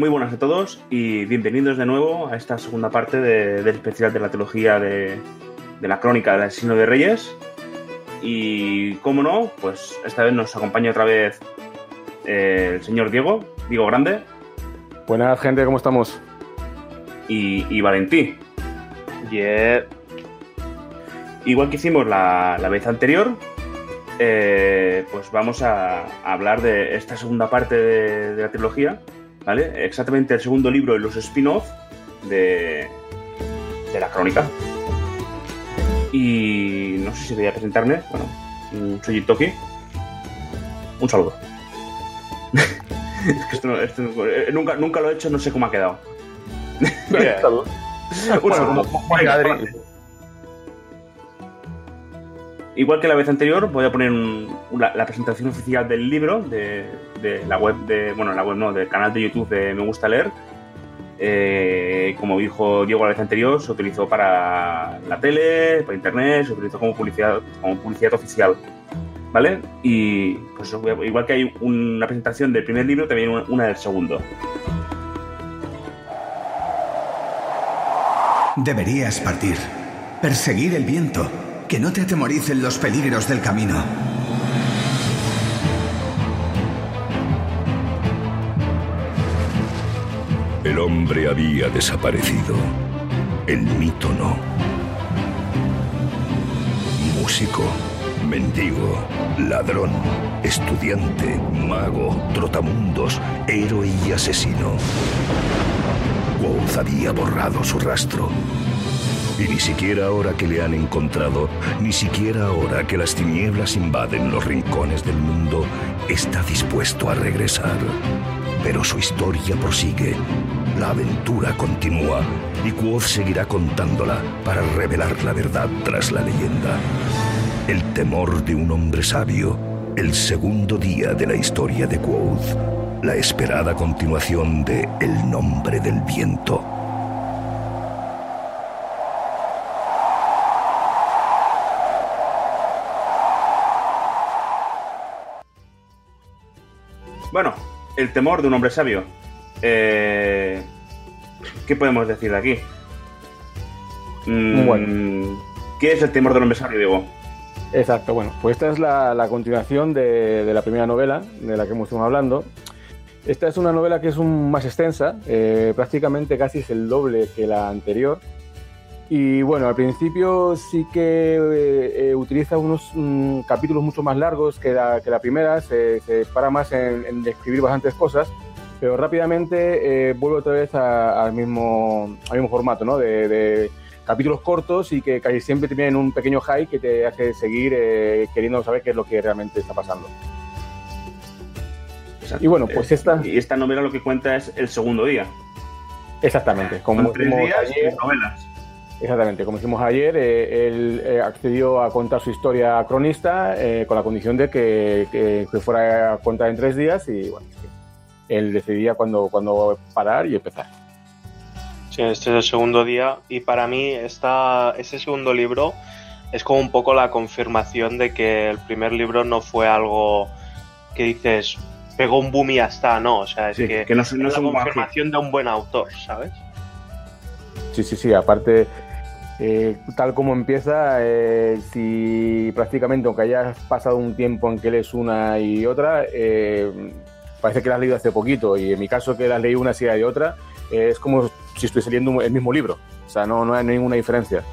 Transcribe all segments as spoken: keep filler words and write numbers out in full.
muy buenas a todos y bienvenidos de nuevo a esta segunda parte de, del especial de la trilogía de, de la crónica del asesino de Reyes. Y, como no, pues esta vez nos acompaña otra vez eh, el señor Diego, Diego Grande. Buenas, gente, ¿cómo estamos? Y, y Valentí. Yeah. Igual que hicimos la, la vez anterior, eh, pues vamos a, a hablar de esta segunda parte de, de la trilogía, ¿vale? Exactamente el segundo libro y los spin-off de, de la crónica. Y no sé si voy a presentarme. Bueno, soy Toki. Un saludo. Es que esto, no, esto no, nunca, nunca lo he hecho, no sé cómo ha quedado. Yeah. Saludo. Un saludo. Venga, Adri. Igual que la vez anterior, voy a poner un, una, la presentación oficial del libro de, de la web de, bueno, la web no, del canal de YouTube de Me Gusta Leer. Eh, como dijo Diego la vez anterior, se utilizó para la tele, para internet, se utilizó como publicidad, como publicidad oficial, ¿vale? Y pues igual que hay una presentación del primer libro, también una, una del segundo. Deberías partir, perseguir el viento. Que no te atemoricen los peligros del camino. El hombre había desaparecido. El mito no. Músico, mendigo, ladrón, estudiante, mago, trotamundos, héroe y asesino. Quoth había borrado su rastro. Y ni siquiera ahora que le han encontrado, ni siquiera ahora que las tinieblas invaden los rincones del mundo, está dispuesto a regresar. Pero su historia prosigue, la aventura continúa, y Quoth seguirá contándola para revelar la verdad tras la leyenda. El temor de un hombre sabio, el segundo día de la historia de Quoth, la esperada continuación de El nombre del viento. Bueno, el temor de un hombre sabio. Eh, ¿Qué podemos decir de aquí? Mm, Bueno. ¿Qué es el temor del hombre sabio, Diego? Exacto, bueno, pues esta es la, la continuación de, de la primera novela de la que hemos estado hablando. Esta es una novela que es un, más extensa, eh, prácticamente casi es el doble que la anterior. Y bueno, al principio sí que eh, eh, utiliza unos mm, capítulos mucho más largos que la, que la primera, se, se para más en, en describir bastantes cosas, pero rápidamente eh, vuelve otra vez a, al, mismo, al mismo formato, ¿no? De, de capítulos cortos y que casi siempre te vienen un pequeño high que te hace seguir eh, queriendo saber qué es lo que realmente está pasando. Exacto. Y bueno, pues esta... Y esta novela lo que cuenta es el segundo día. Exactamente. Como, Son tres como días ayer, y novelas. Exactamente, como dijimos ayer, eh, él eh, accedió a contar su historia cronista eh, con la condición de que, que, que fuera a contar en tres días y bueno, él decidía cuándo, cuándo parar y empezar. Sí, este es el segundo día y para mí esta, ese segundo libro es como un poco la confirmación de que el primer libro no fue algo que dices pegó un boom y ya está, no, o sea, es Sí, que, que no, es no la es un confirmación de un buen autor, ¿sabes? Sí, sí, sí, aparte... Eh, tal como empieza, eh, si prácticamente, aunque hayas pasado un tiempo en que lees una y otra, eh, parece que la has leído hace poquito, y en mi caso que las leí una y de otra, eh, es como si estuviese leyendo el mismo libro, o sea, no, no hay ninguna diferencia.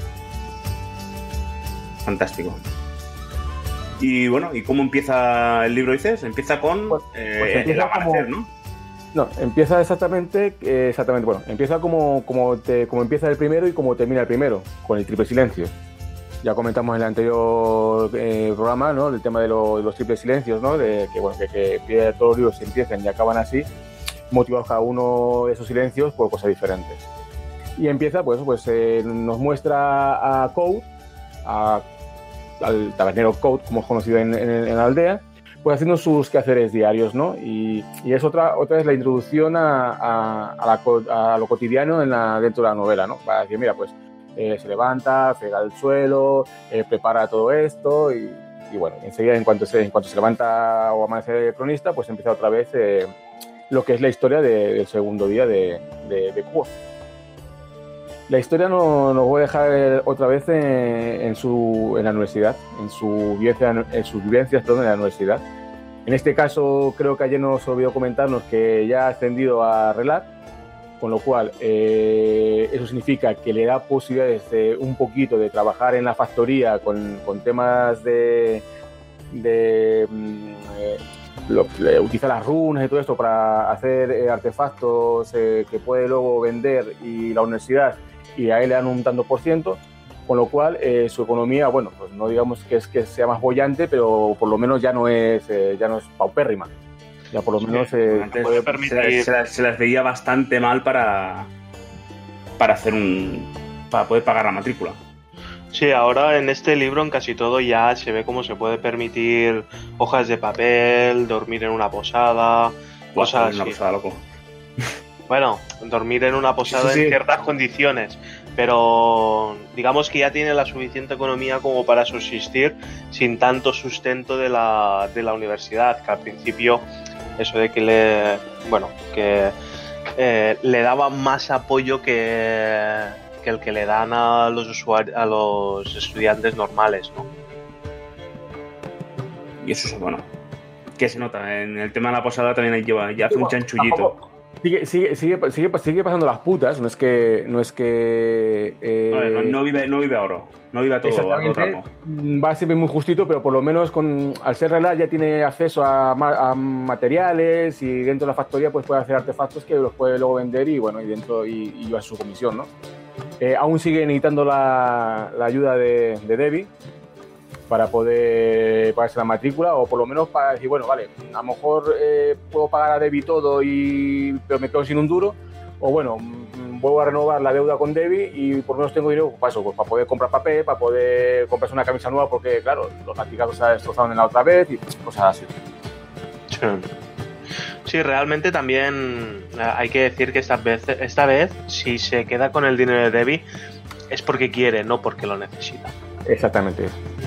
Fantástico. Y bueno, ¿y cómo empieza el libro, dices? Empieza con Pues, eh, pues empieza el amanecer, como... ¿no? No, empieza exactamente, eh, exactamente, bueno, empieza como, como, te, como empieza el primero y como termina el primero, con el triple silencio. Ya comentamos en el anterior eh, programa, ¿no? El tema de, lo, de los triples silencios, ¿no? De que, bueno, que, que todos los libros empiezan y acaban así, motivados cada uno de esos silencios por cosas diferentes. Y empieza, pues, pues eh, nos muestra a Quoth, a, al tabernero Quoth, como es conocido en, en, en la aldea, pues haciendo sus quehaceres diarios, ¿no? Y, y es otra, otra vez la introducción a, a, a, la, a lo cotidiano en la, dentro de la novela, ¿no? Para decir, mira, pues eh, se levanta, frega el suelo, eh, prepara todo esto y, y bueno, enseguida en cuanto, se, en cuanto se levanta o amanece el cronista, pues empieza otra vez eh, lo que es la historia de, del segundo día de, de, de Quo. La historia no, nos voy a dejar otra vez en, en, su, en la universidad, en, su vivencia, en sus vivencias perdón, en la universidad. En este caso, creo que ayer nos olvidó comentarnos que ya ha ascendido a Relar, con lo cual eh, eso significa que le da posibilidades de, un poquito de trabajar en la factoría con, con temas de, de eh, lo, de utilizar las runas y todo esto para hacer eh, artefactos eh, que puede luego vender y la universidad, y a él le dan un tanto por ciento, con lo cual eh, su economía, bueno, pues no digamos que es que sea más bollante, pero por lo menos ya no es, eh, ya no es paupérrima. Ya por lo menos sí, eh, antes puede permitir... se, las, se las veía bastante mal para, para hacer un para poder pagar la matrícula. Sí, ahora en este libro en casi todo ya se ve cómo se puede permitir hojas de papel, dormir en una posada, cosas así. Una posada, loco. Bueno, dormir en una posada sí, sí, sí. en ciertas condiciones, pero digamos que ya tiene la suficiente economía como para subsistir sin tanto sustento de la, de la universidad, que al principio eso de que le bueno que eh, le daba más apoyo que, que el que le dan a los usuarios, a los estudiantes normales, ¿no? Y eso es bueno, que se nota en el tema de la posada también lleva ya hace un chanchullito. Sigue, sigue, sigue, sigue, sigue pasando las putas, no es que... No, es que, eh... no, no, no, vive, no vive a oro, no vive a todo, a todo trapo. Va siempre muy justito, pero por lo menos con, al ser Relar ya tiene acceso a, a materiales y dentro de la factoría pues puede hacer artefactos que los puede luego vender y bueno, y dentro y, y llevar su comisión, ¿no? Eh, aún sigue necesitando la, la ayuda de, de Debbie para poder pagarse la matrícula, o por lo menos para decir, bueno, vale, a lo mejor eh, puedo pagar a Debbie todo, y, pero me quedo sin un duro, o bueno, vuelvo a renovar la deuda con Debbie y por lo menos tengo dinero para eso, pues para poder comprar papel, para poder comprarse una camisa nueva, porque claro, los latigazos se destrozaron en la otra vez y cosas así. Sí. Sí, realmente también hay que decir que esta vez, esta vez, si se queda con el dinero de Debbie, es porque quiere, no porque lo necesita. Exactamente.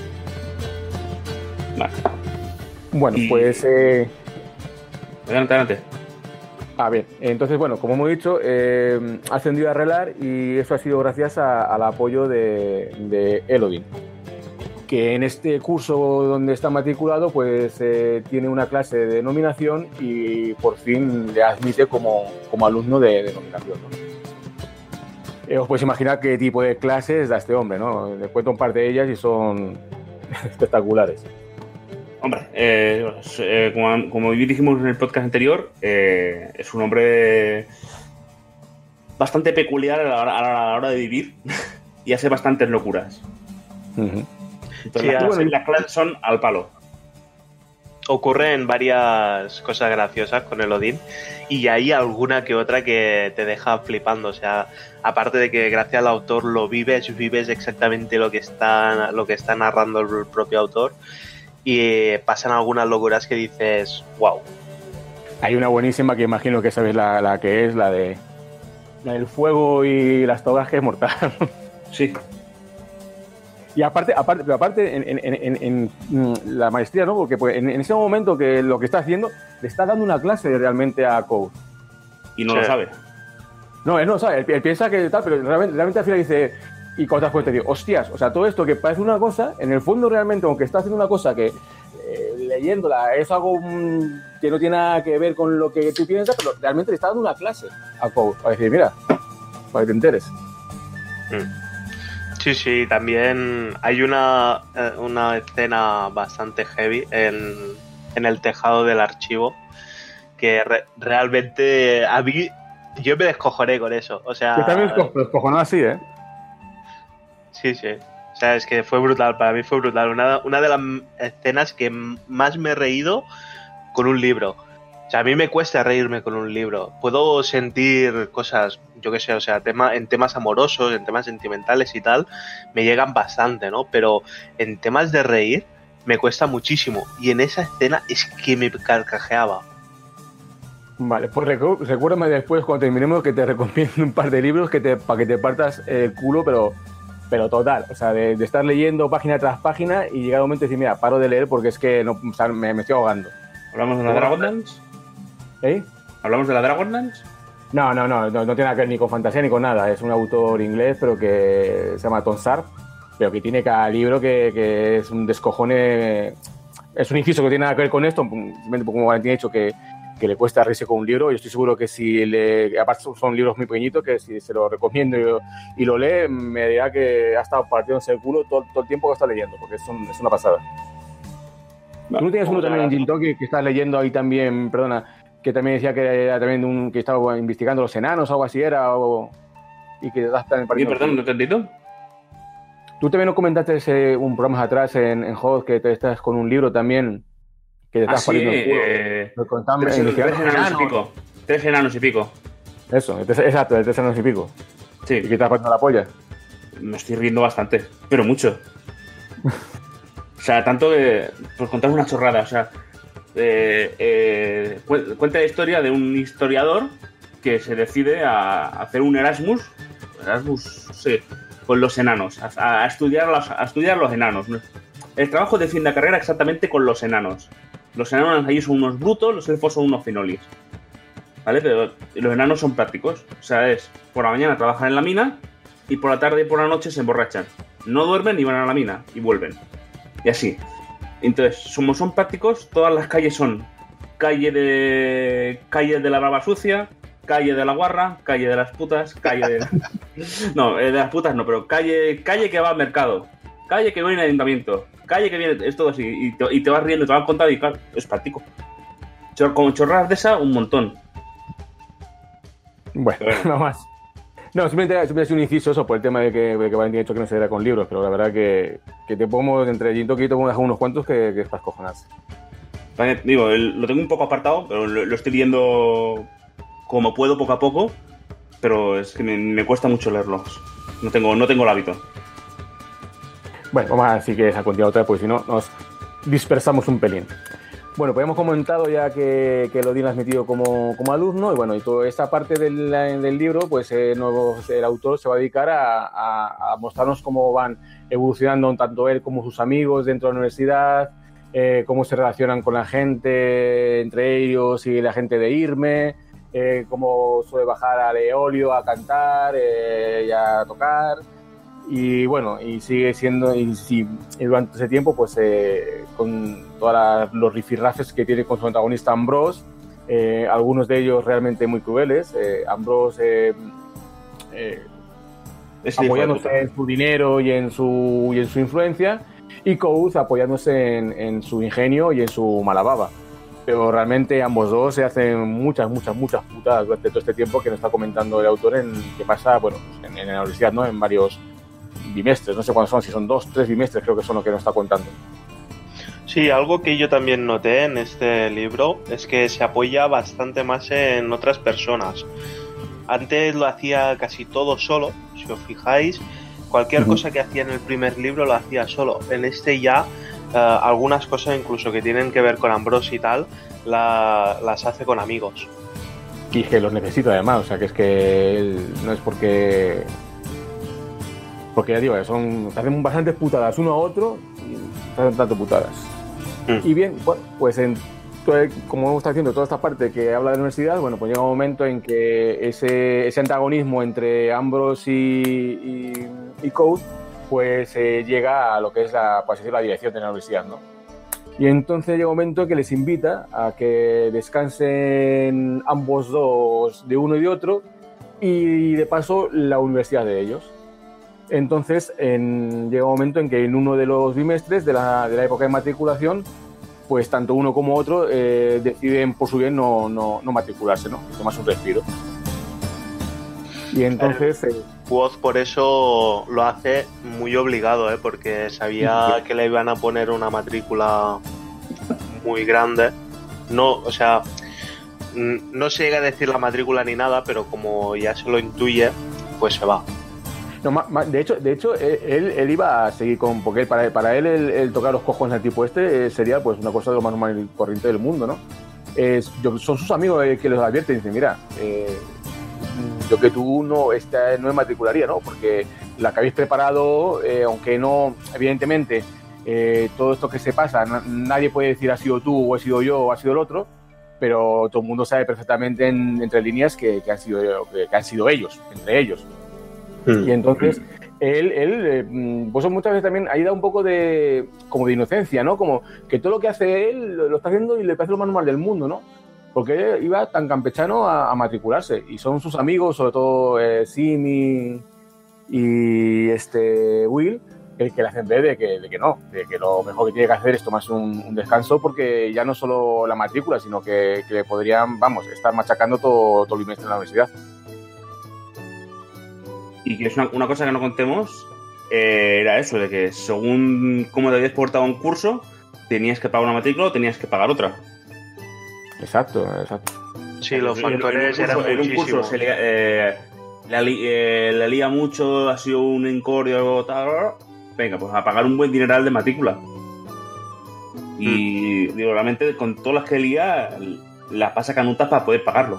Vale. Bueno, y... pues... Eh... Adelante, adelante. A ver, entonces, bueno, como hemos dicho, eh, ha ascendido a Relar y eso ha sido gracias a, al apoyo de, de Elodin, que en este curso donde está matriculado, pues eh, tiene una clase de nominación y por fin le admite como, como alumno de, de nominación, ¿no? Eh, os podéis imaginar qué tipo de clases da este hombre, ¿no? Les cuento un par de ellas y son espectaculares. Hombre, eh, eh, como, como dijimos en el podcast anterior, eh, es un hombre bastante peculiar a la hora, a la hora de vivir y hace bastantes locuras. Uh-huh. Entonces, sí, las, clases, las clases son al palo. Ocurren varias cosas graciosas con Elodin y hay alguna que otra que te deja flipando. O sea, aparte de que gracias al autor lo vives, vives exactamente lo que está, lo que está narrando el propio autor. Y pasan algunas locuras que dices, wow. Hay una buenísima que imagino que sabes la, la que es, la de la del fuego y las togas, que es mortal. Sí. Y aparte, aparte, pero aparte en, en, en, en, en la maestría, ¿no? Porque pues, en, en ese momento que lo que está haciendo, le está dando una clase realmente a Code. Y no sí. lo sabe. No, él no lo sabe, él, él piensa que tal, pero realmente, realmente al final dice... Y cuando te das cuenta, digo, hostias, o sea, todo esto que parece una cosa, en el fondo realmente, aunque está haciendo una cosa que eh, leyéndola es algo mmm, que no tiene nada que ver con lo que tú piensas, pero realmente le está dando una clase a Code, para decir, mira, para que te enteres. Sí, sí, también hay una, una escena bastante heavy en, en el tejado del archivo, que re, realmente a mí, yo me descojoné con eso, o sea... Yo también me descojoné así, ¿eh? Sí, sí. O sea, es que fue brutal, para mí fue brutal. Una, una de las escenas que más me he reído con un libro. O sea, a mí me cuesta reírme con un libro. Puedo sentir cosas, yo qué sé, o sea, tema, en temas amorosos, en temas sentimentales y tal, me llegan bastante, ¿no? Pero en temas de reír me cuesta muchísimo. Y en esa escena es que me carcajeaba. Vale, pues recu- recuérdame después, cuando terminemos, que te recomiendo un par de libros que te, para que te partas el culo, pero... Pero total, o sea, de, de estar leyendo página tras página y llegar un momento y decir, mira, paro de leer porque es que no, o sea, me, me estoy ahogando. ¿Hablamos de una Dragonlance? ¿Eh? ¿Hablamos de la Dragonlance? No, no, no, no, no tiene nada que ver ni con fantasía ni con nada. Es un autor inglés, pero que se llama Tom Sharp, pero que tiene cada libro que, que es un descojone. Es un inciso que tiene nada que ver con esto, simplemente como Valentín ha dicho que, que le cuesta reírse con un libro. Yo estoy seguro que si le. Aparte, son libros muy pequeñitos, que si se lo recomiendo y, y lo lee, me dirá que ha estado partiéndose el culo todo, todo el tiempo que está leyendo, porque es, un, es una pasada. Vale. ¿Tú no tienes uno también en Gin Talk que, que estás leyendo ahí también, perdona, que también decía que era también un, que estaba investigando los enanos o algo así era, o, y que estás también partiendo? Sí, perdón, no te entiendo. Tú también nos comentaste ese, un programa atrás en, en Host que te estás con un libro también que te estás ah, poniendo sí, el culo. Eh, tres, tres enanos y pico. Tres enanos y pico. Eso, exacto, de tres enanos y pico. Sí. ¿Y qué te has poniendo la polla? Me estoy riendo bastante, pero mucho. O sea, tanto que, por contar una chorrada, o sea, eh, eh, cuenta la historia de un historiador que se decide a hacer un Erasmus, Erasmus, sí, con los enanos, a, a, estudiar los, a estudiar los enanos. El trabajo de fin de carrera exactamente con los enanos. Los enanos allí son unos brutos, los elfos son unos finolis. ¿Vale? Pero los enanos son prácticos. O sea, es por la mañana trabajan en la mina y por la tarde y por la noche se emborrachan. No duermen y van a la mina y vuelven. Y así. Entonces, como son prácticos, todas las calles son calle de calle de la brava sucia, calle de la guarra, calle de las putas, calle de... No, de las putas no, pero calle calle que va al mercado, calle que viene al ayuntamiento, calle que viene... Es todo así. Y te, y te vas riendo, te vas contando y claro, es práctico. Chor, como chorras de esa, un montón. Bueno, bueno. No más. No, simplemente, simplemente es un inciso eso por el tema de que, de que Valentín ha dicho que no se diera con libros, pero la verdad que, que te podemos, entre Gin Talk y te podemos dejar unos cuantos que, que estás cojonarse. Digo, el, lo tengo un poco apartado, pero lo, lo estoy viendo como puedo, poco a poco, pero es que me, me cuesta mucho leerlos. No tengo, no tengo el hábito. Bueno, vamos a decir que esa continuidad otra, porque si no nos dispersamos un pelín. Bueno, pues hemos comentado ya que, que Lodin lo has metido como, como alumno y bueno, y toda esta parte del, del libro, pues eh, no, el autor se va a dedicar a, a, a mostrarnos cómo van evolucionando tanto él como sus amigos dentro de la universidad, eh, cómo se relacionan con la gente, entre ellos y la gente de Irme, eh, cómo suele bajar al Eolio a cantar eh, y a tocar. Y bueno, y sigue siendo, y, y, y durante ese tiempo, pues eh, con todos los rifirrafes que tiene con su antagonista Ambrose, eh, algunos de ellos realmente muy crueles. Eh, Ambrose eh, eh, apoyándose en su dinero y en su, y en su influencia, y Quoth apoyándose en, en su ingenio y en su mala baba. Pero realmente ambos dos se hacen muchas, muchas, muchas putadas durante todo este tiempo que nos está comentando el autor, en que pasa, bueno, en, en la universidad, ¿no? En varios bimestres, no sé cuántos son, si son dos, tres bimestres, creo que son lo que nos está contando. Sí, algo que yo también noté en este libro es que se apoya bastante más en otras personas. Antes lo hacía casi todo solo, si os fijáis, cualquier uh-huh. cosa que hacía en el primer libro lo hacía solo. En este ya, uh, algunas cosas incluso que tienen que ver con Ambrose y tal, la, las hace con amigos. Y que los necesita además, o sea que es que él no es porque... Porque ya digo, son, hacen bastantes putadas uno a otro y hacen tantas putadas. Mm. Y bien, bueno, pues en, como hemos estado haciendo toda esta parte que habla de la universidad, bueno, pues llega un momento en que ese, ese antagonismo entre Ambrose y, y, y Quoth, pues eh, llega a lo que es la, pues, decir, la dirección de la universidad, ¿no? Y entonces llega un momento que les invita a que descansen ambos dos de uno y de otro y de paso la universidad de ellos. Entonces en, llega un momento en que en uno de los bimestres de la, de la época de matriculación, pues tanto uno como otro eh, deciden por su bien no, no, no matricularse, ¿no? Tomarse un respiro. Y entonces... Eh, Quoth por eso lo hace muy obligado, ¿eh? Porque sabía que le iban a poner una matrícula muy grande. No, o sea, no se llega a decir la matrícula ni nada, pero como ya se lo intuye, pues se va. No, ma, ma, de hecho, de hecho él, él iba a seguir con... Porque él, para, para él el, el tocar los cojones al tipo este eh, sería pues una cosa de lo más normal y corriente del mundo, ¿no? Es, yo, son sus amigos eh, que los advierten y dicen, mira, eh, yo que tú no, esta, no me matricularía, ¿no? Porque la que habéis preparado, eh, aunque no, evidentemente, eh, todo esto que se pasa, na, nadie puede decir ha sido tú o he sido yo o ha sido el otro, pero todo el mundo sabe perfectamente en, entre líneas que, que, han sido, que, que han sido ellos, entre ellos. Mm. Y entonces, él, él eh, pues muchas veces también ahí da un poco de, como de inocencia, ¿no? Como que todo lo que hace él lo, lo está haciendo y le parece lo más normal del mundo, ¿no? Porque él iba tan campechano a, a matricularse, y son sus amigos, sobre todo eh, Simi y este Will, el que le hacen ver de que, de que no, de que lo mejor que tiene que hacer es tomarse un, un descanso, porque ya no solo la matrícula, sino que, que podrían, vamos, estar machacando todo, todo el bimestre en la universidad. Y que es una, una cosa que no contemos, eh, era eso, de que según cómo te habías portado un curso, tenías que pagar una matrícula o tenías que pagar otra. Exacto, exacto. Sí, los factores eran muchísimos. En un curso se le, eh, la, eh, la lía mucho, ha sido un incordio, tal. Venga, pues a pagar un buen dineral de matrícula. Y mm. digo, realmente con todas las que lía, las pasa canutas para poder pagarlo.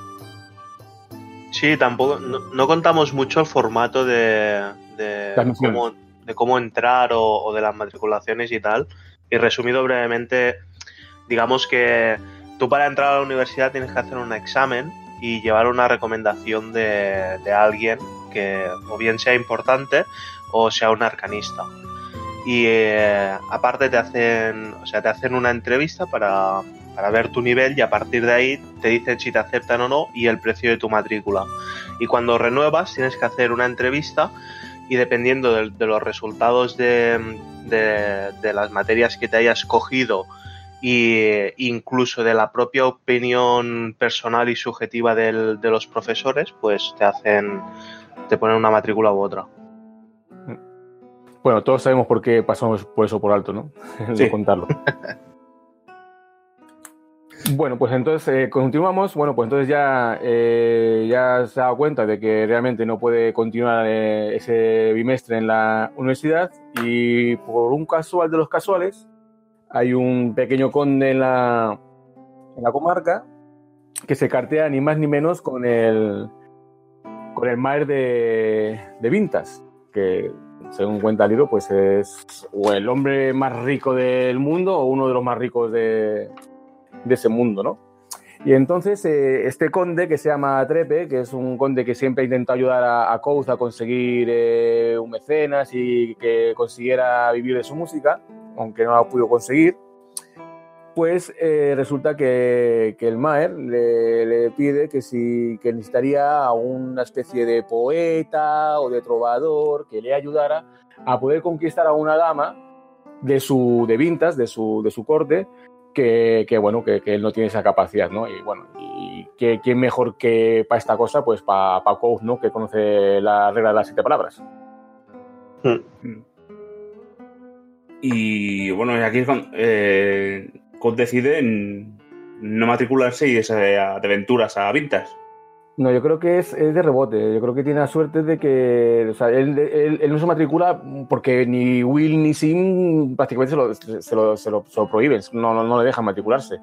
Sí, tampoco, no, no contamos mucho el formato de, de, cómo, de cómo entrar o, o de las matriculaciones y tal. Y resumido brevemente, digamos que tú para entrar a la universidad tienes que hacer un examen y llevar una recomendación de, de alguien que o bien sea importante o sea un arcanista. Y eh, aparte te hacen, o sea, te hacen una entrevista para, para ver tu nivel, y a partir de ahí te dicen si te aceptan o no y el precio de tu matrícula. Y cuando renuevas tienes que hacer una entrevista, y dependiendo de, de los resultados de, de, de las materias que te hayas cogido, e incluso de la propia opinión personal y subjetiva del, de los profesores, pues te hacen, te ponen una matrícula u otra. Bueno, todos sabemos por qué pasamos por eso por alto, ¿no? Sí. No contarlo. Bueno, pues entonces eh, continuamos. Bueno, pues entonces ya, eh, ya se ha dado cuenta de que realmente no puede continuar eh, ese bimestre en la universidad, y por un casual de los casuales hay un pequeño conde en la, en la comarca que se cartea ni más ni menos con el, con el Maer de, de Vintas, que según cuenta el libro, pues es o el hombre más rico del mundo o uno de los más ricos de, de ese mundo, ¿no? Y entonces eh, este conde, que se llama Trepe, que es un conde que siempre ha intentado ayudar a, a Quoth a conseguir eh, un mecenas y que consiguiera vivir de su música, aunque no lo ha podido conseguir, pues eh, resulta que, que el Maer le, le pide que si que necesitaría a una especie de poeta o de trovador que le ayudara a poder conquistar a una dama de su de Vintas, de su de su corte, que, que bueno, que, que él no tiene esa capacidad, ¿no? Y bueno, y que quién mejor que para esta cosa, pues para pa Quoth, ¿no? Que conoce la regla de las siete palabras. Hmm. Y bueno, aquí es cuando eh, Quoth decide no matricularse y irse de aventuras a Vintas. No, yo creo que es, es de rebote. Yo creo que tiene la suerte de que, o sea, él, él, él no se matricula porque ni Will ni Sim prácticamente se lo, se lo, se lo, se lo prohíben, no, no, no le dejan matricularse.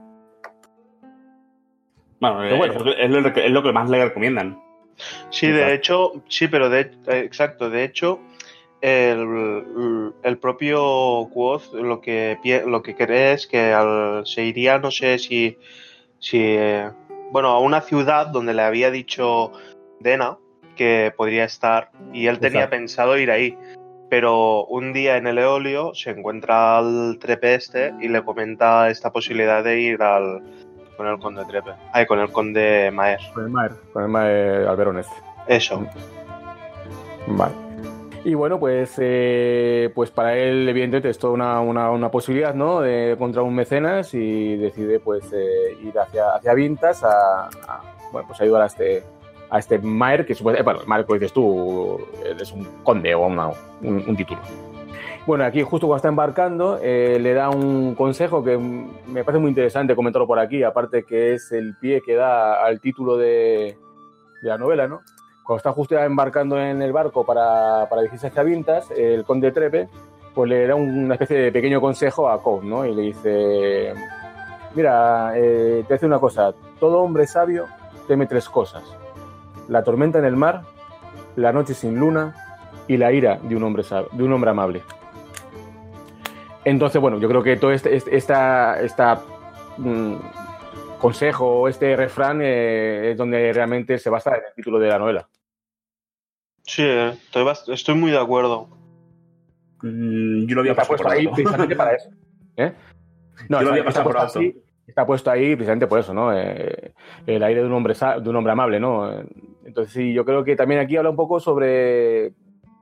Bueno, bueno. Es, es, lo, es lo que más le recomiendan. Sí, de exacto. hecho, sí, pero de exacto, de hecho, el, el propio Quoth lo que lo que cree es que al, se iría, no sé si si eh, bueno, a una ciudad donde le había dicho Dena que podría estar, y él tenía exacto. pensado ir ahí, pero un día en el Eolio se encuentra al Trepe este y le comenta esta posibilidad de ir al con el conde Trepe, ay, con el conde Maer. Con el Maer, con el Maer Alberón este. Eso. Vale. Y bueno, pues, eh, pues para él, evidentemente, es toda una, una, una posibilidad, ¿no? De encontrar un mecenas, y decide pues eh, ir hacia, hacia Vintas a, a, bueno, pues ayudar a este, a este Maer, que supuestamente, bueno, el Maer, como dices tú, es un conde o una, un, un título. Bueno, aquí justo cuando está embarcando, eh, le da un consejo que me parece muy interesante comentarlo por aquí, aparte que es el pie que da al título de, de la novela, ¿no? Cuando está justo embarcando en el barco para, para dirigirse hacia Vintas, el conde Trepe pues le da una especie de pequeño consejo a Quoth, ¿no? Y le dice, mira, eh, te hace una cosa, todo hombre sabio teme tres cosas: la tormenta en el mar, la noche sin luna y la ira de un hombre, de un hombre amable. Entonces, bueno, yo creo que toda esta, esta, esta mmm, consejo, este refrán, eh, es donde realmente se basa en el título de la novela. Sí, estoy, bast- estoy muy de acuerdo. Mm, yo lo había Está pasado puesto por ahí alto. precisamente para eso. ¿eh? No, Yo lo está, había está pasado por puesto alto. así, está puesto ahí precisamente por eso, ¿no? Eh, el aire de un hombre sa- de un hombre amable, ¿no? Eh, Entonces sí, yo creo que también aquí habla un poco sobre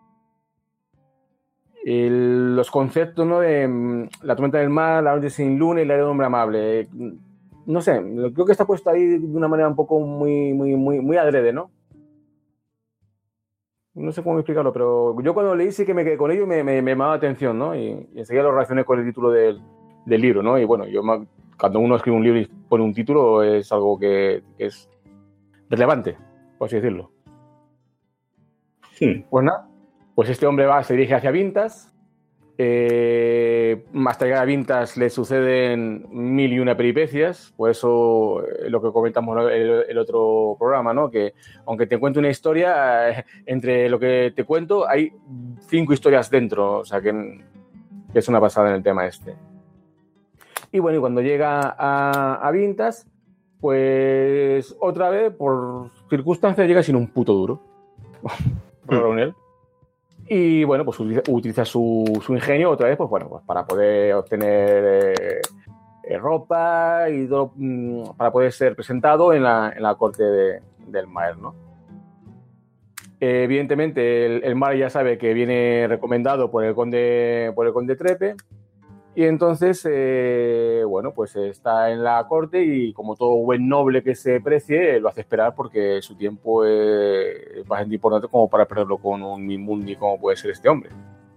el- los conceptos, ¿no? De mm, la tormenta del mar, la noche sin luna y el aire de un hombre amable. Eh, No sé, creo que está puesto ahí de una manera un poco muy, muy, muy, muy adrede, ¿no? No sé cómo explicarlo, pero yo cuando leí sí que me quedé con ello y me, me, me llamaba la atención, ¿no? Y, y enseguida lo relacioné con el título del, del libro, ¿no? Y bueno, yo me- cuando uno escribe un libro y pone un título es algo que, que es relevante, por así decirlo. Sí. Pues nada, pues este hombre va, se dirige hacia Vintas. Eh, hasta llegar a Vintas le suceden mil y una peripecias, por eso eh, lo que comentamos en el, el otro programa, ¿no? Que aunque te cuento una historia, eh, entre lo que te cuento hay cinco historias dentro, o sea que, que es una pasada en el tema este. Y bueno, y cuando llega a, a Vintas, pues otra vez, por circunstancias, llega sin un puto duro. Raro en él. Y bueno, pues utiliza, utiliza su, su ingenio otra vez, pues bueno, pues para poder obtener eh, eh, ropa y do, mm, para poder ser presentado en la, en la corte de, del Maer, ¿no? Eh, evidentemente, el, el Maer ya sabe que viene recomendado por el conde, por el conde Trepe. Y entonces, eh, bueno, pues está en la corte y como todo buen noble que se precie, lo hace esperar porque su tiempo es bastante importante como para perderlo con un Minmundi como puede ser este hombre.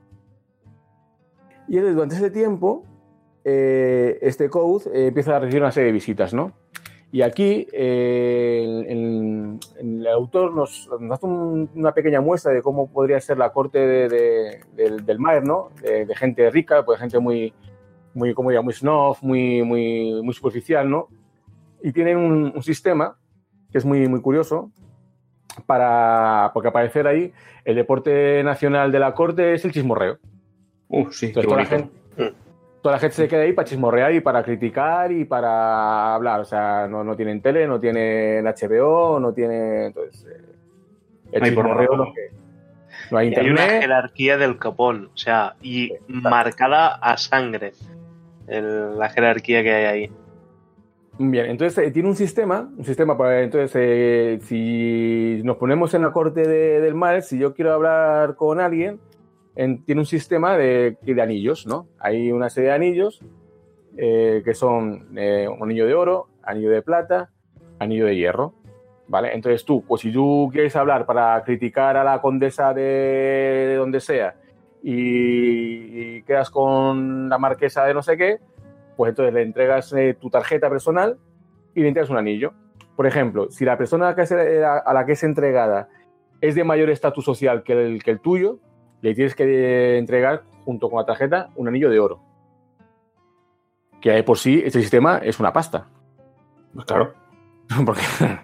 Y entonces, durante ese tiempo, eh, este Couth eh, empieza a recibir una serie de visitas, ¿no? Y aquí eh, el, el, el autor nos, nos hace un, una pequeña muestra de cómo podría ser la corte de, de, de, del Maer, ¿no? De, de gente rica, pues gente muy, muy, como diría, muy snob, muy, muy, muy superficial, ¿no? Y tienen un, un sistema que es muy, muy curioso, para, porque al parecer ahí el deporte nacional de la corte es el chismorreo. Uh, sí, Entonces, qué toda la bonito. gente, toda la gente se queda ahí para chismorrear y para criticar y para hablar. O sea, no, no tienen tele, no tienen H B O, no tienen... Entonces, eh, el No hay chismorreo porno. lo que... No hay Y hay una internet. jerarquía del copón, o sea, y Exacto. marcada a sangre el- la jerarquía que hay ahí. Bien, entonces eh, tiene un sistema, un sistema para, entonces, eh, si nos ponemos en la corte de, del Maer, si yo quiero hablar con alguien, en, tiene un sistema de, de anillos, ¿no? Hay una serie de anillos eh, que son eh, un anillo de oro, anillo de plata, anillo de hierro, ¿vale? Entonces tú, pues si tú quieres hablar para criticar a la condesa de, de donde sea y, y quedas con la marquesa de no sé qué, pues entonces le entregas eh, tu tarjeta personal y le entregas un anillo. Por ejemplo, si la persona que se, a la que es entregada es de mayor estatus social que el, que el tuyo, le tienes que entregar, junto con la tarjeta, un anillo de oro. Que de por sí, este sistema es una pasta. Pues claro. Porque...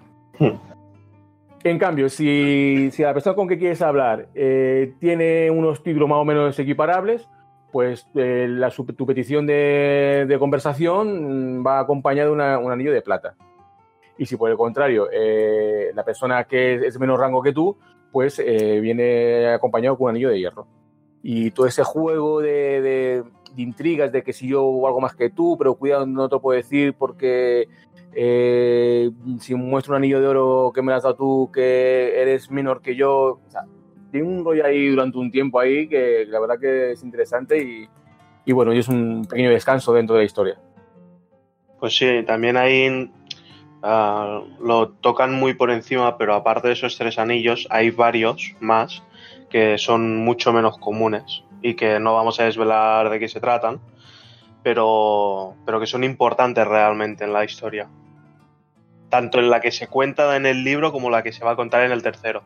En cambio, si, si la persona con que quieres hablar eh, tiene unos títulos más o menos equiparables, pues eh, la, su, tu petición de, de conversación va acompañada de una, un anillo de plata. Y si por el contrario, eh, la persona que es, es menos rango que tú, pues eh, viene acompañado con un anillo de hierro. Y todo ese juego de, de, de intrigas de que si yo hago algo más que tú, pero cuidado, no te lo puedo decir porque eh, si muestro un anillo de oro que me lo has dado tú, que eres menor que yo... O sea, tiene un rollo ahí durante un tiempo ahí que la verdad que es interesante y, y bueno, y es un pequeño descanso dentro de la historia. Pues sí, también ahí uh, lo tocan muy por encima, pero aparte de esos tres anillos hay varios más que son mucho menos comunes y que no vamos a desvelar de qué se tratan, pero, pero que son importantes realmente en la historia. Tanto en la que se cuenta en el libro como la que se va a contar en el tercero.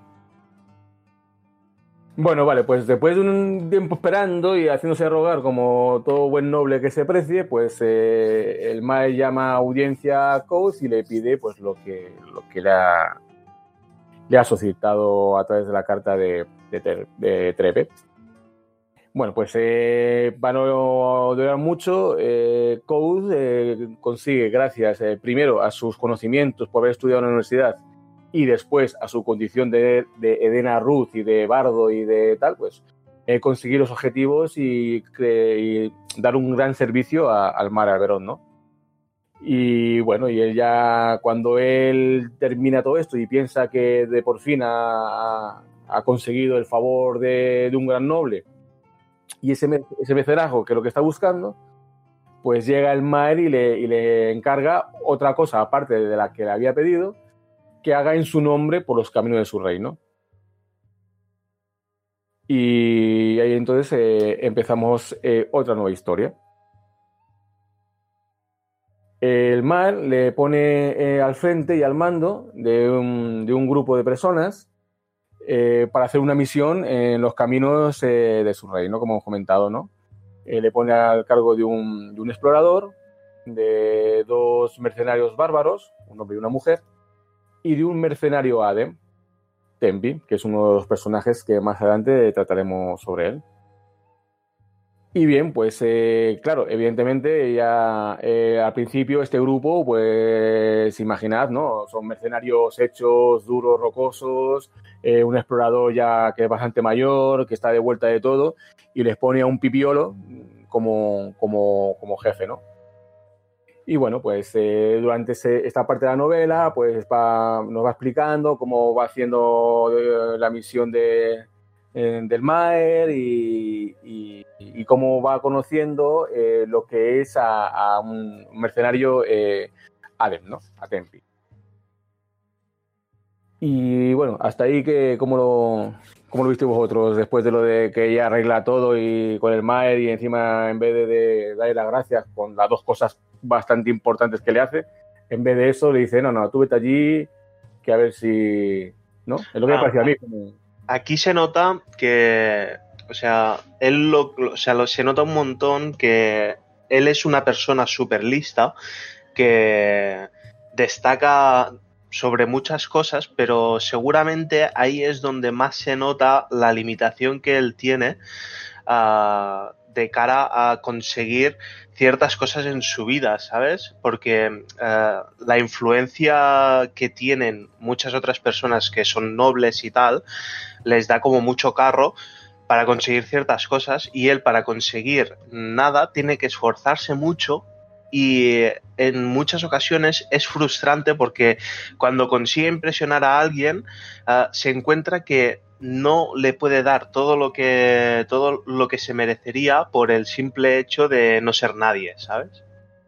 Bueno, vale, pues después de un tiempo esperando y haciéndose rogar como todo buen noble que se precie, pues eh, el Maer llama a audiencia a Couth y le pide pues lo que, lo que le, ha, le ha solicitado a través de la carta de, de, de Trepe. Bueno, pues eh, para no durar mucho, eh, Code eh, consigue, gracias eh, primero a sus conocimientos por haber estudiado en la universidad y después a su condición de, de Edena Ruth y de bardo y de tal, pues eh, conseguir los objetivos y, y dar un gran servicio a, al mar Alberón, ¿no? Y bueno, y él ya, cuando él termina todo esto y piensa que de por fin ha, ha conseguido el favor de, de un gran noble y ese, ese mecenazgo, que es lo que está buscando, pues llega el Maer y le, y le encarga otra cosa, aparte de la que le había pedido, que haga en su nombre por los caminos de su reino. Y ahí entonces eh, empezamos eh, otra nueva historia. El Maer le pone eh, al frente y al mando de un, de un grupo de personas eh, para hacer una misión en los caminos eh, de su reino, como hemos comentado, ¿no? Eh, le pone al cargo de un, de un explorador, de dos mercenarios bárbaros, un hombre y una mujer, y de un mercenario Adem, Tempi, que es uno de los personajes que más adelante trataremos sobre él. Y bien, pues eh, claro, evidentemente ya eh, al principio este grupo, pues imaginad, ¿no? Son mercenarios hechos, duros, rocosos, eh, un explorador ya que es bastante mayor, que está de vuelta de todo, y les pone a un pipiolo como, como, como jefe, ¿no? Y bueno, pues eh, durante ese, esta parte de la novela, pues va, nos va explicando cómo va haciendo eh, la misión de... del Maer y, y, y cómo va conociendo eh, lo que es a, a un mercenario eh, Adem, ¿no? A Tempi. Y bueno, hasta ahí, que ¿cómo lo, cómo lo visteis vosotros después de lo de que ella arregla todo y con el Maer y encima en vez de, de darle las gracias con las dos cosas bastante importantes que le hace, en vez de eso le dice, no, no, tú vete allí que a ver si... ¿no? Es lo que ah, me pareció a mí como... Aquí se nota que, o sea, él lo, o sea, lo, se nota un montón que él es una persona súper lista, que destaca sobre muchas cosas, pero seguramente ahí es donde más se nota la limitación que él tiene uh, de cara a conseguir ciertas cosas en su vida, ¿sabes? Porque uh, la influencia que tienen muchas otras personas que son nobles y tal, les da como mucho carro para conseguir ciertas cosas, y él, para conseguir nada, tiene que esforzarse mucho, y en muchas ocasiones es frustrante porque cuando consigue impresionar a alguien uh, se encuentra que no le puede dar todo lo que todo lo que se merecería por el simple hecho de no ser nadie, ¿sabes?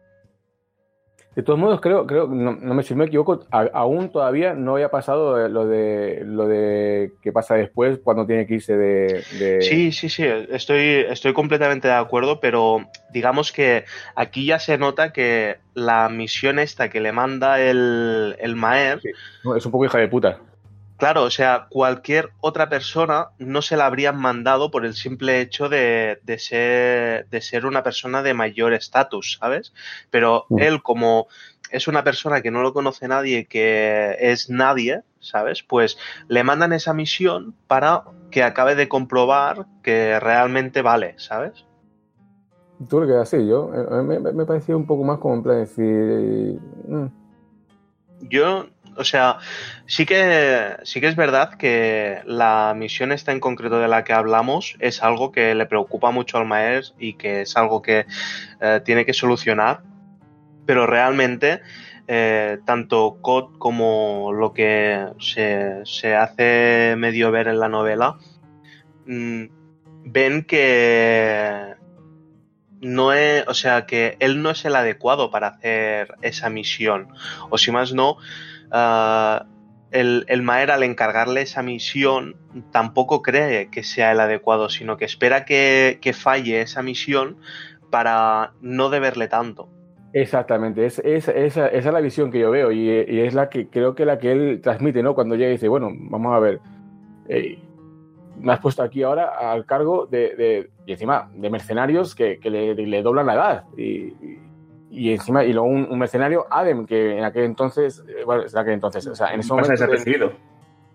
De todos modos, creo, creo no, no me, si me equivoco, a, aún todavía no había pasado lo de lo de que pasa después cuando tiene que irse de, de... Sí, sí, sí, estoy, estoy completamente de acuerdo, pero digamos que aquí ya se nota que la misión esta que le manda el, el Maer... Sí. No, es un poco hija de puta. Claro, o sea, cualquier otra persona no se la habrían mandado por el simple hecho de, de, ser, de ser una persona de mayor estatus, ¿sabes? Pero mm. él, como es una persona que no lo conoce nadie, que es nadie, ¿sabes? Pues le mandan esa misión para que acabe de comprobar que realmente vale, ¿sabes? Tú lo que así, yo me, me, me parecía un poco más como en plan decir... Mm. Yo... O sea, sí que sí que es verdad que la misión esta en concreto de la que hablamos es algo que le preocupa mucho al Maer y que es algo que eh, tiene que solucionar, pero realmente eh, tanto C O D como lo que se, se hace medio ver en la novela mmm, ven que no es, o sea, que él no es el adecuado para hacer esa misión, o si más no, Uh, el, el Maer, al encargarle esa misión, tampoco cree que sea el adecuado, sino que espera que, que falle esa misión para no deberle tanto. Exactamente, es, es, esa, esa es la visión que yo veo, y, y es la que creo que la que él transmite, ¿no? Cuando llega y dice, bueno, vamos a ver, eh, me has puesto aquí ahora al cargo de, de y encima de mercenarios que, que le, le doblan la edad, y, y Y encima, y luego un, un mercenario Adem, que en aquel entonces, bueno, en aquel entonces, o sea, en ese momento... desapercibido.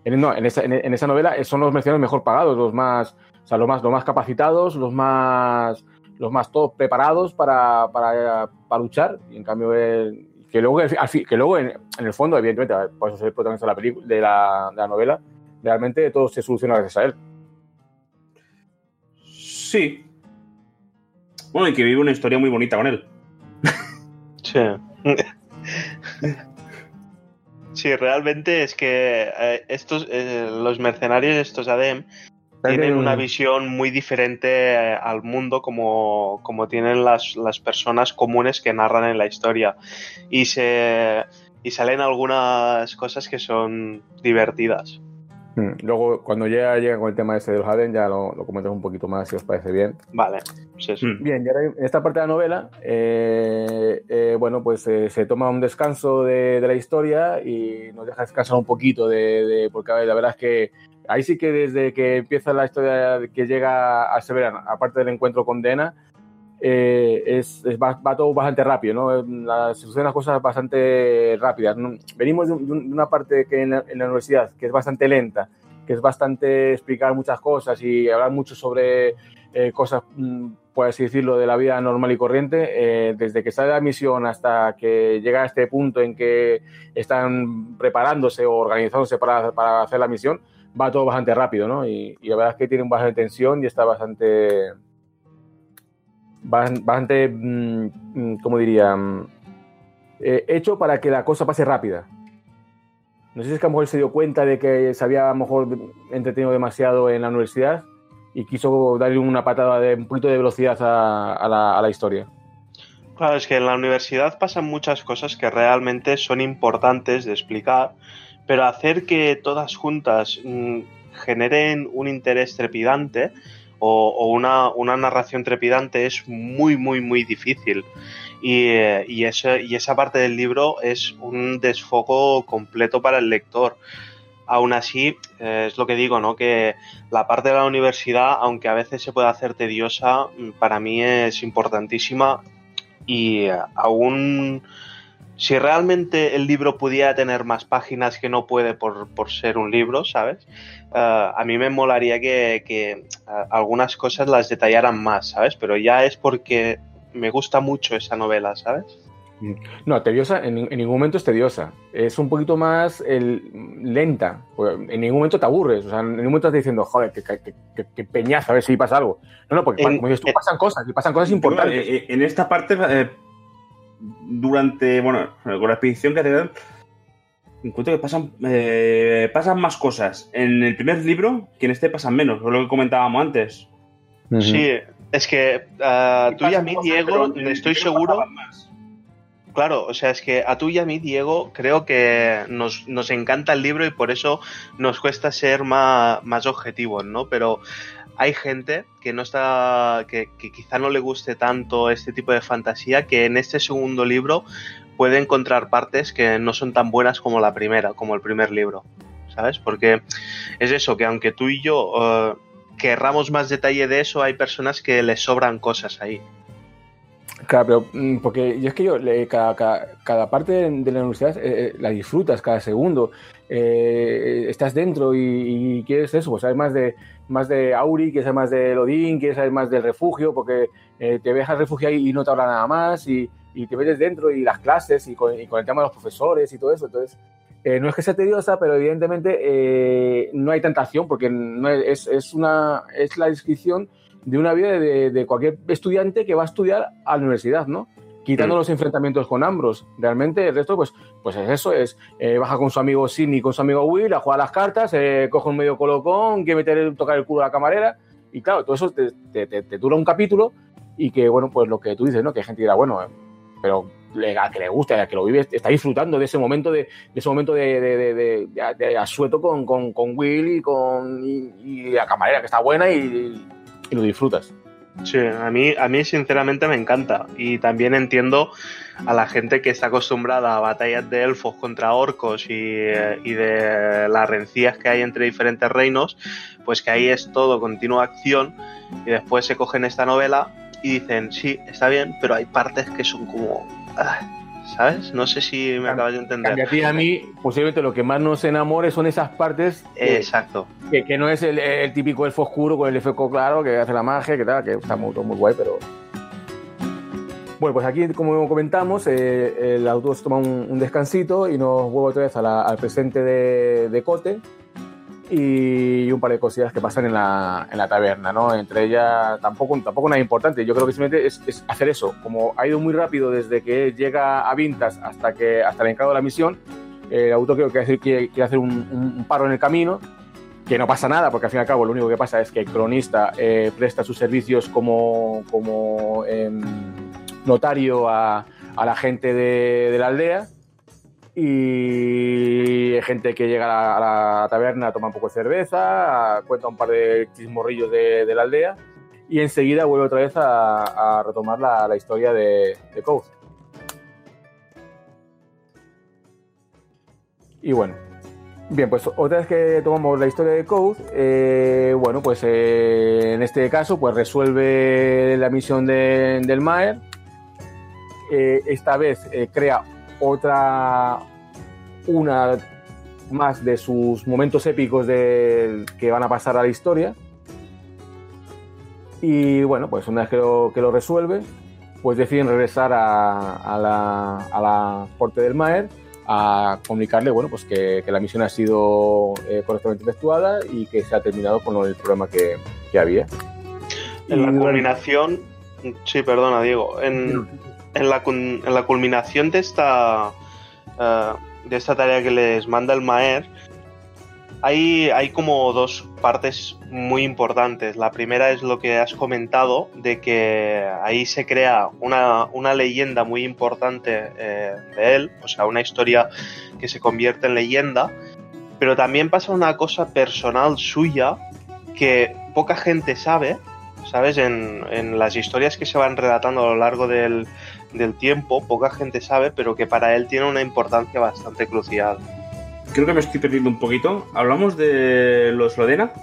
En, no, en esa, en, en esa novela son los mercenarios mejor pagados, los más, o sea, los más, los más capacitados, los más, los más todos preparados para, para, para luchar. Y en cambio, el, que luego, que luego en, en el fondo, evidentemente, por eso soy el protagonista de la, película, de, la, de la novela, realmente todo se soluciona gracias a él. Sí. Bueno, y que vive una historia muy bonita con él. Sí. Sí, realmente es que eh, estos, eh, los mercenarios, estos ADEM, tienen una visión muy diferente eh, al mundo como, como tienen las, las personas comunes que narran en la historia. Y, se, y salen algunas cosas que son divertidas. Luego, cuando llega, llega con el tema ese de los ADEM, ya lo, lo comentas un poquito más, si os parece bien. Vale. Sí, sí. Bien, y ahora en esta parte de la novela, eh, eh, bueno, pues eh, se toma un descanso de, de la historia y nos deja descansar un poquito de, de porque a ver, la verdad es que ahí sí que desde que empieza la historia que llega a Severan, aparte del encuentro con Dena, eh, es, es va, va todo bastante rápido, ¿no? Las, se suceden las cosas bastante rápidas. Venimos de, un, de una parte que en la, en la universidad que es bastante lenta, que es bastante explicar muchas cosas y hablar mucho sobre eh, cosas, por así decirlo, de la vida normal y corriente, eh, desde que sale la misión hasta que llega a este punto en que están preparándose o organizándose para, para hacer la misión, va todo bastante rápido, ¿no? Y, y la verdad es que tiene bastante tensión y está bastante, bastante, ¿cómo diría? Eh, hecho para que la cosa pase rápida. No sé si es que a lo mejor se dio cuenta de que se había a lo mejor entretenido demasiado en la universidad y quiso darle una patada de un poquito de velocidad a, a, la, a la historia. Claro, es que en la universidad pasan muchas cosas que realmente son importantes de explicar, pero hacer que todas juntas mmm, generen un interés trepidante o, o una, una narración trepidante es muy, muy, muy difícil. Y, y, eso, y esa parte del libro es un desfoco completo para el lector. Aún así, eh, es lo que digo, ¿no? Que la parte de la universidad, aunque a veces se pueda hacer tediosa, para mí es importantísima y eh, aún si realmente el libro pudiera tener más páginas que no puede por, por ser un libro, ¿sabes? Uh, a mí me molaría que, que uh, algunas cosas las detallaran más, ¿sabes? Pero ya es porque me gusta mucho esa novela, ¿sabes? No, tediosa, en, en ningún momento es tediosa. Es un poquito más el, lenta. En ningún momento te aburres. O sea, en ningún momento estás diciendo, joder, que, que, que, que peñazo, a ver si pasa algo. No, no, porque en, como dices tú, pasan cosas, y pasan cosas importantes. En, en esta parte, eh, durante, bueno, con la expedición que te dan, encuentro que pasan, eh, pasan más cosas. En el primer libro, que en este pasan menos, es lo que comentábamos antes. Uh-huh. Sí, es que uh, tú y a mí, Diego, estoy seguro... Claro, o sea, es que a tú y a mí, Diego, creo que nos, nos encanta el libro y por eso nos cuesta ser más, más objetivos, ¿no? Pero hay gente que no está, que, que quizá no le guste tanto este tipo de fantasía, que en este segundo libro puede encontrar partes que no son tan buenas como la primera, como el primer libro, ¿sabes? Porque es eso, que aunque tú y yo uh, querramos más detalle de eso, hay personas que les sobran cosas ahí. Claro, pero porque yo es que yo cada, cada, cada parte de la universidad eh, la disfrutas cada segundo, eh, estás dentro y, y quieres eso, pues sabes más de más de Auri, quieres saber más de Odín, quieres saber más del refugio, porque eh, te dejas refugio ahí y no te habla nada más y, y te metes dentro y las clases y con, y con el tema de los profesores y todo eso, entonces eh, no es que sea tediosa, pero evidentemente eh, no hay tanta acción porque no es, es, una, es la descripción de una vida de, de cualquier estudiante que va a estudiar a la universidad, ¿no? Quitando mm. los enfrentamientos con Ambros. Realmente el resto, pues, pues es eso, es eh, baja con su amigo Sidney, con su amigo Will, a jugar a las cartas, eh, coge un medio colocón, quiere meter, tocar el culo a la camarera, y claro, todo eso te, te, te, te dura un capítulo, y que, bueno, pues lo que tú dices, ¿no? Que hay gente que dirá, bueno, pero a que le guste, a que lo vive, está disfrutando de ese momento de, de ese momento de, de, de, de, de, de asueto con, con, con Will y con y, y la camarera, que está buena y... y lo disfrutas. Sí, a mí, a mí sinceramente me encanta y también entiendo a la gente que está acostumbrada a batallas de elfos contra orcos y, y de las rencillas que hay entre diferentes reinos, pues que ahí es todo continua acción y después se cogen esta novela y dicen, sí, está bien, pero hay partes que son como... Ah, ¿sabes? No sé si me acabas de entender. A ti y a mí, posiblemente lo que más nos enamore son esas partes que, Exacto. que, que no es el, el típico elfo oscuro con el efecto claro que hace la magia, que tal, que está muy, todo muy guay, pero... Bueno, pues aquí, como comentamos, eh, el autor se toma un, un descansito y nos vuelve otra vez a la, al presente de, de Cote y un par de cosillas que pasan en la, en la taberna, ¿no? Entre ellas, tampoco, tampoco nada importante. Yo creo que simplemente es, es hacer eso. Como ha ido muy rápido desde que llega a Vintas hasta, que, hasta el encargo de la misión, el autor creo que quiere, quiere hacer un, un, un paro en el camino, que no pasa nada, porque al fin y al cabo lo único que pasa es que el cronista eh, presta sus servicios como... como eh, notario a, a la gente de, de la aldea y gente que llega a la, a la taberna, toma un poco de cerveza, a, cuenta un par de chismorrillos de, de la aldea y enseguida vuelve otra vez a, a retomar la, la historia de, de Code. Y bueno, bien, pues otra vez que tomamos la historia de Code, eh, bueno, pues eh, en este caso pues resuelve la misión de, del Maer. Eh, esta vez eh, crea otra, una más de sus momentos épicos de, que van a pasar a la historia. Y bueno, pues una vez que lo, que lo resuelve, pues deciden regresar a, a, la, a la corte del Maer a comunicarle, bueno, pues que, que la misión ha sido eh, correctamente efectuada y que se ha terminado con el problema que, que había. En y la bueno, culminación, sí, perdona, Diego, en... En la, en la culminación de esta, uh, de esta tarea que les manda el Maer, hay, hay como dos partes muy importantes. La primera es lo que has comentado, de que ahí se crea una, una leyenda muy importante eh, de él, o sea, una historia que se convierte en leyenda, pero también pasa una cosa personal suya que poca gente sabe, ¿sabes? En, en las historias que se van relatando a lo largo del, del tiempo, poca gente sabe, pero que para él tiene una importancia bastante crucial. Creo que me estoy perdiendo un poquito. ¿Hablamos de los Lodena?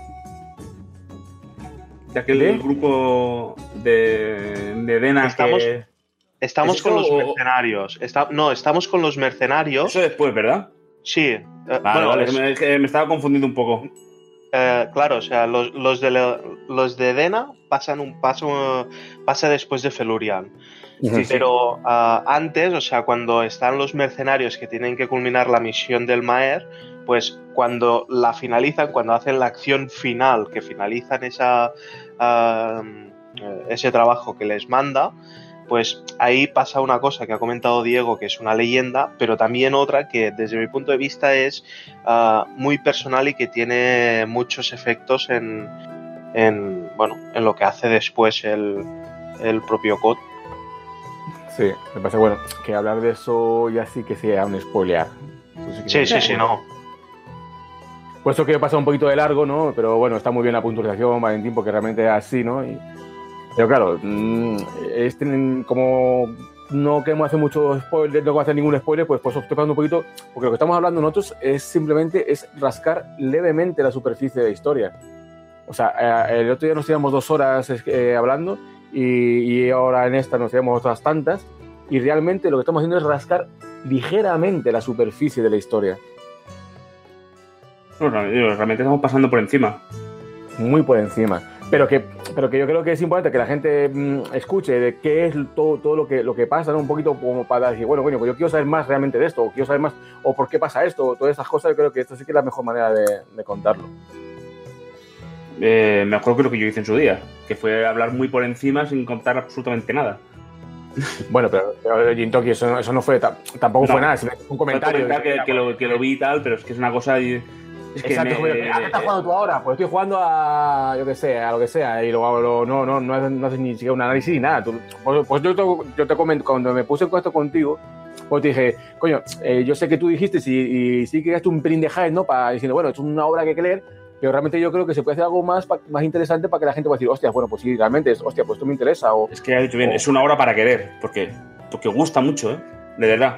De aquel ¿De? grupo de, de Dena Estamos, que... estamos ¿Es con eso los o- mercenarios. Está, no, estamos con los mercenarios. Eso después, ¿verdad? Sí. eh, Vale, bueno, vale, es- me, que me estaba confundiendo un poco. Eh, claro, o sea, los, los, de, la- los de Dena pasan un paso, pasa después de Felurian. Sí, sí. Pero ah, antes, o sea, cuando están los mercenarios que tienen que culminar la misión del Maer, pues cuando la finalizan, cuando hacen la acción final, que finalizan esa, ah, ese trabajo que les manda, pues ahí pasa una cosa que ha comentado Diego, que es una leyenda, pero también otra que desde mi punto de vista es uh, muy personal y que tiene muchos efectos en, en, bueno, en lo que hace después el, el propio Code. sí, me parece bueno que hablar de eso ya sí que sea un spoilear. Eso que Sí, sea- sí, sí, no. Por eso quiero pasar un poquito de largo, ¿no? Pero bueno, está muy bien la puntualización, Valentín, porque realmente es así, ¿no? Y, pero claro, mmm, este, como no queremos hacer mucho spoiler, no queremos hacer ningún spoiler, pues, pues estoy pasando un poquito, porque lo que estamos hablando nosotros es simplemente es rascar levemente la superficie de la historia. O sea, eh, el otro día nos tiramos dos horas eh, hablando y, y ahora en esta nos tiramos otras tantas y realmente lo que estamos haciendo es rascar ligeramente la superficie de la historia. No, realmente estamos pasando por encima. Muy por encima. Pero que, pero que yo creo que es importante que la gente mmm, escuche de qué es todo, todo lo, que, lo que pasa, ¿no? Un poquito como para decir, bueno, coño, pues yo quiero saber más realmente de esto, o quiero saber más, o por qué pasa esto, o todas esas cosas. Yo creo que esto sí que es la mejor manera de, de contarlo. Eh, me acuerdo que lo que yo hice en su día, que fue hablar muy por encima sin contar absolutamente nada. Bueno, pero, pero Jintoki, eso, eso no fue, tampoco No, fue nada, sino un comentario. Comentar que, que, lo, que lo vi y tal, pero es que es una cosa... Y, es que Exacto, me, como, ¿a qué estás jugando tú ahora? Pues estoy jugando a, yo qué sé, a lo que sea, y luego lo, no, no, no, haces, no haces ni siquiera un análisis ni nada. Tú, pues, pues yo, te, yo te comento, cuando me puse en contacto contigo, pues te dije, coño, eh, yo sé que tú dijiste, y, y sí que gasté un pelín de hype, ¿no? Para diciendo, bueno, es una obra que hay que leer, pero realmente yo creo que se puede hacer algo más, más interesante para que la gente pueda decir, hostia, bueno, pues sí, realmente, es, hostia, pues esto me interesa. O, es que ha dicho bien, o, es una obra para querer, porque, porque gusta mucho, ¿eh? De verdad.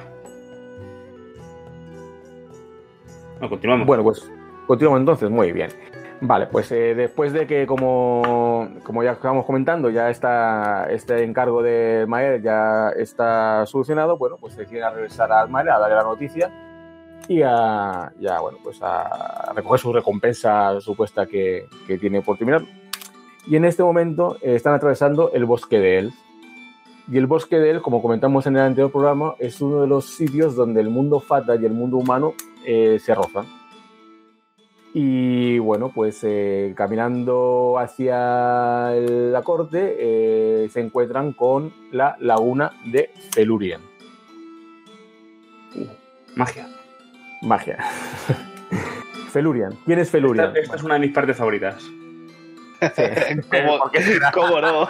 Bueno, continuamos. Bueno, pues continuamos entonces, muy bien. Vale, pues eh, después de que, como, como ya estábamos comentando, ya está este encargo de Maer ya está solucionado, bueno, pues se quiere regresar a Maer a darle la noticia y a, ya, bueno, pues a recoger su recompensa supuesta que, que tiene por terminar. Y en este momento eh, están atravesando el bosque de Elf. Y el bosque de Elf, como comentamos en el anterior programa, es uno de los sitios donde el mundo Fata y el mundo humano eh, se rozan. Y bueno, pues eh, caminando hacia el- la corte eh, se encuentran con la laguna de Felurian. Magia. Magia. Felurian. ¿Quién es Felurian? Esta, esta es una de mis partes favoritas. ¿Cómo, ¿Cómo no?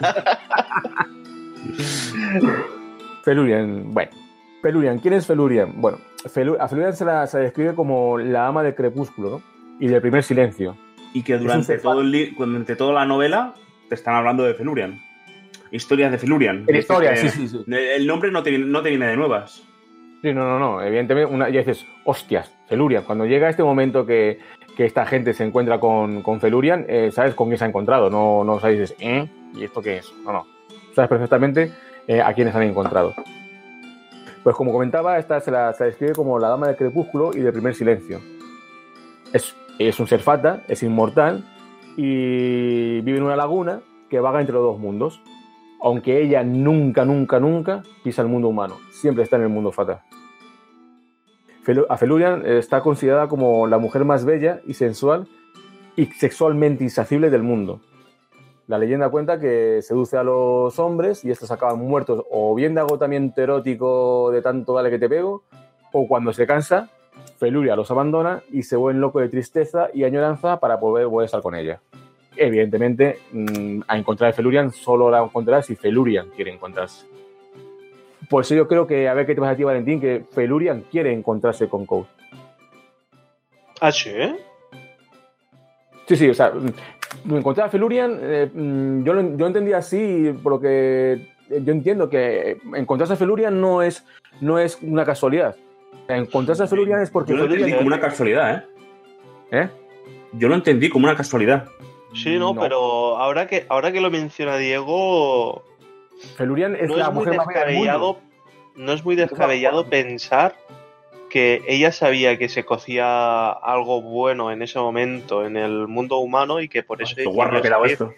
Felurian. Bueno, Felurian. ¿Quién es Felurian? Bueno, Felu- a Felurian se la se la describe como la ama del crepúsculo, ¿no? Y del primer silencio. Y que Es un durante, ser todo el li- durante toda la novela te están hablando de Felurian. Historias de Felurian. En historia, Es sí, que sí, sí. El nombre no te, viene- no te viene de nuevas. Sí, no, no, no. Evidentemente, una, ya dices, hostias, Felurian. Cuando llega este momento que, que esta gente se encuentra con, con Felurian, eh, sabes con quién se ha encontrado. No, no sabes, dices, ¿eh? ¿Y esto qué es? No, no. Sabes perfectamente eh, a quiénes han encontrado. Pues como comentaba, esta se la, se la describe como la dama del crepúsculo y del primer silencio. Es, es un ser fata, es inmortal y vive en una laguna que vaga entre los dos mundos. Aunque ella nunca, nunca, nunca pisa el mundo humano. Siempre está en el mundo fata. Fel- A Felurian está considerada como la mujer más bella y sensual y sexualmente insaciable del mundo. La leyenda cuenta que seduce a los hombres y estos acaban muertos o bien de agotamiento erótico de tanto dale que te pego, o cuando se cansa, Felurian los abandona y se vuelve loco de tristeza y añoranza para poder volver a estar con ella. Evidentemente, mmm, a encontrar a Felurian solo la encontrarás si Felurian quiere encontrarse. Por eso yo creo que, a ver qué te pasa a ti, Valentín, que Felurian quiere encontrarse con Code. ¿Ah, sí? Sí, sí, o sea, mm, encontrar a Felurian, eh, mm, yo, lo, yo lo entendía así, por lo que yo entiendo que encontrarse a Felurian no es, no es una casualidad. O sea, encontrarse a Felurian es porque Yo lo entendí Felurian... como una casualidad, ¿eh? ¿Eh? Yo lo entendí como una casualidad. Sí, no, No. pero ahora que, ahora que lo menciona Diego, Felurian es no la es muy mujer más bella del mundo. descabellado, no es muy descabellado pensar que ella sabía que se cocía algo bueno en ese momento en el mundo humano y que por eso Qué guarro ha quedado esto.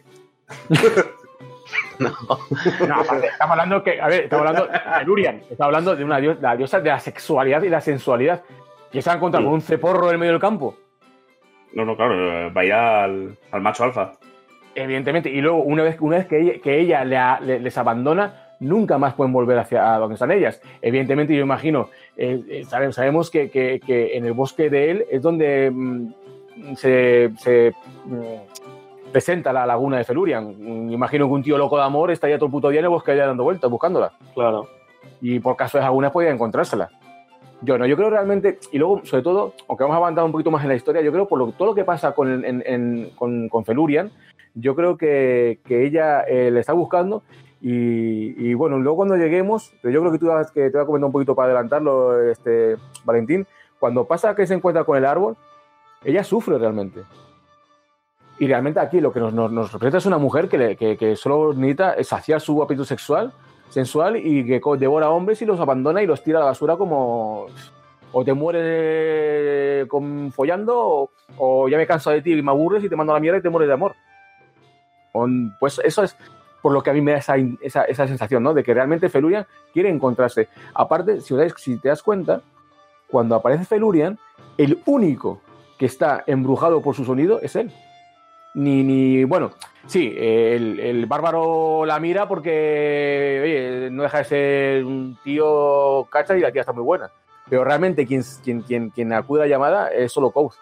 No. No, aparte, estamos hablando que, a ver, estamos hablando de Felurian, estamos hablando de una diosa, la diosa de la sexualidad y la sensualidad. Que se va a encontrar Sí. con un ceporro en el medio del campo. No, no, claro, eh, va a ir al, al macho alfa. Evidentemente. Y luego, una vez, una vez que ella, que ella le a- le- les abandona, nunca más pueden volver hacia a donde están ellas. Evidentemente, yo imagino, eh, eh, sabemos, sabemos que, que- que en el bosque de él es donde mm, se, se, mm, presenta la laguna de Felurian. Mm, Imagino que un tío loco de amor estaría todo el puto día en el bosque allá dando vueltas, buscándola. Claro. Y por caso de algunas podía encontrársela. Yo no, yo creo realmente, y luego, sobre todo, aunque vamos a avanzar un poquito más en la historia, yo creo por lo, todo lo que pasa con, en- en- con, con Felurian, yo creo que, que ella eh, le está buscando y, y bueno, luego cuando lleguemos, pero yo creo que tú vas- que te voy a comentar un poquito para adelantarlo, este, Valentín, cuando pasa que se encuentra con el árbol, ella sufre realmente. Y realmente aquí lo que nos, nos, nos representa es una mujer que, le- que, que solo necesita saciar su apetito sexual, sensual y que co- devora hombres y los abandona y los tira a la basura como o te mueres eh, con, follando o, o ya me canso de ti y me aburres y te mando a la mierda y te mueres de amor. O, pues eso es por lo que a mí me da esa, esa, esa sensación, ¿no? De que realmente Felurian quiere encontrarse. Aparte, si, os dais- si te das cuenta, cuando aparece Felurian, el único que está embrujado por su sonido es él. Ni, ni bueno, sí, el, el bárbaro la mira porque, oye, no deja de ser un tío cacha y la tía está muy buena. Pero realmente quien, quien, quien, quien acude a la llamada es solo Coast.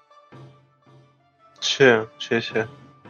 Sí, sí, sí.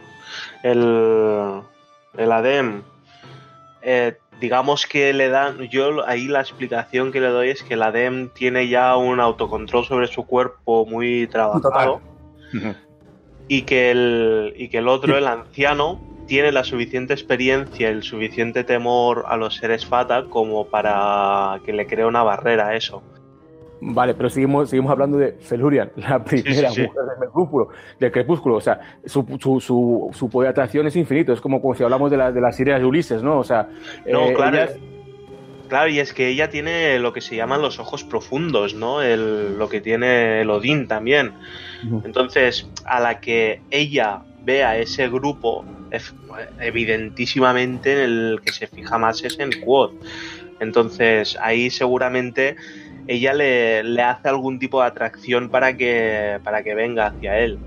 El, el ADEM, eh, digamos que le dan, yo ahí la explicación que le doy es que el ADEM tiene ya un autocontrol sobre su cuerpo muy trabajado. Y que, el, y que el otro, el anciano, tiene la suficiente experiencia y el suficiente temor a los seres Fata como para que le cree una barrera a eso. Vale, pero seguimos, seguimos hablando de Felurian, la primera Sí, sí, sí. mujer del crepúsculo, del crepúsculo. O sea, su, su, su, su poder de atracción es infinito. Es como, como si hablamos de, la, de las sirenas de Ulises, ¿no? O sea, No, eh, claro. ellas- Claro, y es que ella tiene lo que se llaman los ojos profundos, ¿no? El, lo que tiene el Odín también. Ujú. Entonces, a la que ella vea ese grupo, ef- evidentísimamente en el que se fija más es en Quoth. Entonces, ahí seguramente ella le, le hace algún tipo de atracción para que, para que venga hacia él.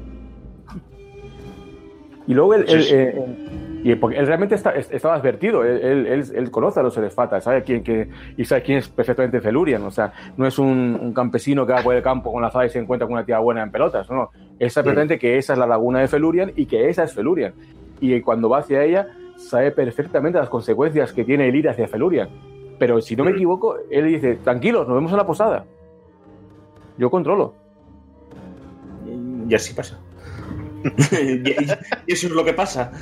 Y luego él, él, Sí, sí. eh, él- y porque él realmente está, es- estaba advertido, él, él, él, él conoce a los Elefatas, sabe quién, que, y sabe quién es perfectamente Felurian. O sea, no es un, un campesino que va por el campo con la azada y se encuentra con una tía buena en pelotas, no. Él sabe perfectamente que esa es la laguna de Felurian y que esa es Felurian. Y cuando va hacia ella, sabe perfectamente las consecuencias que tiene el ir hacia Felurian. Pero si no me equivoco, él dice, tranquilos, nos vemos en la posada. Yo controlo. Y así pasa. y, y eso es lo que pasa.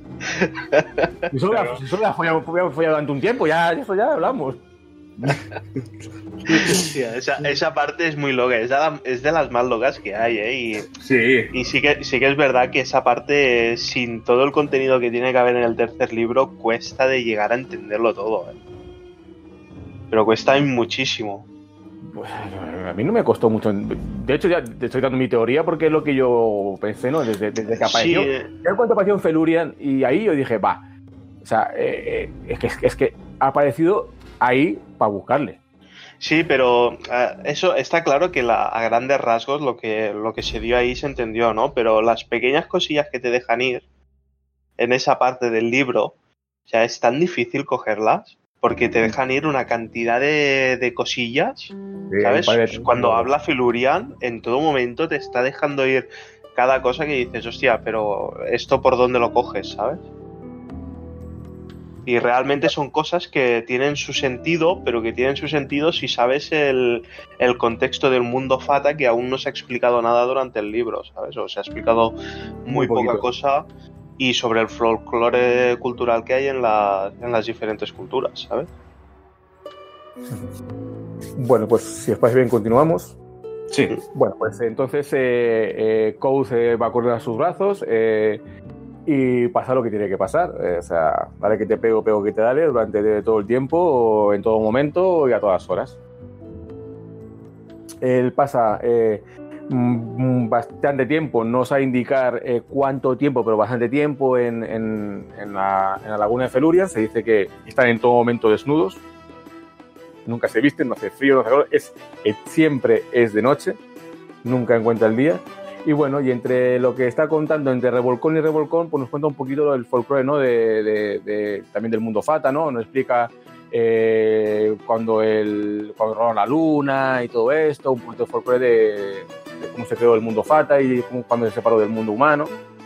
Y solo la, solo la follado, follado, follado durante un tiempo, ya, eso ya hablamos. Hostia, esa, esa parte es muy loca, es de, la- es de las más locas que hay, ¿eh? Y, Sí. y sí que, sí que es verdad que esa parte, sin todo el contenido que tiene que haber en el tercer libro, cuesta de llegar a entenderlo todo, ¿eh? Pero cuesta muchísimo. Pues, a mí no me costó mucho. De hecho, ya te estoy dando mi teoría porque es lo que yo pensé, ¿no? Desde, desde que apareció. Sí, eh. Ya en cuanto apareció en Felurian, y ahí yo dije, va. O sea, eh, eh, es, que, es que ha aparecido ahí para buscarle. Sí, pero uh, eso está claro que la, a grandes rasgos lo que, lo que se dio ahí se entendió, ¿no? Pero las pequeñas cosillas que te dejan ir en esa parte del libro, o sea, es tan difícil cogerlas porque te dejan ir una cantidad de, de cosillas, ¿sabes? Padre, Cuando no, habla Felurian, en todo momento te está dejando ir cada cosa que dices, hostia, pero esto por dónde lo coges, ¿sabes? Y realmente son cosas que tienen su sentido, pero que tienen su sentido si sabes el, el contexto del mundo Fata, que aún no se ha explicado nada durante el libro, ¿sabes? O se ha explicado muy, Muy poca poquito. cosa, y sobre el folclore cultural que hay en, la, en las diferentes culturas, ¿sabes? Bueno, pues si os parece bien, continuamos. Sí. Bueno, pues entonces eh, eh, Quoth eh, va a correr a sus brazos eh, y pasa lo que tiene que pasar. Eh, o sea, dale que te pego, pego que te dale durante de todo el tiempo, o en todo momento y a todas horas. Él pasa eh, mm, bastante tiempo, no sabe indicar eh, cuánto tiempo, pero bastante tiempo en, en, en, la, en la laguna de Felurian. Se dice que están en todo momento desnudos. Nunca se visten, no hace frío, no hace calor, es, es, siempre es de noche, nunca encuentra el día. Y bueno, y entre lo que está contando, entre revolcón y revolcón, pues nos cuenta un poquito del folclore, ¿no? De, de, de, también del mundo Fata, ¿no? Nos explica eh, cuando, el, cuando robaron la luna y todo esto, un poquito de folclore de, de cómo se creó el mundo Fata y cómo, cuando se separó del mundo humano.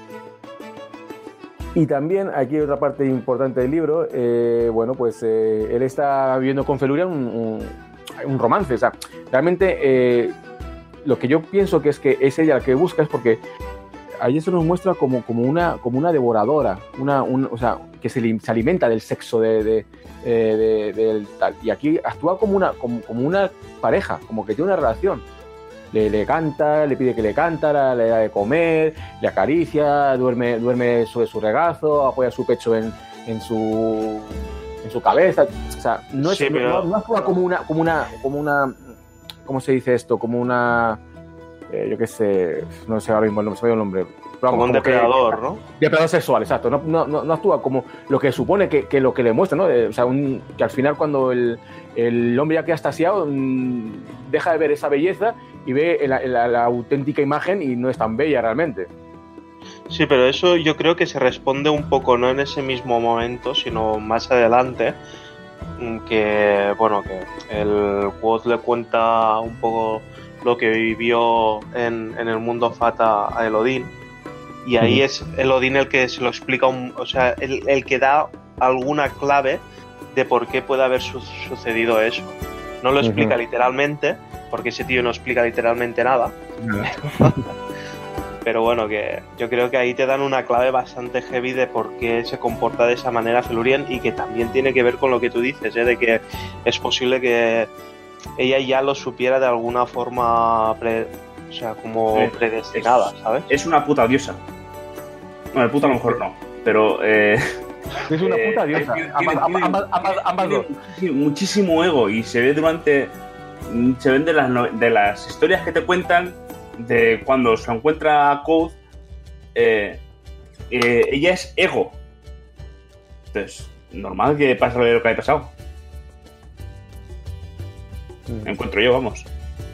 Y también aquí hay otra parte importante del libro, eh, bueno, pues eh, él está viviendo con Felurian un, un, un romance, o sea, realmente eh, lo que yo pienso que es que es ella la que busca es porque ahí se nos muestra como, como, una, como una devoradora, una, un, o sea, que se, se alimenta del sexo de, de, de, de, de tal, y aquí actúa como una, como, como una pareja, como que tiene una relación. Le, le canta, le pide que le canta, le da de comer, le acaricia, duerme, duerme sobre su regazo, apoya su pecho en, en, su, en su cabeza. O sea, no, es, Sí, pero... no, no actúa como una, como una, como una, ¿cómo se dice esto? Como una, eh, yo qué sé, no sé ahora mismo el nombre, se me ha ido el nombre. Pero como vamos, un como depredador, que, ¿no? Depredador sexual, exacto. No, no, no, no actúa como lo que supone que, que lo que le muestra, ¿no? Eh, o sea, un, que al final cuando el, el hombre ya queda extasiado, mmm, deja de ver esa belleza y ve la, la, la auténtica imagen y no es tan bella realmente. Sí, pero eso yo creo que se responde un poco no en ese mismo momento, sino más adelante, que bueno, que el Quoth le cuenta un poco lo que vivió en, en el mundo Fata a Elodín, y ahí uh-huh. es Elodín el que se lo explica, un, o sea, el, el que da alguna clave de por qué puede haber su, sucedido eso. No lo explica uh-huh. literalmente, porque ese tío no explica literalmente nada. Uh-huh. Pero bueno, que yo creo que ahí te dan una clave bastante heavy de por qué se comporta de esa manera Felurian, y que también tiene que ver con lo que tú dices, ¿eh? De que es posible que ella ya lo supiera de alguna forma, pre, o sea, como eh, predestinada, es, ¿sabes? Es una puta diosa. Bueno, el puta a lo mejor no, pero... Eh, es una puta diosa. Tiene, ambas, tiene, ambas, ambas, ambas tiene dos. Muchísimo, muchísimo ego y se ve durante... Se ven de las, de las historias que te cuentan de cuando se encuentra a Quoth, eh, eh, ella es ego. Entonces, normal que pase lo que haya pasado. Mm. Encuentro yo, vamos.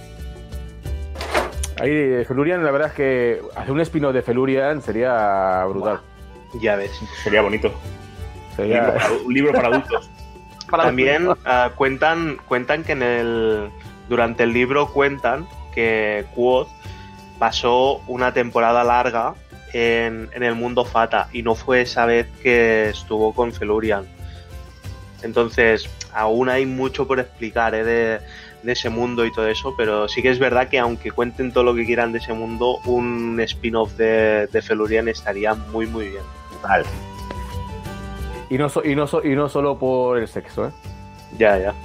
Ahí, Felurian, la verdad es que hacer un spin-off de Felurian sería brutal. Ya ves. Sería bonito. Sería... Un, libro para, un libro para adultos. También uh, cuentan, cuentan que en el durante el libro cuentan que Quoth pasó una temporada larga en, en el mundo Fata y no fue esa vez que estuvo con Felurian. Entonces, aún hay mucho por explicar ¿eh? de, de ese mundo y todo eso, pero sí que es verdad que aunque cuenten todo lo que quieran de ese mundo, un spin-off de, de Felurian estaría muy muy bien. Total. Y no, so, y, no so, y no solo por el sexo, ¿eh? Ya, ya.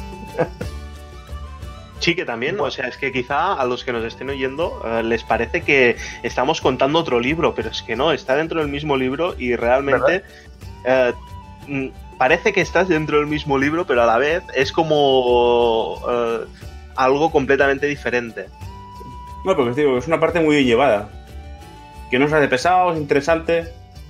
Sí, que también, o sea, es que quizá a los que nos estén oyendo uh, les parece que estamos contando otro libro, pero es que no, está dentro del mismo libro y realmente uh, parece que estás dentro del mismo libro, pero a la vez es como uh, algo completamente diferente. No, porque digo, es una parte muy bien llevada. Que no se hace pesado, es interesante.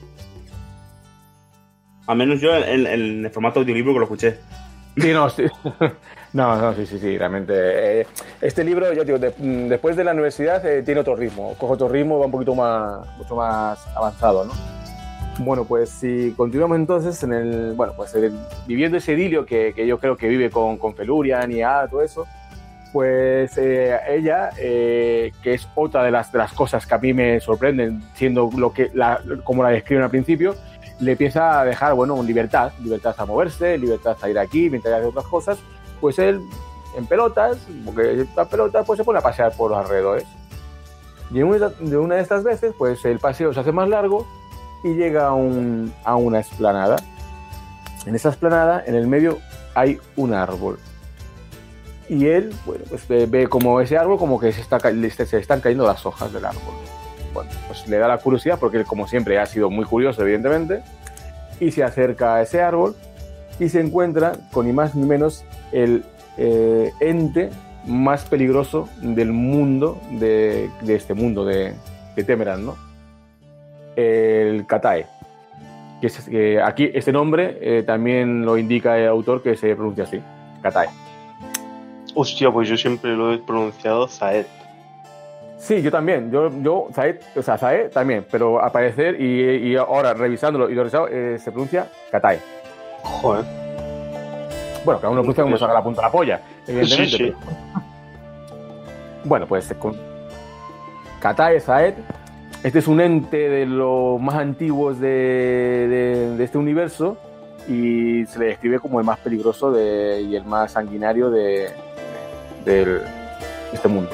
Al menos yo en, en el formato audiolibro que lo escuché. Sí, no, sí. No, no, sí, sí, sí, realmente. Eh, este libro, yo digo, de, después de la universidad eh, tiene otro ritmo, coge otro ritmo, va un poquito más, mucho más avanzado, ¿no? Bueno, pues si continuamos entonces en el, bueno, pues el, viviendo ese idilio que, que yo creo que vive con, con Felurian y ah, todo eso, pues eh, ella, eh, que es otra de las, de las cosas que a mí me sorprenden, siendo lo que la, como la describen al principio, le empieza a dejar, bueno, libertad, libertad a moverse, libertad a ir aquí, mientras hace otras cosas, pues él, en pelotas, porque está pelotas, pues se pone a pasear por los alrededores. Y en una de, una de estas veces, pues el paseo se hace más largo y llega a, un, a una explanada. En esa explanada, en el medio, hay un árbol. Y él, bueno, pues ve, ve como ese árbol, como que se, está, se están cayendo las hojas del árbol. Bueno, pues le da la curiosidad porque él, como siempre, ha sido muy curioso, evidentemente, y se acerca a ese árbol y se encuentra con ni más ni menos el eh, ente más peligroso del mundo, de, de este mundo de, de Temeran, ¿no? El Katae. Que es, eh, aquí este nombre eh, también lo indica el autor, que se pronuncia así, Katae. Hostia, pues yo siempre lo he pronunciado Zaed. Sí, yo también. Yo, yo Zaed, o sea, Zaed también, pero al parecer, y, y ahora revisándolo y lo revisado, eh, se pronuncia Katae. Joder. Bueno, cada uno pronuncia como saca la punta de la polla, evidentemente. Sí, sí. Pero... Bueno, pues con Katae, Zaed, este es un ente de los más antiguos de, de, de este universo y se le describe como el más peligroso de, y el más sanguinario de, de, de este mundo.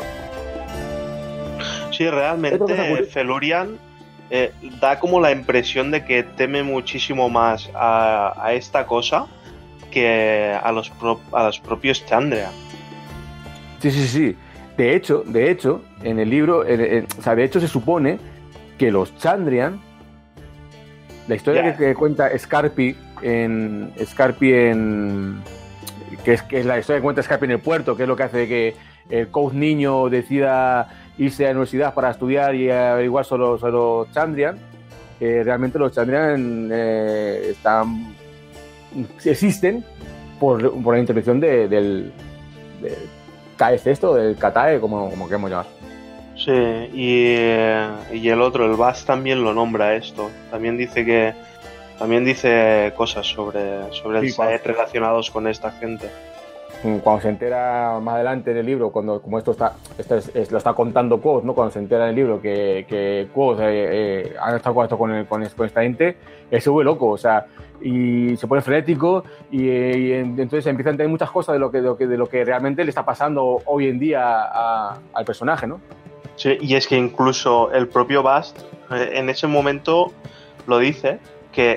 Sí, realmente Felurian eh, da como la impresión de que teme muchísimo más a, a esta cosa que a los, pro, a los propios Chandrian. Sí, sí, sí. De hecho, de hecho, en el libro, en, en, o sea, de hecho se supone que los Chandrian, la historia yeah. que, que cuenta Scarpi en Scarpi en que es, que es la historia que cuenta Scarpi en el puerto, que es lo que hace que el Quoth niño decida irse a la universidad para estudiar y averiguar sobre, sobre los Chandrian. Eh, realmente los Chandrian eh, están existen por, por la intervención de, del, del K F esto, del Katae, como, como queremos llamar. Sí, y, y el otro, el Bas, también lo nombra esto. También dice que también dice cosas sobre, sobre sí, el Zaed relacionados con esta gente. Cuando se entera más adelante en el libro, cuando como esto está, esto es, es, lo está contando Quoth, ¿no? Cuando se entera en el libro que, que Quoth eh, eh, han estado con esto con, el, con, con esta gente, él se vuelve loco, o sea, y se pone frenético y, y entonces empieza a entender muchas cosas de lo que, de lo que, de lo que realmente le está pasando hoy en día a, al personaje, ¿no? Sí, y es que incluso el propio Bast eh, en ese momento lo dice, que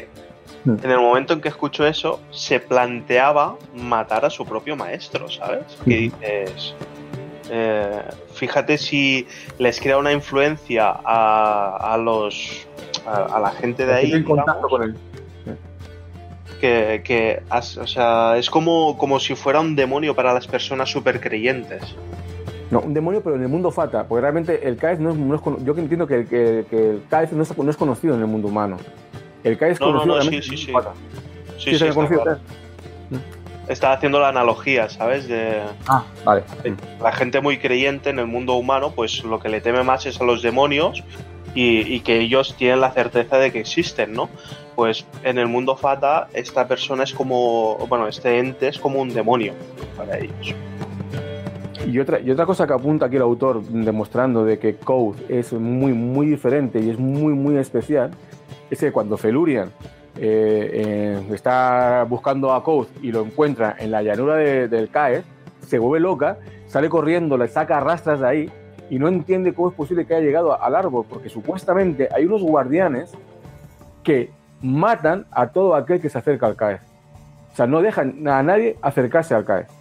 en el momento en que escuchó eso, se planteaba matar a su propio maestro, ¿sabes? Que dices, eh, fíjate si les crea una influencia a, a los a, a la gente de ahí, en contacto digamos, con él. que, que as- o sea, es como, como si fuera un demonio para las personas súper creyentes. No, un demonio, pero en el mundo Fata, porque realmente el Caes no es, no es cono- yo que entiendo que, el- que, que el Caes no es, no es conocido en el mundo humano. El Caes es No, no, conocido no, realmente sí, en el sí, mundo sí. Fata. Sí, Sí, sí, se le está conocido, claro. Está haciendo la analogía, ¿sabes? De Ah, vale. la gente muy creyente en el mundo humano, pues lo que le teme más es a los demonios y, y que ellos tienen la certeza de que existen, ¿no? Pues en el mundo Fata, esta persona es como, bueno, este ente es como un demonio para ellos. Y otra, y otra cosa que apunta aquí el autor, demostrando de que Code es muy, muy diferente y es muy, muy especial, es que cuando Felurian eh, eh, está buscando a Code y lo encuentra en la llanura de- del Caes, se vuelve loca, sale corriendo, le saca rastras de ahí y no entiende cómo es posible que haya llegado al árbol, porque supuestamente hay unos guardianes que matan a todo aquel que se acerca al Caes. O sea, no dejan a nadie acercarse al Caes.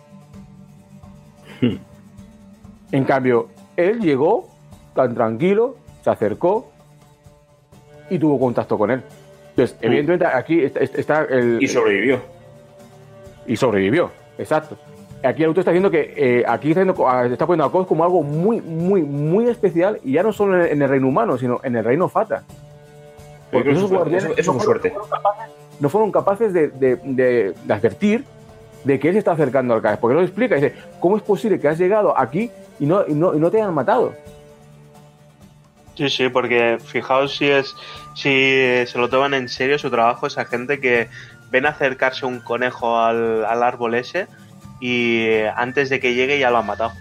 En cambio, él llegó tan tranquilo, se acercó y tuvo contacto con él. Entonces, Mm. evidentemente, aquí está, está el... Y sobrevivió. Y sobrevivió, exacto. Aquí el autor está diciendo que eh, aquí está, viendo, está poniendo a Cos como algo muy, muy, muy especial, y ya no solo en el, en el reino humano, sino en el reino Fata. Porque Eso esos fue- guardianes eso- eso no fue fueron- suerte. no fueron capaces- no fueron capaces de, de, de- de advertir de que él se está acercando al Caes, porque no lo explica. Dice, ¿cómo es posible que has llegado aquí y no, y no, y no te hayan matado? Sí, sí, porque fijaos si es si se lo toman en serio su trabajo, esa gente que ven acercarse un conejo al, al árbol ese y antes de que llegue ya lo han matado.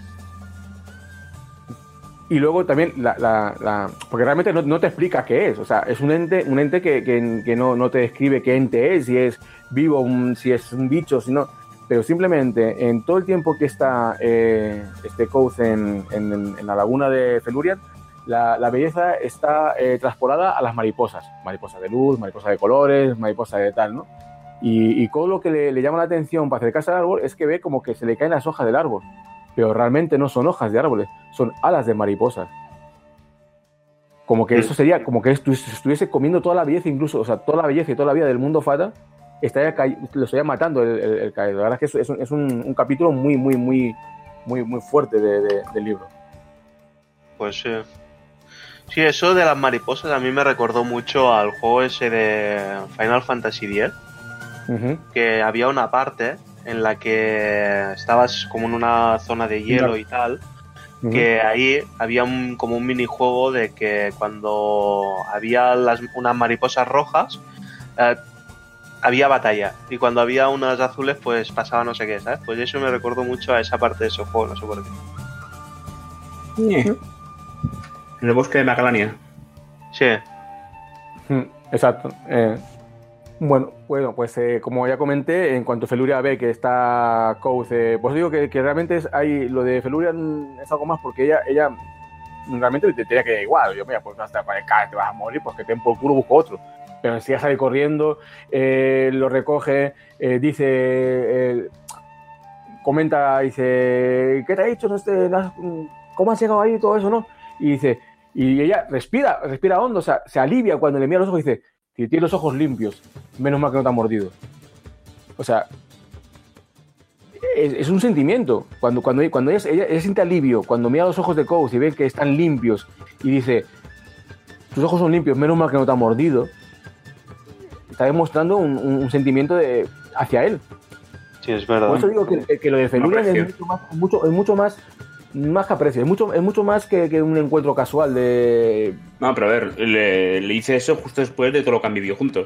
Y luego también, la, la, la- porque realmente no, no te explica qué es. O sea, es un ente, un ente que, que, que no, no te describe qué ente es, si es vivo, un- si es un bicho, si no. Pero simplemente, en todo el tiempo que está eh, este Code en, en, en la laguna de Felurian, la, la belleza está eh, transportada a las mariposas. Mariposas de luz, mariposas de colores, mariposas de tal, ¿no? Y, y todo lo que le, le llama la atención para acercarse al árbol es que ve como que se le caen las hojas del árbol. Pero realmente no son hojas de árboles, son alas de mariposas. Como que eso sería, como que estu- estuviese comiendo toda la belleza, incluso, o sea, toda la belleza y toda la vida del mundo Fata, estaría ca- lo estaría matando el, el, el caído. La verdad es que es, es, un, es un, un capítulo muy, muy, muy, muy, muy fuerte de, de, del libro. Pues sí. Sí, eso de las mariposas a mí me recordó mucho al juego ese de Final Fantasy diez, Uh-huh. que había una parte en la que estabas como en una zona de hielo y tal, Uh-huh. que ahí había un, como un minijuego de que cuando había las, unas mariposas rojas, eh, había batalla, y cuando había unas azules pues pasaba no sé qué, ¿sabes? Pues eso me recordó mucho a esa parte de ese juego, no sé por qué. En el bosque de Macalania. Sí, Mm, exacto. Eh, bueno, bueno, pues eh, como ya comenté, en cuanto Feluria ve que está Code, eh, pues digo que, que realmente es, hay, lo de Feluria es algo más porque ella, ella realmente te tenía que dar igual. Yo, mira, pues hasta para el caer te vas a morir, pues que te den por culo, busco otro. Pero si ya sale corriendo, eh, lo recoge, eh, dice, eh, comenta, dice, ¿qué te ha dicho? No sé, ¿cómo has llegado ahí y todo eso, no? Y dice, y ella respira, respira hondo, o sea, se alivia cuando le mira los ojos y dice, que tiene los ojos limpios, menos mal que no te ha mordido. O sea, es, es un sentimiento. Cuando, cuando, cuando ella, ella, ella siente alivio, cuando mira los ojos de Code y ve que están limpios y dice, tus ojos son limpios, menos mal que no te ha mordido, está demostrando un, un, un sentimiento de, hacia él. sí, es verdad. Por eso digo que, que lo de Felurian Aprecio. es mucho más, mucho, es mucho más, más que aprecio, es mucho, es mucho más que, que un encuentro casual de... No, pero a ver, le, le hice eso justo después de todo lo que han vivido juntos.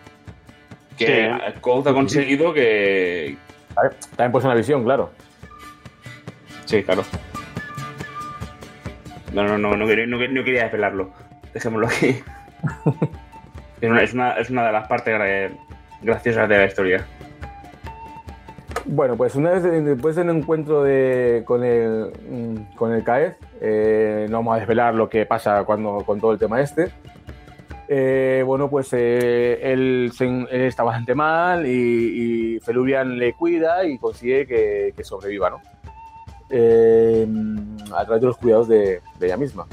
Que Sí. Code ha conseguido que... A ver, también puede ser una visión, claro. Sí, claro. No, no, no, no, quería, no, no quería desvelarlo. Dejémoslo aquí. Es una, es una, es una de las partes gra- graciosas de la historia. Bueno, pues una vez después del encuentro de, con el mm, con el Caez, eh, no vamos a desvelar lo que pasa cuando con todo el tema este. Eh, bueno, pues eh, él, se, él está bastante mal y, y Felurian le cuida y consigue que, que sobreviva, ¿no? Eh, a través de los cuidados de, de ella misma.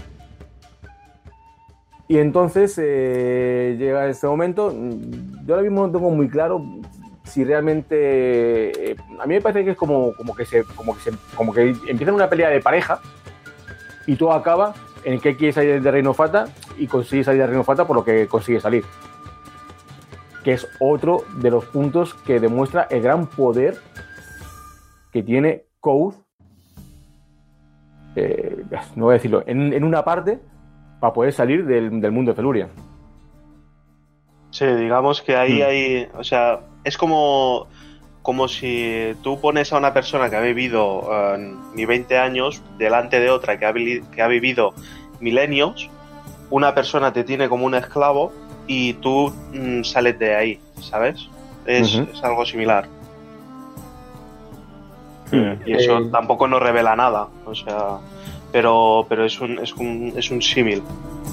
Y entonces eh, llega este momento. Yo ahora mismo no tengo muy claro si realmente. Eh, a mí me parece que es como, como, que se, como, que se, como que empiezan una pelea de pareja y todo acaba en que quiere salir de Reino Fata y consigue salir de Reino Fata por lo que consigue salir. Que es otro de los puntos que demuestra el gran poder que tiene Code. Eh, no voy a decirlo, en, en una parte para poder salir del, del mundo de Felurian. Sí, digamos que ahí Mm. hay, o sea, es como, como si tú pones a una persona que ha vivido eh, ni veinte años delante de otra que ha, vi- que ha vivido milenios, una persona te tiene como un esclavo y tú mm, sales de ahí, ¿sabes? Es, Ujú. es algo similar. Hmm. Y eso Eh, tampoco nos revela nada, o sea, pero, pero es un, es un, es un símil.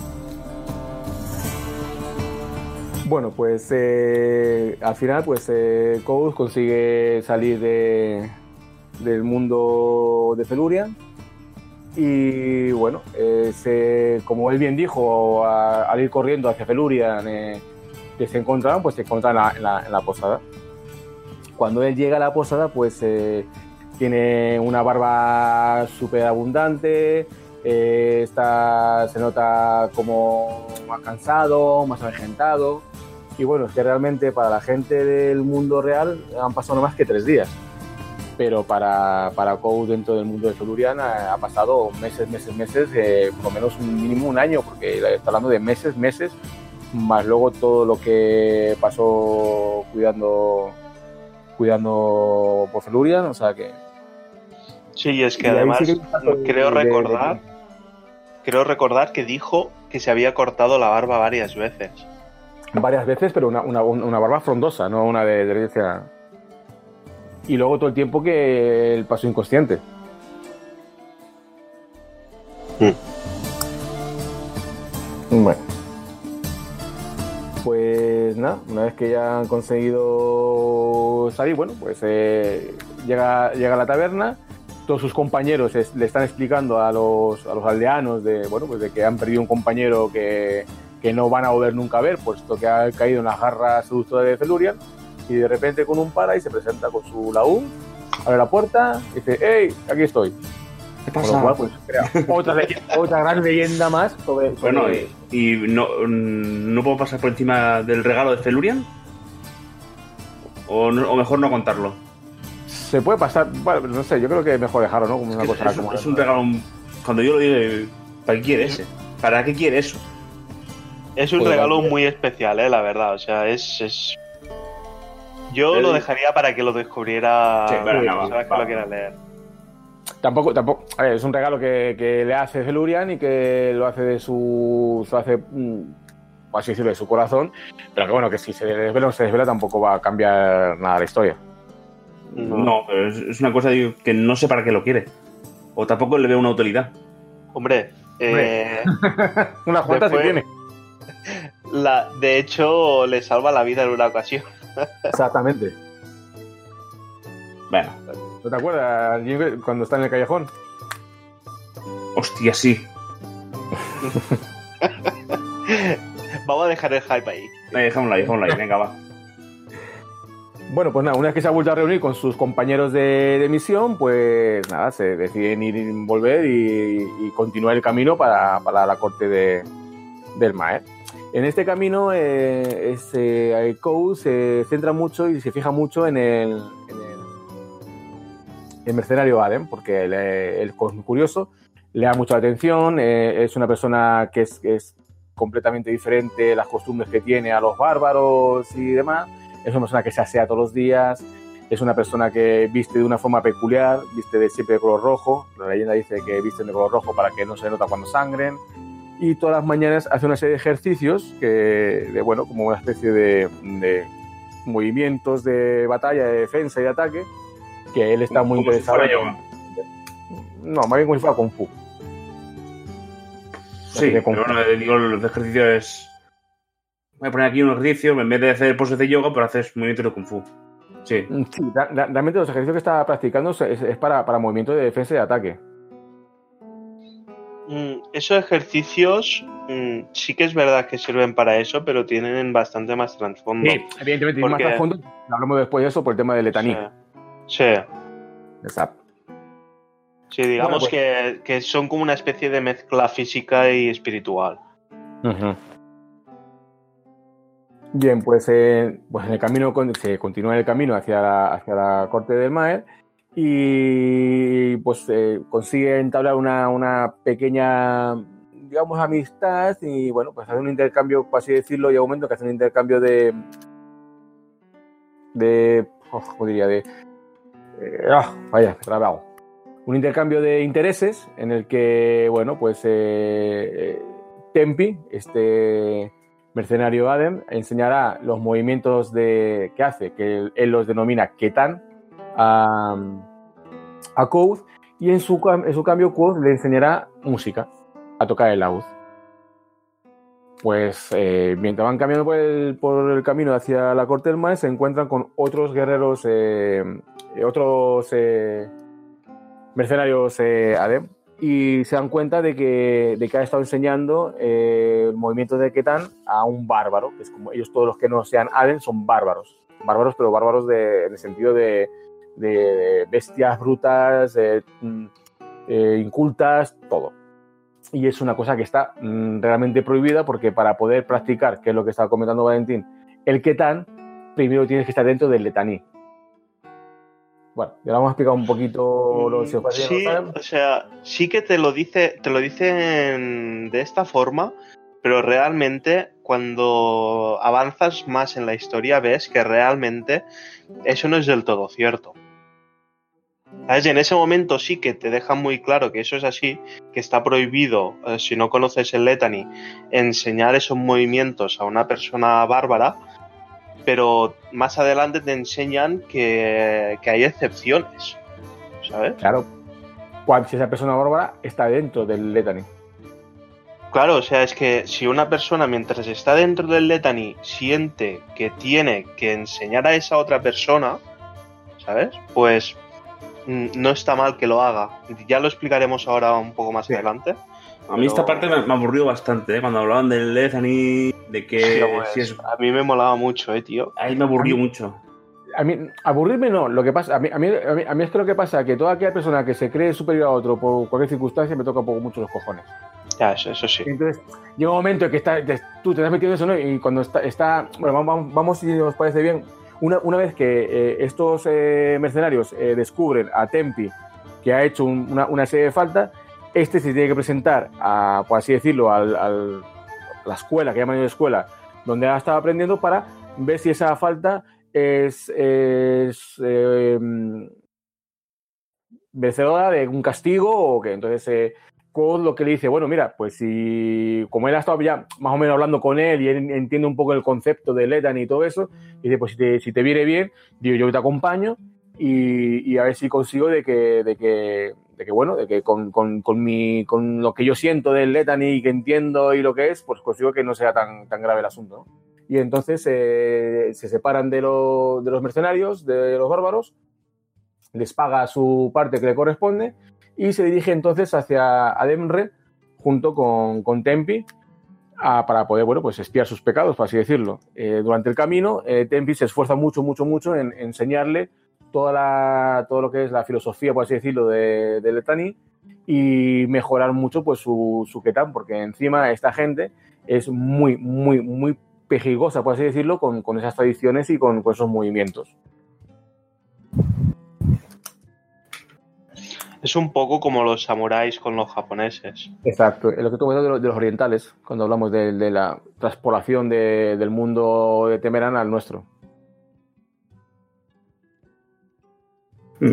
Bueno, pues eh, al final, pues eh, Code consigue salir de, del mundo de Felurian y bueno, eh, se, como él bien dijo, a- al ir corriendo hacia Felurian, eh, que se encontraban, pues se encuentran en la, en la- en la posada. Cuando él llega a la posada, pues eh, tiene una barba súper abundante, eh, está, se nota como más cansado, más avejentado. Y bueno, es que realmente para la gente del mundo real han pasado no más que tres días. Pero para, para Code dentro del mundo de Felurian ha, ha pasado meses, meses, meses, eh, por lo menos un mínimo un año, porque está hablando de meses, meses, más luego todo lo que pasó cuidando, cuidando por Felurian, o sea que... Sí, es que y ahí además sí que hay un paso de- creo de- de- recordar, creo recordar que dijo que se había cortado la barba varias veces. varias veces, pero una, una, una barba frondosa, no una de herencia. Y luego todo el tiempo que él pasó inconsciente. Bueno. Pues nada, una vez que ya han conseguido salir, bueno, pues eh, llega, llega a la taberna, todos sus compañeros es- le están explicando a los, a los aldeanos de, bueno, pues de que han perdido un compañero que, que no van a volver nunca a ver, puesto que ha caído en las garras seductoras de Felurian, y de repente con un para y se presenta con su laúd, abre la puerta y dice, ¡hey, aquí estoy! ¿Qué Con lo cual, pues crea otra, leye- otra gran leyenda más sobre... sobre- Bueno, y, y no, no puedo pasar por encima del regalo de Felurian. O, no- o mejor no contarlo. Se puede pasar, bueno, no sé, yo creo que es mejor dejarlo, ¿no? Como una Es, que cosa es- como es un regalo. Cuando yo lo digo, ¿para qué quiere ese? ¿Para qué quiere eso? Es un Pues, regalo vale. muy especial, eh, la verdad. O sea, es. es... Yo El- lo dejaría para que lo descubriera Sí, bueno, la no, persona va, que va. lo quiera leer. Tampoco, tampoco, a ver, es un regalo que, que le hace Felurian y que lo hace de su, lo hace, mm, por así decirlo, de su corazón, pero que bueno, que si se desvela o no se desvela tampoco va a cambiar nada la historia. No. No, pero es, es una cosa digo, que no sé para qué lo quiere. O tampoco le veo una utilidad. Hombre, eh, Unas cuantas sí Después- tiene. la, de hecho, le salva la vida en una ocasión. Exactamente. Bueno, ¿No te acuerdas, Jimmy, cuando está en el callejón? hostia, sí. Vamos a dejar el hype ahí. Eh, Dejámoslo ahí, dejámoslo ahí, venga, va. Bueno, pues nada, una vez que se ha vuelto a reunir con sus compañeros de, de misión, pues nada, se deciden ir y volver y, y continuar el camino para, para la corte de, del Maer. En este camino, eh, es, eh, Code se centra mucho y se fija mucho en el, en el, el mercenario Aden, porque él, eh, él es curioso, le da mucha atención, eh, es una persona que es, que es completamente diferente las costumbres que tiene a los bárbaros y demás. Es una persona que se asea todos los días, es una persona que viste de una forma peculiar, viste de siempre de color rojo. La leyenda dice que visten de color rojo para que no se nota cuando sangren. Y todas las mañanas hace una serie de ejercicios que, de, bueno, como una especie de, de movimientos de batalla, de defensa y de ataque, que él está muy Como si interesado fuera en... yoga. No, más bien como si fuera Kung Fu. Sí, de pero bueno, digo, los ejercicios es... voy a poner aquí unos ejercicios, en vez de hacer poses de yoga, pero haces movimientos de kung fu. Sí. Sí, realmente los ejercicios que está practicando es, es para, para movimiento de defensa y de ataque. Mm, esos ejercicios mm, sí que es verdad que sirven para eso, pero tienen bastante más trasfondo. Sí, evidentemente porque... más trasfondo. Hablamos después de eso por el tema del letaní. Sí. sí. Exacto. Sí, digamos bueno, pues... que, que son como una especie de mezcla física y espiritual. Uh-huh. Bien, pues, eh, pues en el camino se continúa el camino hacia la, hacia la corte del Maer y pues eh, consigue entablar una, una pequeña, digamos, amistad y bueno, pues hace un intercambio, por así decirlo, llega un momento que hace un intercambio de de, oh, ¿cómo diría? De, eh, oh, vaya, trabado. Un intercambio de intereses en el que, bueno, pues eh, Tempi, este mercenario Adem, enseñará los movimientos de, que hace, que él, él los denomina Ketan, a, a Quoth, y en su, en su cambio Quoth le enseñará música, a tocar el laúd. Pues eh, mientras van caminando por el, por el camino hacia la corte del Maer, se encuentran con otros guerreros, eh, otros eh, mercenarios eh, Adem, y se dan cuenta de que, de que ha estado enseñando eh, el movimiento de Ketan a un bárbaro, que es como ellos todos los que no sean Adem son bárbaros, bárbaros pero bárbaros de, en el sentido de, de, de bestias brutas, eh, eh, incultas, todo. Y es una cosa que está mm, realmente prohibida porque para poder practicar, que es lo que estaba comentando Valentín, el Ketan, primero tienes que estar dentro del letaní. Bueno, ya vamos a explicar un poquito lo que os sí, no o sea, sí que te lo dice, te lo dicen de esta forma, pero realmente cuando avanzas más en la historia ves que realmente eso no es del todo cierto. ¿Sabes? En ese momento sí que te dejan muy claro que eso es así, que está prohibido, eh, si no conoces el Letany, enseñar esos movimientos a una persona bárbara, pero más adelante te enseñan que, que hay excepciones, ¿sabes? Claro, cuando si esa persona bárbara está dentro del Letany. Claro, o sea, es que si una persona mientras está dentro del Letany siente que tiene que enseñar a esa otra persona, ¿sabes? Pues no está mal que lo haga. Ya lo explicaremos ahora un poco más sí. adelante. A mí pero... esta parte me, me aburrió bastante, ¿eh? Cuando hablaban del Letany, de que... Sí, pues, si es... A mí me molaba mucho, ¿eh, tío? Ahí me aburrió a mí, mucho. A mí, aburrirme no, lo que pasa, a mí, a, mí, a, mí, a mí es que lo que pasa es que toda aquella persona que se cree superior a otro por cualquier circunstancia me toca un poco mucho los cojones. Ya, eso, eso sí. Entonces, llega un momento en que está, te, tú te estás metiendo eso, ¿no? Y cuando está, está bueno, vamos, vamos, si os parece bien, una, una vez que eh, estos eh, mercenarios eh, descubren a Tempi que ha hecho un, una, una serie de faltas, este se tiene que presentar, a, por así decirlo, al, al, a la escuela, que llaman ellos escuela, donde ha estado aprendiendo para ver si esa falta es, es eh, vencedora de un castigo o qué. Entonces, eh, Quoth lo que le dice, bueno, mira, pues si, como él ha estado ya más o menos hablando con él y él entiende un poco el concepto de Letany y todo eso, dice, pues si te, si te viene bien, digo, yo te acompaño y, y a ver si consigo de que, de que, de que bueno, de que con, con, con, mi, con lo que yo siento del Letany y que entiendo y lo que es, pues consigo que no sea tan, tan grave el asunto, ¿no? Y entonces eh, se separan de, lo, de los mercenarios, de los bárbaros, les paga su parte que le corresponde y se dirige entonces hacia Ademre junto con, con Tempi a, para poder, bueno, pues expiar sus pecados, por así decirlo. Eh, durante el camino, eh, Tempi se esfuerza mucho, mucho, mucho en, en enseñarle toda la, todo lo que es la filosofía, por así decirlo, de, de Letany y mejorar mucho pues su, su Ketan, porque encima esta gente es muy, muy, muy pejigosa, por así decirlo, con, con esas tradiciones y con, con esos movimientos. Es un poco como los samuráis con los japoneses. Exacto, es lo que tú comentas de los, de los orientales, cuando hablamos de, de la transpolación de, del mundo de Temeran al nuestro. Mm.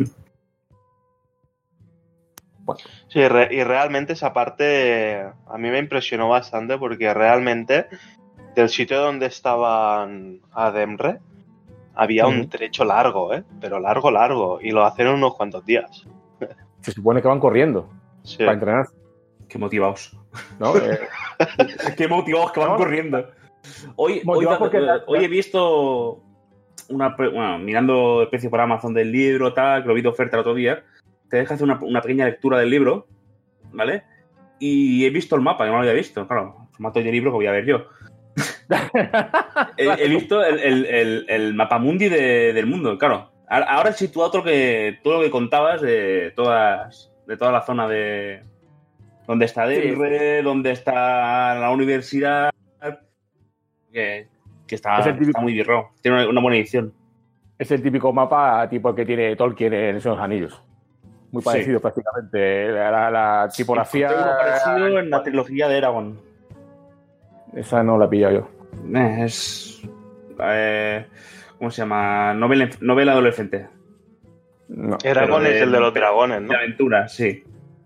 Bueno. Sí, re, y realmente esa parte a mí me impresionó bastante porque realmente del sitio donde estaban Ademre había uh-huh. un trecho largo, ¿eh? Pero largo, largo, y lo hacen en unos cuantos días. Se supone que van corriendo sí. para entrenar. Qué motivados. ¿No? Eh... Qué motivados que van ¿no? corriendo. Hoy, hoy, porque, hoy he visto una, bueno, mirando el precio por Amazon del libro, tal, que lo vi de oferta el otro día, te deja hacer una, una pequeña lectura del libro, ¿vale? Y he visto el mapa, que no lo había visto, claro, el formato de libro que voy a ver yo. he, he visto el, el, el, el mapamundi de, del mundo, claro. Ahora he situado todo lo que, todo lo que contabas de todas, de toda la zona de donde está Delre, sí. Donde está la universidad, que, que está, típico, está muy birro, tiene una, una buena edición. Es el típico mapa tipo que tiene Tolkien en esos anillos. Muy parecido, sí. Prácticamente. La, la tipografía. Sí, parecido en la trilogía de Eragon. Esa no la he pillado yo. Eh, es. Eh, ¿Cómo se llama? Novela, novela adolescente. No, Eragon es el de los dragones, ¿no? De aventuras, sí.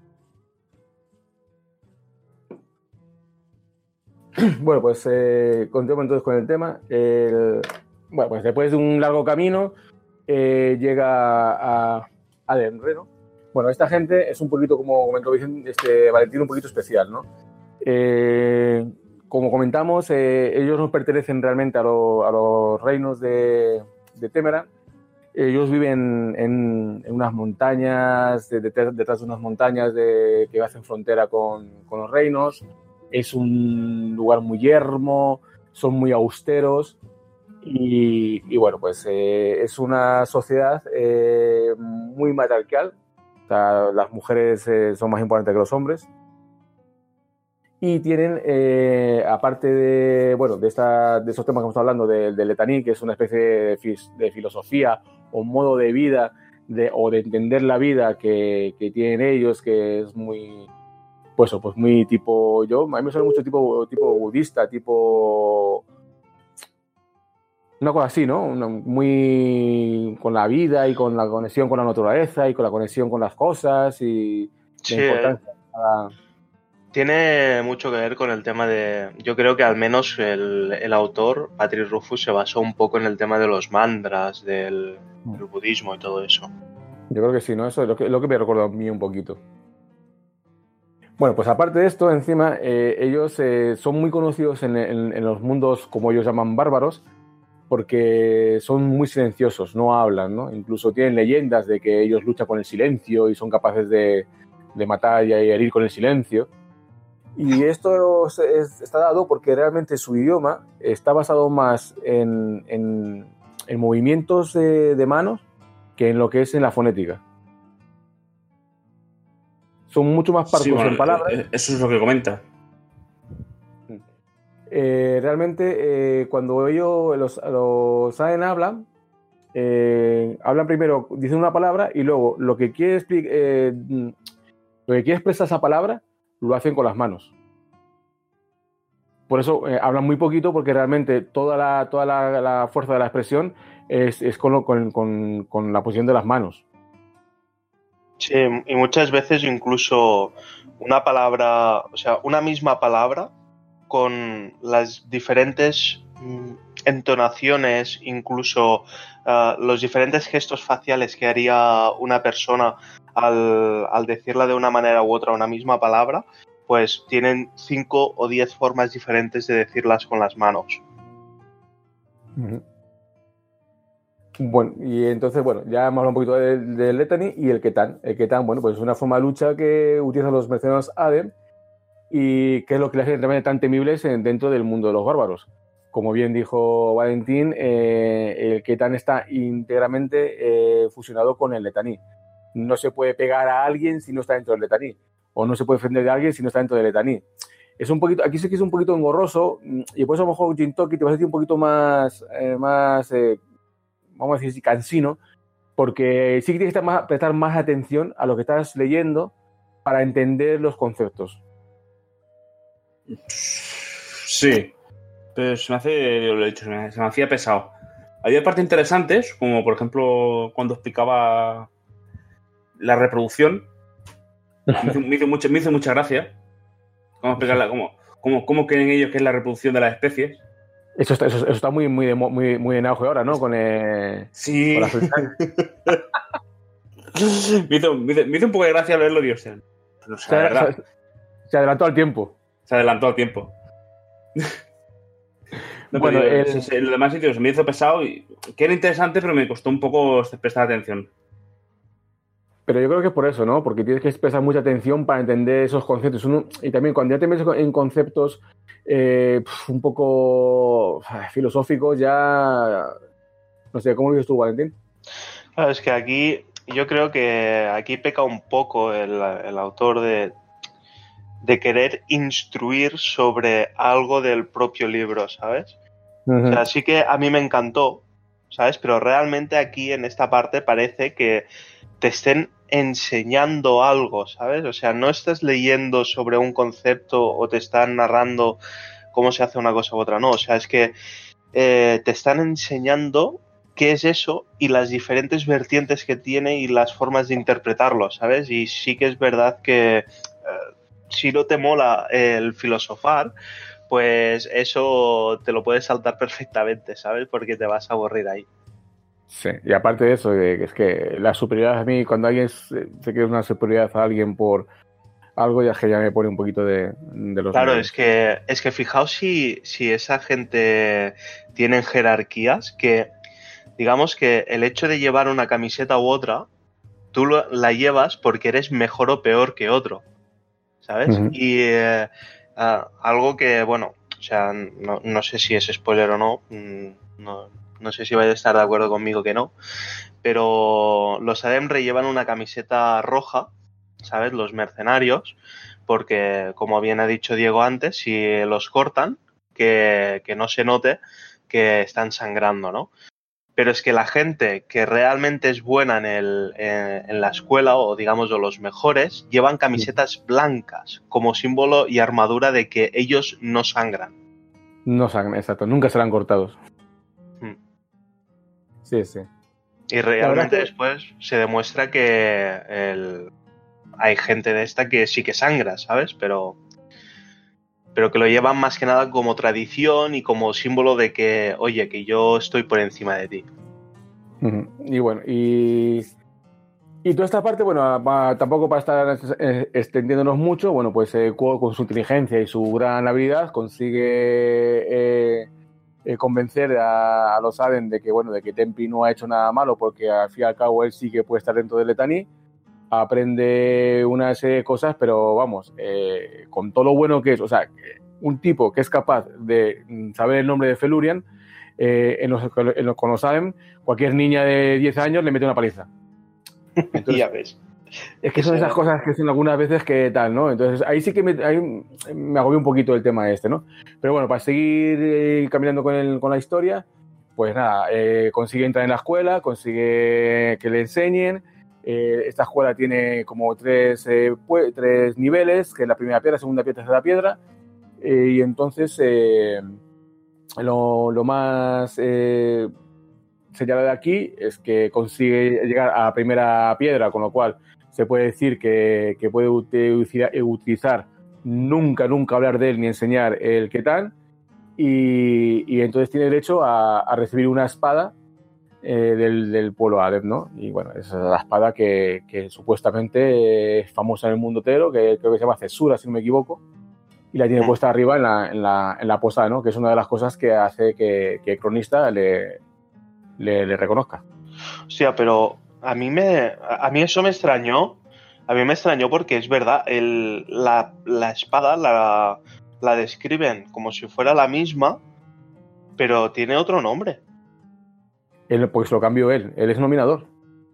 Bueno, pues eh, continuamos entonces con el tema. El, bueno, pues después de un largo camino, eh, llega a Adenre, ¿no? Bueno, esta gente es un poquito, como comentó este Valentín, un poquito especial, ¿no? Eh, como comentamos, eh, ellos no pertenecen realmente a, lo, a los reinos de, de Temeran. Ellos viven en, en unas montañas, de, de, detrás de unas montañas de, que hacen frontera con, con los reinos. Es un lugar muy yermo, son muy austeros y, y bueno, pues eh, es una sociedad eh, muy matriarcal. O sea, las mujeres eh, son más importantes que los hombres. Y tienen, eh, aparte de, bueno, de, esta, de esos temas que estamos hablando, del de letaní, que es una especie de, fis, de filosofía o modo de vida de, o de entender la vida que, que tienen ellos, que es muy... Pues, pues muy tipo, yo, a mí me suena mucho tipo, tipo budista, tipo, una cosa así, ¿no? Una, muy con la vida y con la conexión con la naturaleza y con la conexión con las cosas y sí, la importancia. Para... Tiene mucho que ver con el tema de, yo creo que al menos el, el autor, Patrick Rufus, se basó un poco en el tema de los mantras, del, del budismo y todo eso. Yo creo que sí, ¿no? Eso es lo que, lo que me recuerda a mí un poquito. Bueno, pues aparte de esto, encima, eh, ellos eh, son muy conocidos en, en, en los mundos, como ellos llaman, bárbaros, porque son muy silenciosos, no hablan, ¿no? Incluso tienen leyendas de que ellos luchan con el silencio y son capaces de, de matar y herir con el silencio. Y esto es, es, está dado porque realmente su idioma está basado más en, en, en movimientos de, de manos que en lo que es en la fonética. Son mucho más parcos sí, bueno, en palabras. Eso es lo que comenta. Eh, realmente, eh, cuando ellos, los, los Aen hablan, eh, hablan primero, dicen una palabra y luego lo que quiere, eh, lo que quiere expresar esa palabra lo hacen con las manos. Por eso eh, hablan muy poquito, porque realmente toda la, toda la, la fuerza de la expresión es, es con, lo, con, con, con la posición de las manos. Sí, y muchas veces incluso una palabra, o sea, una misma palabra con las diferentes mm, entonaciones, incluso uh, los diferentes gestos faciales que haría una persona al, al decirla de una manera u otra una misma palabra, pues tienen cinco o diez formas diferentes de decirlas con las manos. Uh-huh. Bueno, y entonces, bueno, ya hemos hablado un poquito del de letaní y el Ketán. El Ketán, bueno, pues es una forma de lucha que utilizan los mercenarios Aden y que es lo que les hace realmente tan temibles dentro del mundo de los bárbaros. Como bien dijo Valentín, eh, el Ketán está íntegramente eh, fusionado con el letaní. No se puede pegar a alguien si no está dentro del letaní, o no se puede defender de alguien si no está dentro del letaní. Es un poquito, aquí sí que es un poquito engorroso, y por eso a lo mejor Jintoki te va a decir un poquito más, eh, más eh, vamos a decir, cansino, porque sí que tienes que más, prestar más atención a lo que estás leyendo para entender los conceptos. Sí, pero se me hace, lo he dicho, se me, se me hacía pesado. Había partes interesantes, como por ejemplo cuando explicaba la reproducción. Me hizo, me hizo, mucha, me hizo mucha gracia. Cómo explicarla, cómo, cómo, cómo creen ellos que es la reproducción de las especies. Eso está, eso, eso está muy, muy, muy, muy en auge ahora, ¿no? Con, eh, sí. Con la me, hizo, me, hizo, me hizo un poco de gracia leerlo, Dios. O sea, se, se, se adelantó al tiempo. Se adelantó al tiempo. No, bueno, pero el... ese- ese- lo demás sitios se me hizo pesado y que era interesante, pero me costó un poco prestar atención. Pero yo creo que es por eso, ¿no? Porque tienes que prestar mucha atención para entender esos conceptos. Uno, y también cuando ya te metes en conceptos eh, un poco filosóficos, ya... No sé, ¿cómo lo dices tú, Valentín? Claro, es que aquí, yo creo que aquí peca un poco el, el autor de, de querer instruir sobre algo del propio libro, ¿sabes? Uh-huh. O sea, sí que a mí me encantó, ¿sabes? Pero realmente aquí en esta parte parece que te estén enseñando algo, ¿sabes? O sea, no estás leyendo sobre un concepto o te están narrando cómo se hace una cosa u otra, no. O sea, es que eh, te están enseñando qué es eso y las diferentes vertientes que tiene y las formas de interpretarlo, ¿sabes? Y sí que es verdad que eh, si no te mola el filosofar, pues eso te lo puedes saltar perfectamente, ¿sabes? Porque te vas a aburrir ahí. Sí, y aparte de eso, eh, es que la superioridad a mí, cuando alguien se, se quiere una superioridad a alguien por algo, ya que ya me pone un poquito de, de los Claro, nervios. es que, es que fijaos si, si esa gente tiene jerarquías, que digamos que el hecho de llevar una camiseta u otra, tú lo, la llevas porque eres mejor o peor que otro, ¿sabes? Uh-huh. Y eh, uh, algo que, bueno, o sea, no, no sé si es spoiler o no, no, no sé si vais a estar de acuerdo conmigo que no, pero los Ademre llevan una camiseta roja, ¿sabes? Los mercenarios, porque, como bien ha dicho Diego antes, si los cortan, que, que no se note que están sangrando, ¿no? Pero es que la gente que realmente es buena en, el, en, en la escuela, o digamos, o los mejores, llevan camisetas blancas como símbolo y armadura de que ellos no sangran. No sangran, exacto, nunca serán cortados. Hmm. Sí, sí. Y realmente que... después se demuestra que el... hay gente de esta que sí que sangra, ¿sabes? Pero... pero que lo llevan más que nada como tradición y como símbolo de que, oye, que yo estoy por encima de ti. Uh-huh. Y bueno, y... Y toda esta parte, bueno, va, tampoco para estar eh, extendiéndonos mucho, bueno, pues eh, con su inteligencia y su gran habilidad consigue eh, eh, convencer a, a los Aden de que, bueno, de que Tempi no ha hecho nada malo, porque al fin y al cabo él sí que puede estar dentro del Letani. Aprende una serie de cosas, pero vamos, eh, con todo lo bueno que es, o sea, un tipo que es capaz de saber el nombre de Felurian, eh, en los, en los, con los Adem, cualquier niña de diez años le mete una paliza. Entonces, ya ves. Es que son esas cosas que son algunas veces que tal, ¿no? Entonces ahí sí que me, ahí me agobió un poquito el tema este, ¿no? Pero bueno, para seguir eh, caminando con, el, con la historia, pues nada, eh, consigue entrar en la escuela, consigue que le enseñen. Eh, esta escuela tiene como tres, eh, pues, tres niveles, que es la primera piedra, segunda piedra, tercera piedra. Eh, y entonces eh, lo, lo más... Eh, señalado de aquí es que consigue llegar a la primera piedra, con lo cual se puede decir que, que puede utilizar, utilizar nunca, nunca hablar de él ni enseñar el Ketán, y, y entonces tiene derecho a, a recibir una espada eh, del, del pueblo Adem, ¿no? Y bueno, esa es la espada que, que supuestamente es famosa en el mundo entero, que creo que se llama Cesura, si no me equivoco, y la tiene puesta arriba en la, en la, en la posada, ¿no? Que es una de las cosas que hace que, que el cronista le... Le, le reconozca. Hostia, pero a mí me a mí eso me extrañó. A mí me extrañó porque es verdad, el, la, la espada la, la describen como si fuera la misma, pero tiene otro nombre. Él, pues lo cambió él. Él es nominador.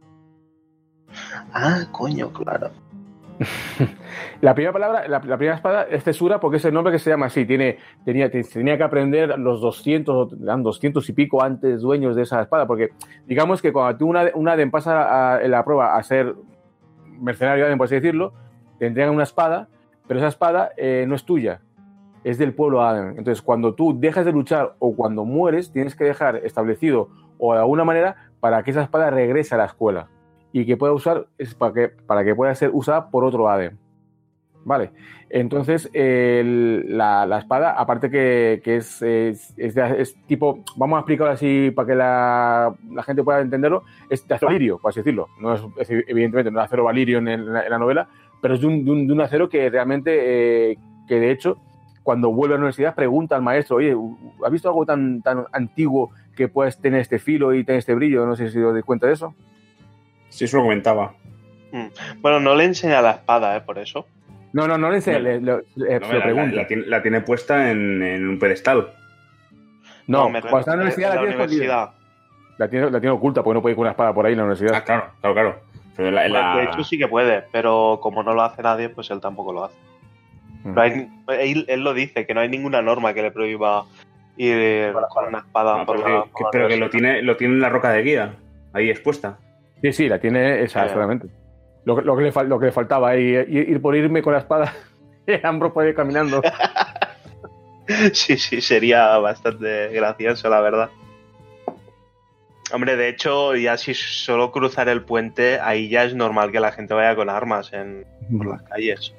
Ah, coño, claro. La primera palabra, la, la primera espada es Cesura porque es el nombre que se llama así. Tiene, tenía, tenía que aprender los doscientos, doscientos y pico antes dueños de esa espada, porque digamos que cuando tú una, una Adem pasa a, en la prueba a ser mercenario Adem, por así decirlo, te entregan una espada, pero esa espada eh, no es tuya, es del pueblo Adem. Entonces, cuando tú dejas de luchar o cuando mueres, tienes que dejar establecido o de alguna manera para que esa espada regrese a la escuela y que pueda usar, es para que, para que pueda ser usada por otro Adem. Vale, entonces el, la, la espada, aparte que, que es, es, es, de, es tipo, vamos a explicarlo así para que la, la gente pueda entenderlo, es de acero valirio, por así decirlo. No es, es evidentemente no es acero valirio en, el, en la novela, pero es de un, de un, de un acero que realmente, eh, que de hecho, cuando vuelve a la universidad pregunta al maestro, oye, ¿has visto algo tan, tan antiguo que puedes tener este filo y tener este brillo? No sé si os dais cuenta de eso. Sí, eso lo comentaba. Bueno, no le enseña la espada, ¿eh? Por eso. No, no, no le enseña, No, le, le, le, no, se lo la, pregunta. la, la, tiene, la tiene puesta en, en un pedestal. No, No, me cuando está en la universidad, en la, la tiene universidad. La, tiene, la tiene oculta, porque no puede ir con una espada por ahí en la universidad. Ah, claro, claro, claro. Pero la, la... De hecho sí que puede, pero como no lo hace nadie, pues él tampoco lo hace. Mm. No hay, él, él lo dice, que no hay ninguna norma que le prohíba ir con una espada No, por pero la, que, por la pero que lo universidad. tiene, lo tiene en la roca de guía, ahí expuesta. Sí, sí, la tiene esa, solamente. Lo, lo, que le, lo que le faltaba ahí, ir, ir por irme con la espada. Ambros por ir caminando. Sí, sí, sería bastante gracioso, la verdad. Hombre, de hecho, ya si solo cruzar el puente, ahí ya es normal que la gente vaya con armas en, por las calles.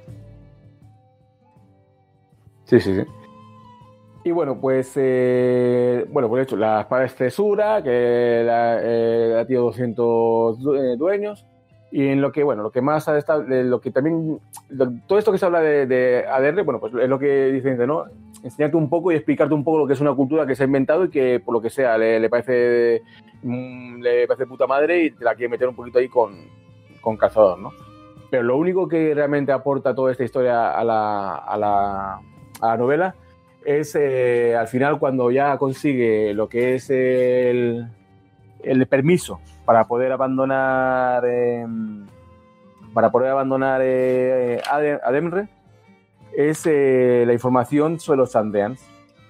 Sí, sí, sí. Y bueno, pues, eh, bueno, por hecho, la espada es cesura, que la, eh, la tiene doscientos dueños. Y en lo que, bueno, lo que más ha estado, lo que también, lo, todo esto que se habla de, de A D R, bueno, pues es lo que dicen, ¿no? Enseñarte un poco y explicarte un poco lo que es una cultura que se ha inventado y que, por lo que sea, le, le parece le parece puta madre y te la quiere meter un poquito ahí con, con calzador, ¿no? Pero lo único que realmente aporta toda esta historia a la, a la, a la novela es, eh, al final, cuando ya consigue lo que es el, el permiso para poder abandonar eh, para poder abandonar eh, Ademre, es eh, la información sobre los Chandrians.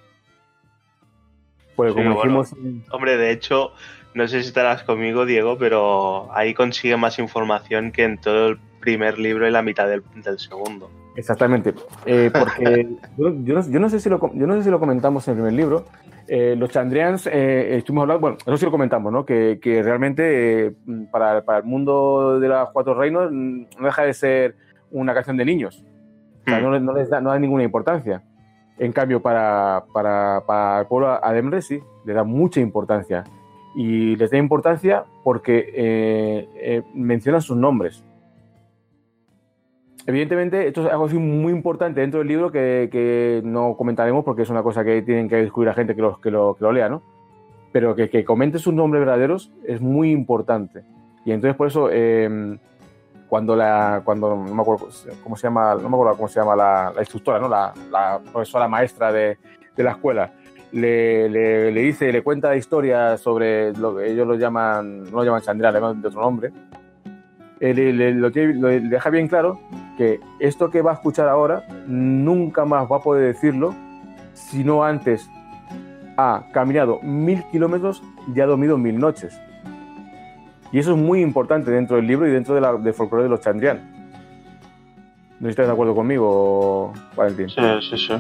Pues Sí, como bueno, dijimos, hombre, de hecho, no sé si estarás conmigo, Diego, pero ahí consigue más información que en todo el primer libro y la mitad del, del segundo. Exactamente, eh, porque yo, yo, no, yo, no sé si lo, yo no sé si lo comentamos en el primer libro. Eh, los Chandrians, eh, estuvimos hablando, bueno, eso sí lo comentamos, ¿no? Que, que realmente eh, para, para el mundo de los Cuatro Reinos no deja de ser una canción de niños. O sea, Hmm. no, no les da, no da ninguna importancia. En cambio, para, para, para el pueblo Ademre sí, le da mucha importancia. Y les da importancia porque eh, eh, mencionan sus nombres. Evidentemente, esto es algo así muy importante dentro del libro que, que no comentaremos porque es una cosa que tienen que descubrir la gente que lo, que lo, que lo lea, ¿no? Pero que, que comente sus nombres verdaderos es muy importante. Y entonces, por eso, eh, cuando la, cuando no me acuerdo cómo se llama, no me acuerdo cómo se llama la, la instructora, ¿no? La, la profesora maestra de, de la escuela, le, le, le dice, le cuenta historias sobre lo que ellos lo llaman, no lo llaman Chandrian, le llaman de otro nombre. Eh, le, le, lo, lo, le deja bien claro que esto que va a escuchar ahora nunca más va a poder decirlo si no antes ha caminado mil kilómetros y ha dormido mil noches. Y eso es muy importante dentro del libro y dentro de la, del folclore de los Chandrian. ¿No estás de acuerdo conmigo, Valentín? Sí, sí, sí.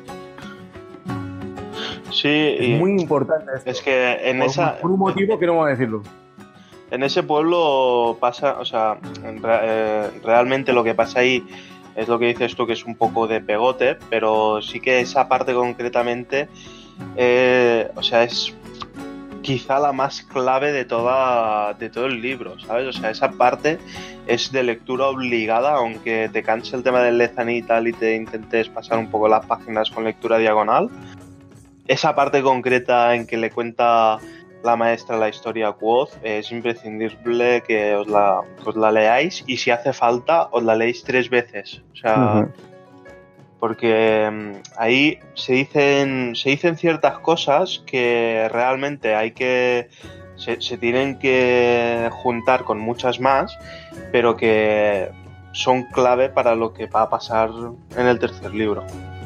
Sí, es y muy importante esto. Es que en por, esa... por un motivo que no vamos a decirlo. En ese pueblo pasa, o sea, re, realmente lo que pasa ahí es lo que dices tú, que es un poco de pegote, pero sí que esa parte concretamente, eh, o sea, es quizá la más clave de toda de todo el libro, ¿sabes? O sea, esa parte es de lectura obligada, aunque te canse el tema del lezaní y tal y te intentes pasar un poco las páginas con lectura diagonal. Esa parte concreta en que le cuenta la maestra la historia a Quoth es imprescindible que os la, que os la leáis, y si hace falta os la leéis tres veces, o sea, uh-huh. porque um, ahí se dicen se dicen ciertas cosas que realmente hay que se, se tienen que juntar con muchas más, pero que son clave para lo que va a pasar en el tercer libro.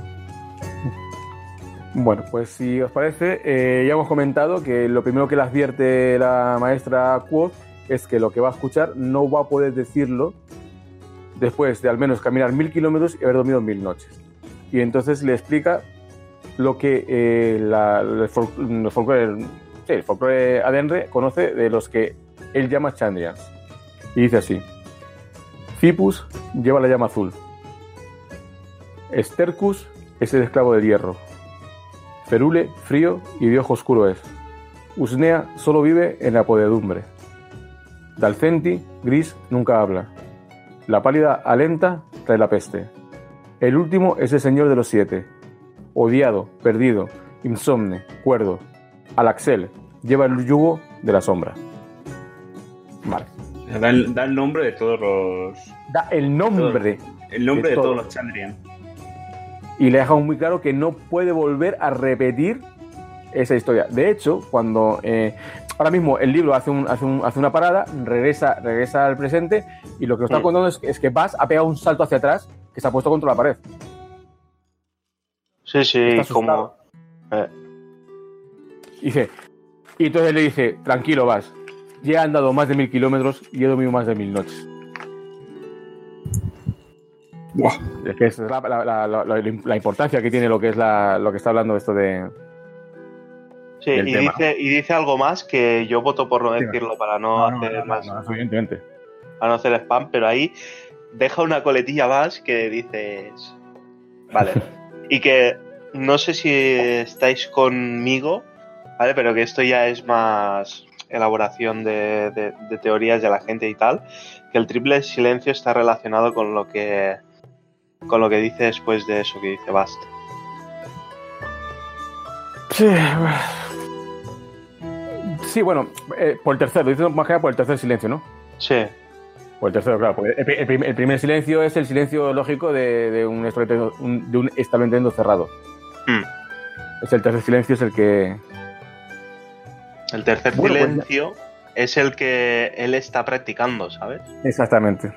Bueno, pues si os parece, eh, ya hemos comentado que lo primero que le advierte la maestra Quoth es que lo que va a escuchar no va a poder decirlo después de al menos caminar mil kilómetros y haber dormido mil noches. Y entonces le explica lo que eh, la, el, fol- el folclore, sí, el folclore Ademre conoce de los que él llama Chandrians. Y dice así: Cipus lleva la llama azul, Stercus es el esclavo del hierro, Ferule, frío y de ojo oscuro es. Usnea solo vive en la podredumbre. Dalcenti, gris, nunca habla. La pálida Alenta trae la peste. El último es el señor de los siete. odiado, perdido, insomne, cuerdo, Alaxel, lleva el yugo de la sombra. Vale. Da el, da el nombre de todos los... Da el nombre. Todo, el nombre de, de todo. todos los Chandrian. Y le deja muy claro que no puede volver a repetir esa historia. De hecho, cuando... Eh, ahora mismo el libro hace, un, hace, un, hace una parada, regresa, regresa al presente, y lo que nos está contando es, es que Bast ha pegado un salto hacia atrás que se ha puesto contra la pared. Sí, sí, como... Eh. Y dice, y entonces le dice, tranquilo, Bast, ya he andado más de mil kilómetros y he dormido más de mil noches. Buah. Es que es la, la, la, la, la importancia que tiene lo que es la, lo que está hablando esto de... Sí, y tema, dice, ¿no? y dice algo más que yo voto por no sí, decirlo para no, no hacer no, no, más... No, no, evidentemente. Para no hacer spam, pero ahí deja una coletilla más que dices... Vale. Y que no sé si estáis conmigo, ¿vale? Pero que esto ya es más elaboración de, de, de teorías de la gente y tal, que el triple silencio está relacionado con lo que con lo que dice después de eso que dice Bast. Sí, sí, bueno, eh, por el tercero, dice más que nada por el tercer silencio, ¿no? Sí. Por el tercero, claro, porque el, el, el primer silencio es el silencio lógico de, de un establecimiento un, de un establecimiento cerrado. Mm. Es el tercer silencio, es el que... El tercer bueno, silencio pues, es el que él está practicando, ¿sabes? Exactamente.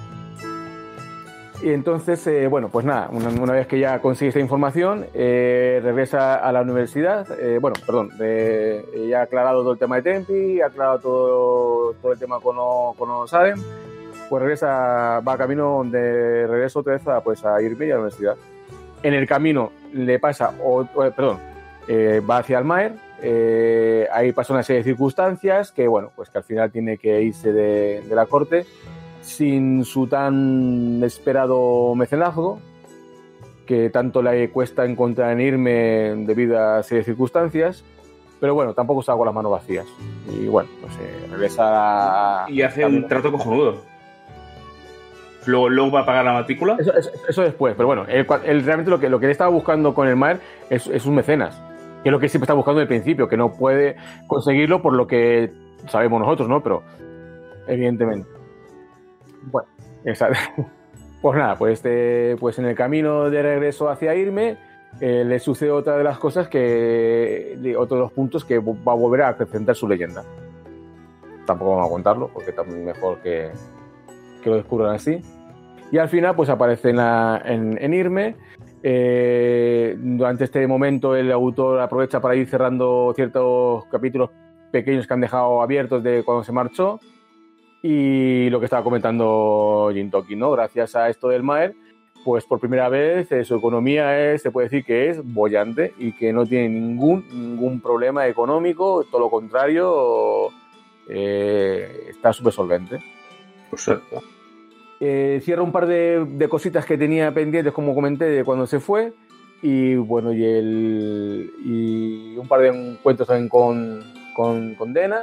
Y entonces, eh, bueno, pues nada, una, una vez que ya consigue esta información, eh, regresa a la universidad, eh, bueno, perdón, eh, ya ha aclarado todo el tema de Tempi, ha aclarado todo, todo el tema con Osadem, pues regresa, va a camino de regreso otra vez a, pues, a Irme y a la universidad. En el camino le pasa, o, o, perdón, eh, va hacia Almaer, eh, ahí pasa una serie de circunstancias que, bueno, pues que al final tiene que irse de, de la corte sin su tan esperado mecenazgo, que tanto le cuesta encontrar en Irme debido a serie de circunstancias, pero bueno, tampoco está con las manos vacías. Y bueno, pues eh, regresa a... Y hace un trato cojonudo. Luego, luego va a pagar la matrícula. Eso, eso, eso después, pero bueno, él, él realmente lo que, lo que él estaba buscando con el Maer es, es un mecenas, que es lo que siempre está buscando desde el principio, que no puede conseguirlo por lo que sabemos nosotros, ¿no? Pero, evidentemente. Bueno, exacto. Pues nada, pues, este, pues en el camino de regreso hacia Irme, eh, le sucede otra de las cosas que, otro de los puntos que va a volver a acrecentar su leyenda. Tampoco vamos a contarlo, porque también mejor que, que lo descubran así. Y al final, pues aparece en, la, en, en Irme. Eh, durante este momento, el autor aprovecha para ir cerrando ciertos capítulos pequeños que han dejado abiertos de cuando se marchó. Y lo que estaba comentando Jintoki, ¿no? Gracias a esto del Maer, pues por primera vez eh, su economía es, se puede decir que es bollante y que no tiene ningún, ningún problema económico, todo lo contrario, eh, está súper solvente. Exacto. Eh, cierra un par de, de cositas que tenía pendientes, como comenté, de cuando se fue, y bueno, y, el, y un par de encuentros también con, con, con Dena.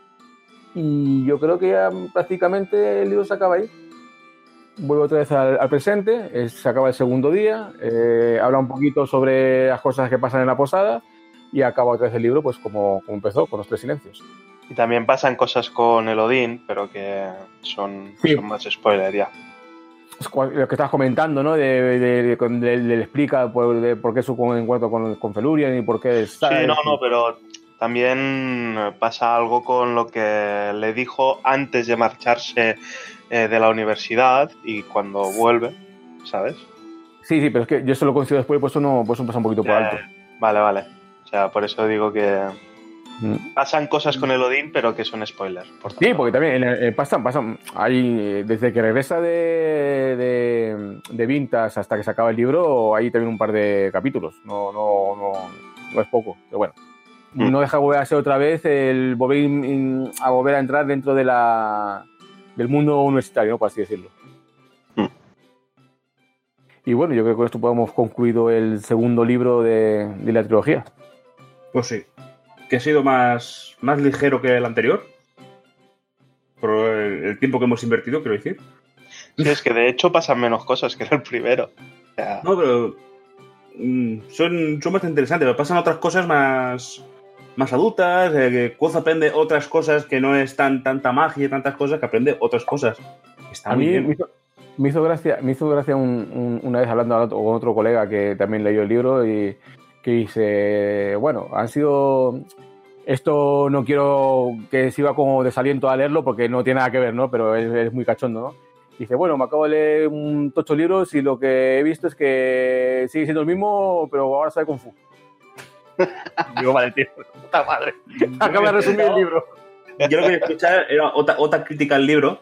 Y yo creo que ya prácticamente el libro se acaba ahí. Vuelve otra vez al, al presente, es, se acaba el segundo día, eh, habla un poquito sobre las cosas que pasan en la posada y acaba otra vez el libro pues como, como empezó, con los tres silencios. Y también pasan cosas con el Odín, pero que son, sí. son más spoiler ya. Lo que estabas comentando, ¿no? De, de, de, de, le explica por, de por qué su encuentro con, con Felurian y por qué... Sí, no, no, pero... También pasa algo con lo que le dijo antes de marcharse eh, de la universidad y cuando vuelve, ¿sabes? Sí, sí, pero es que yo se lo consigo después, pues eso no, pues eso pasa un poquito por alto. Eh, vale, vale. O sea, por eso digo que mm. pasan cosas con el Odín, pero que son spoilers. Por sí, porque también eh, pasan, pasan, hay, desde que regresa de, de, de Vintas hasta que se acaba el libro, hay también un par de capítulos. No, no, no, no es poco, pero bueno. No deja volver a ser otra vez el volver a volver a entrar dentro de la del mundo universitario, ¿no? Por así decirlo. Mm. Y bueno, yo creo que con esto podemos concluido el segundo libro de, de la trilogía. Pues sí. Que ha sido más, más ligero que el anterior. Por el, el tiempo que hemos invertido, quiero decir. Sí, es que de hecho pasan menos cosas que en el primero. O sea... No, pero son, son bastante interesantes, pero pasan otras cosas más, más adultas, eh, que Quoth aprende otras cosas que no es tan tanta magia y tantas cosas, que aprende otras cosas. Está a muy mí bien. Me, hizo, me hizo gracia, me hizo gracia un, un, una vez hablando con otro colega que también leyó el libro y que dice, bueno, han sido... Esto no quiero que sirva como desaliento a leerlo porque no tiene nada que ver, ¿no? Pero es, es muy cachondo, ¿no? Dice, bueno, me acabo de leer un tocho libros y lo que he visto es que sigue siendo el mismo, pero ahora sabe Kung Fu. Digo, vale, tío, puta madre. Acaba de resumir el libro. Yo lo que escuchar era otra, otra crítica al libro,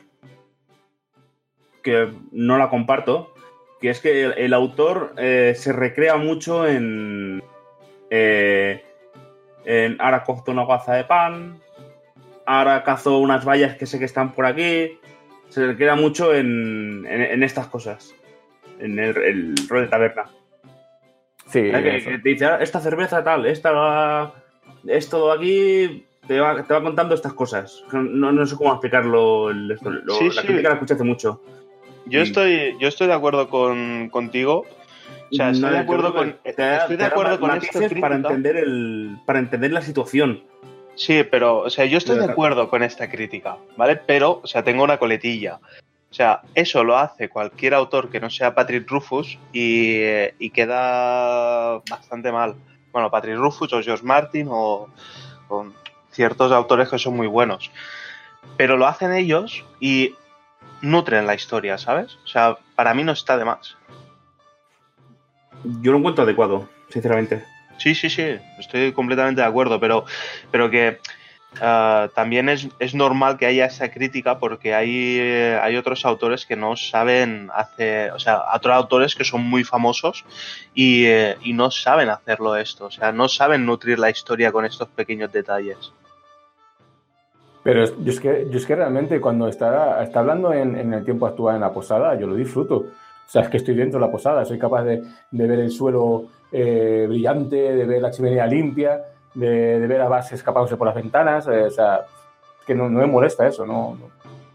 que no la comparto, que es que el, el autor eh, se recrea mucho en... Eh, en ahora cojo una guaza de pan, ahora cazo unas vallas que sé que están por aquí. Se le queda mucho en, en, en estas cosas, en el, el rol de taberna. Sí, que, que te dice, esta cerveza tal, esta esto aquí te va, te va contando estas cosas. No, no sé cómo explicarlo. El, esto, lo, sí, la sí. crítica la escuché hace mucho. Yo, y... estoy, yo estoy de acuerdo con, contigo. O sea, estoy no, de acuerdo con, te da, estoy de te acuerdo da con matices esta para crítica. entender el, para entender la situación. Sí, pero, o sea, yo estoy Pero, de acuerdo con esta crítica, ¿vale? Pero, o sea, tengo una coletilla. O sea, eso lo hace cualquier autor que no sea Patrick Rufus y, y queda bastante mal. Bueno, Patrick Rufus o George Martin o, o ciertos autores que son muy buenos. Pero lo hacen ellos y nutren la historia, ¿sabes? O sea, para mí no está de más. Yo lo encuentro adecuado, sinceramente. Sí, sí, sí, estoy completamente de acuerdo, pero, pero que uh, también es, es normal que haya esa crítica porque hay, eh, hay otros autores que no saben hacer, o sea, otros autores que son muy famosos y, eh, y no saben hacerlo esto, o sea, no saben nutrir la historia con estos pequeños detalles. Pero yo es que, yo es que realmente cuando está, está hablando en, en el tiempo actual en la posada, yo lo disfruto. O sea, es que estoy dentro de la posada, soy capaz de, de ver el suelo eh, brillante, de ver la chimenea limpia, de, de ver a Bass escapándose por las ventanas. Eh, o sea, es que no, no me molesta eso, no. no.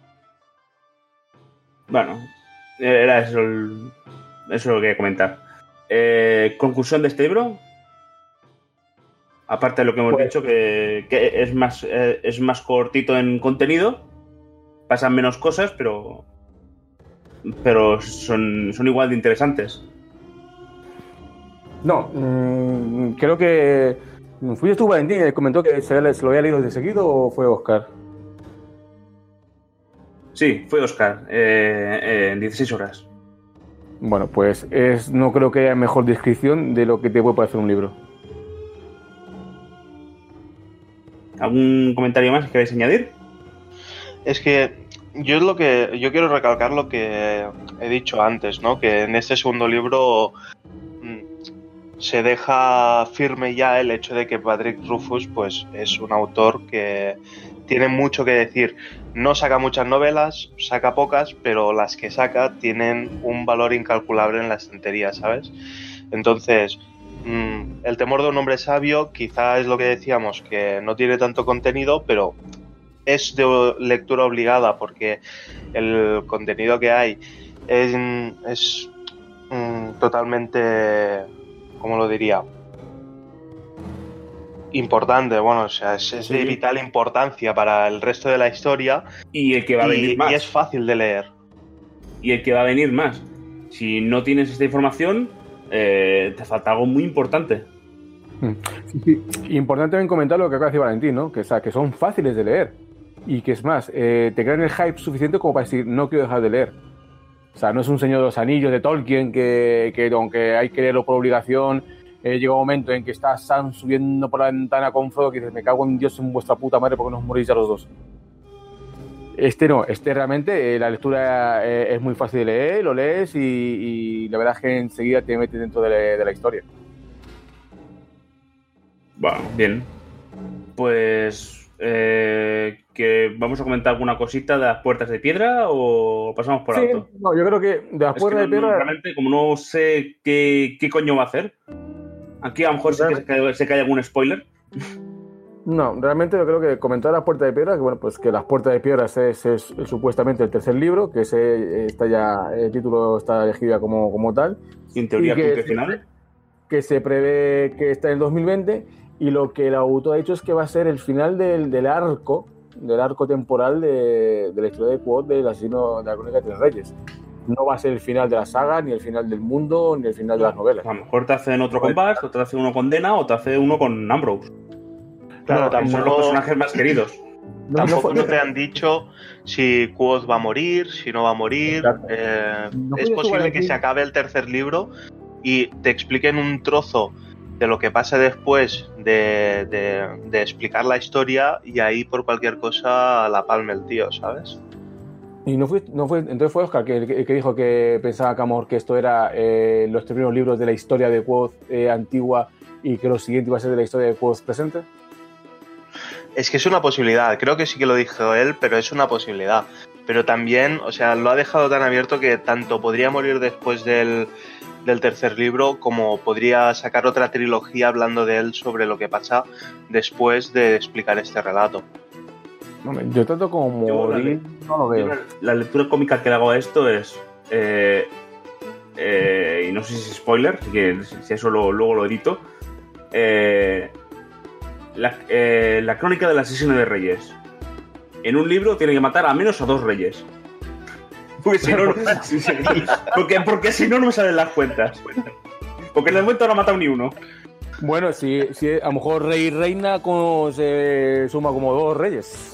Bueno, era eso, el, eso lo que quería comentar. Eh, conclusión de este libro. Aparte de lo que hemos pues, dicho, que, que es más eh, es más cortito en contenido, pasan menos cosas, pero pero son, son igual de interesantes. No, mmm, creo que ¿fuiste tú, Valentín, que comentó que se, se lo había leído de seguido o fue Oscar? Sí, fue Oscar, eh, eh, en dieciséis horas. Bueno, pues es, no creo que haya mejor descripción de lo que te puede parecer un libro. ¿Algún comentario más que queráis añadir? Es que yo es lo que yo quiero recalcar lo que he dicho antes, ¿no? Que en este segundo libro mmm, se deja firme ya el hecho de que Patrick Rufus, pues, es un autor que tiene mucho que decir. No saca muchas novelas, saca pocas, pero las que saca tienen un valor incalculable en la estantería, ¿sabes? Entonces, el temor de un hombre sabio quizá es lo que decíamos, que no tiene tanto contenido, pero es de lectura obligada porque el contenido que hay es, es mm, totalmente, ¿cómo lo diría? Importante, bueno, o sea, es, es de sí. vital importancia para el resto de la historia y el que va a venir y, más. Y es fácil de leer. Y el que va a venir más. Si no tienes esta información, Eh, te falta algo muy importante. Sí, sí. Importante también comentar lo que acaba de decir Valentín, ¿no? Que, o sea, que son fáciles de leer y que es más, eh, te crean el hype suficiente como para decir no quiero dejar de leer. O sea, no es un Señor de los Anillos de Tolkien que, que aunque hay que leerlo por obligación, eh, llega un momento en que está Sam subiendo por la ventana con Frodo que dices me cago en Dios en vuestra puta madre porque nos morís ya los dos. Este no, este realmente eh, la lectura eh, es muy fácil de leer, lo lees y, y la verdad es que enseguida te metes dentro de la, de la historia. Bueno, bien. Pues eh, que vamos a comentar alguna cosita de las puertas de piedra o pasamos por sí, alto. No, yo creo que de las es puertas que no, de piedra. No, realmente, como no sé qué, qué coño va a hacer, aquí a lo mejor sí que se cae, se cae algún spoiler. No, realmente yo creo que comentar las puertas de piedra, que bueno, pues que las puertas de piedra es, es, es, es supuestamente el tercer libro, que ese está ya, el título está elegido como, como tal. Y en teoría y que, punto final. que se prevé que está en el dos mil veinte, y lo que el autor ha dicho es que va a ser el final del, del arco, del arco temporal de, de la historia de Quoth del asesino de la Crónica de Tres Reyes. No va a ser el final de la saga, ni el final del mundo, ni el final de las novelas. A lo mejor te hacen otro con Bax, o te hace uno con Dena, o te hace uno con Ambrose. Claro, No, tampoco, son los personajes más queridos. Tampoco no, no te han dicho si Quoth va a morir, si no va a morir. Eh, no es posible que se acabe el tercer libro y te expliquen un trozo de lo que pasa después de, de, de explicar la historia, y ahí por cualquier cosa la palme el tío, ¿sabes? Y no fue, no fue, entonces fue Oscar que, que, que dijo que pensaba que, amor, que esto era eh, los primeros libros de la historia de Quoth eh, antigua, y que lo siguiente iba a ser de la historia de Quoth presente. Es que es una posibilidad, creo que sí que lo dijo él, pero es una posibilidad. Pero también, o sea, lo ha dejado tan abierto que tanto podría morir después del, del tercer libro, como podría sacar otra trilogía hablando de él sobre lo que pasa después de explicar este relato. Yo tanto como Yo, morir la, no lo veo. La, la lectura cómica que le hago a esto es... Eh, eh, y no sé si es spoiler, que si eso lo, luego lo edito. Eh, la, eh, la crónica del asesino de reyes. En un libro tiene que matar a menos a dos reyes. Porque si no, no porque, porque si no, no me salen las cuentas. Porque en el momento no ha matado ni uno. Bueno, si, si a lo mejor rey y reina como se suma como dos reyes.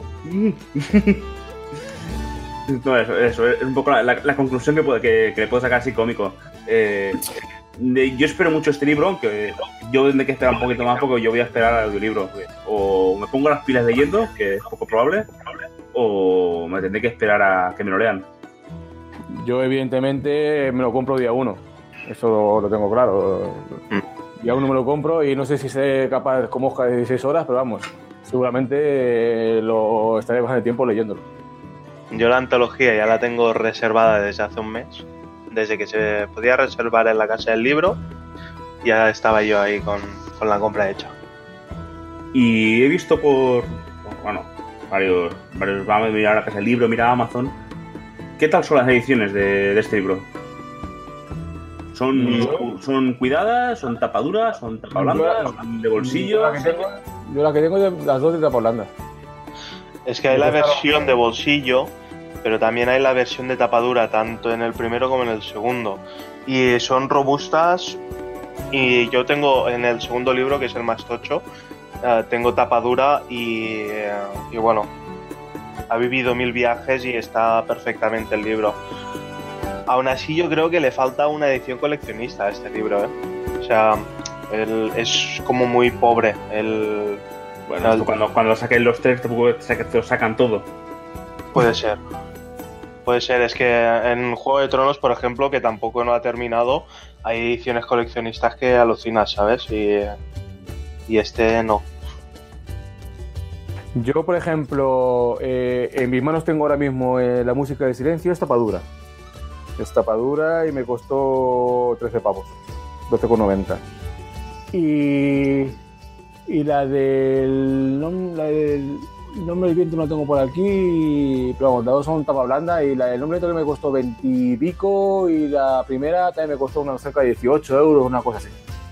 No, eso, eso es un poco la, la, la conclusión que, puede, que, que le puedo sacar así cómico. Eh, de, yo espero mucho este libro, aunque yo tendré que esperar un poquito más porque yo voy a esperar al audiolibro. O me pongo las pilas leyendo, que es poco probable, o me tendré que esperar a que me lo lean. Yo evidentemente me lo compro día uno, eso lo, lo tengo claro. Día uno me lo compro y no sé si seré capaz como Oscar de dieciséis horas, pero vamos, seguramente lo estaré bastante tiempo leyéndolo. Yo la antología ya la tengo reservada desde hace un mes, desde que se podía reservar en la casa del libro, ya estaba yo ahí con, con la compra hecha. Y he visto por, bueno, varios, varios, vamos a mirar la casa del libro, mira Amazon. ¿Qué tal son las ediciones de, de este libro? ¿Son, mm. ¿Son cuidadas? ¿Son tapaduras? ¿Son tapablandas? ¿Son de bolsillo? Yo la que tengo, yo la que tengo es de, las dos de tapablanda. Es que hay la versión de bolsillo, pero también hay la versión de tapadura, tanto en el primero como en el segundo. Y son robustas, y yo tengo en el segundo libro, que es el más tocho, uh, tengo tapadura y, uh, y bueno, ha vivido mil viajes y está perfectamente el libro. Aún así yo creo que le falta una edición coleccionista a este libro, ¿eh? O sea, el, es como muy pobre. El, bueno, el, cuando, cuando saquen los tres te lo sacan todo. Puede ser. Puede ser, es que en Juego de Tronos, por ejemplo, que tampoco no ha terminado, hay ediciones coleccionistas que alucinas, ¿sabes? Y, y este no. Yo, por ejemplo, eh, en mis manos tengo ahora mismo eh, la música de silencio, es tapadura. Es tapadura y me costó trece pavos, doce con noventa. Y, y la del, la del nombre del viento no la tengo por aquí, pero vamos, las dos son tapa blanda, y la del nombre del viento me costó veinte y pico, y la primera también me costó una cerca de dieciocho euros, una cosa así.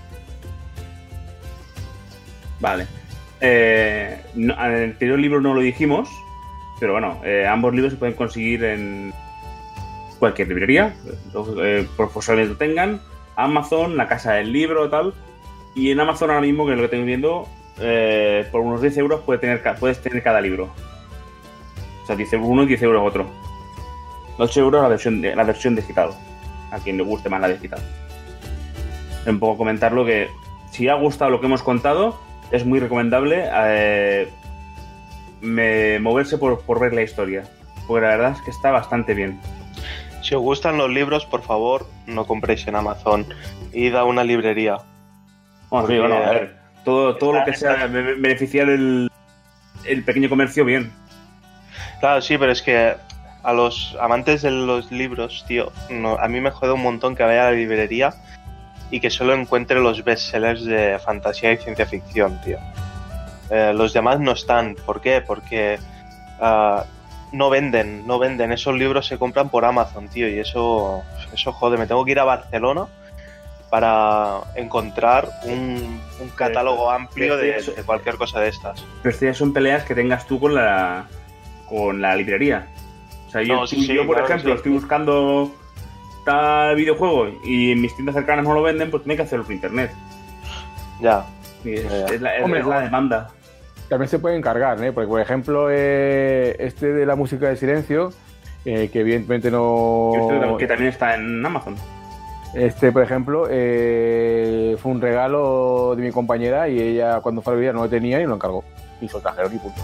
Vale. Eh, no, en el anterior libro no lo dijimos, pero bueno, eh, ambos libros se pueden conseguir en cualquier librería, eh, por posiblemente tengan, Amazon, la casa del libro, tal. Y en Amazon ahora mismo, que es lo que estoy viendo, eh, por unos diez euros puedes tener, puedes tener cada libro. O sea, diez euros uno y diez euros otro. ocho euros la versión, la versión digital, a quien le guste más la digital. Un poco comentarlo que, si ha gustado lo que hemos contado, es muy recomendable eh, me, moverse por, por ver la historia, porque la verdad es que está bastante bien. Si os gustan los libros, por favor, no compréis en Amazon, id a una librería. Bueno, sí, bueno, a ver, todo, todo lo que sea beneficiar el, el pequeño comercio, bien. Claro, sí, pero es que a los amantes de los libros, tío, no, a mí me jode un montón que vaya a la librería y que solo encuentre los bestsellers de fantasía y ciencia ficción, tío. Eh, los demás no están. ¿Por qué? Porque uh, no venden, no venden. Esos libros se compran por Amazon, tío, y eso, eso jode. Me tengo que ir a Barcelona para encontrar un, un catálogo amplio de, de cualquier cosa de estas. Pero estas son peleas que tengas tú con la con la librería. O sea, yo, No, sí, sí, yo por claro, ejemplo, sí. estoy buscando tal videojuego y en mis tiendas cercanas no lo venden, pues tiene que hacerlo por internet. Ya. Y es, Ya, ya. es la, es, Hombre, es la demanda. También se puede encargar, ¿eh? Porque, por ejemplo, eh, este de la música de silencio, eh, que evidentemente no... Y esto que también está en Amazon. Este, por ejemplo, eh, fue un regalo de mi compañera y ella cuando fue a la librería no lo tenía y lo encargó. Y se lo trajeron y punto.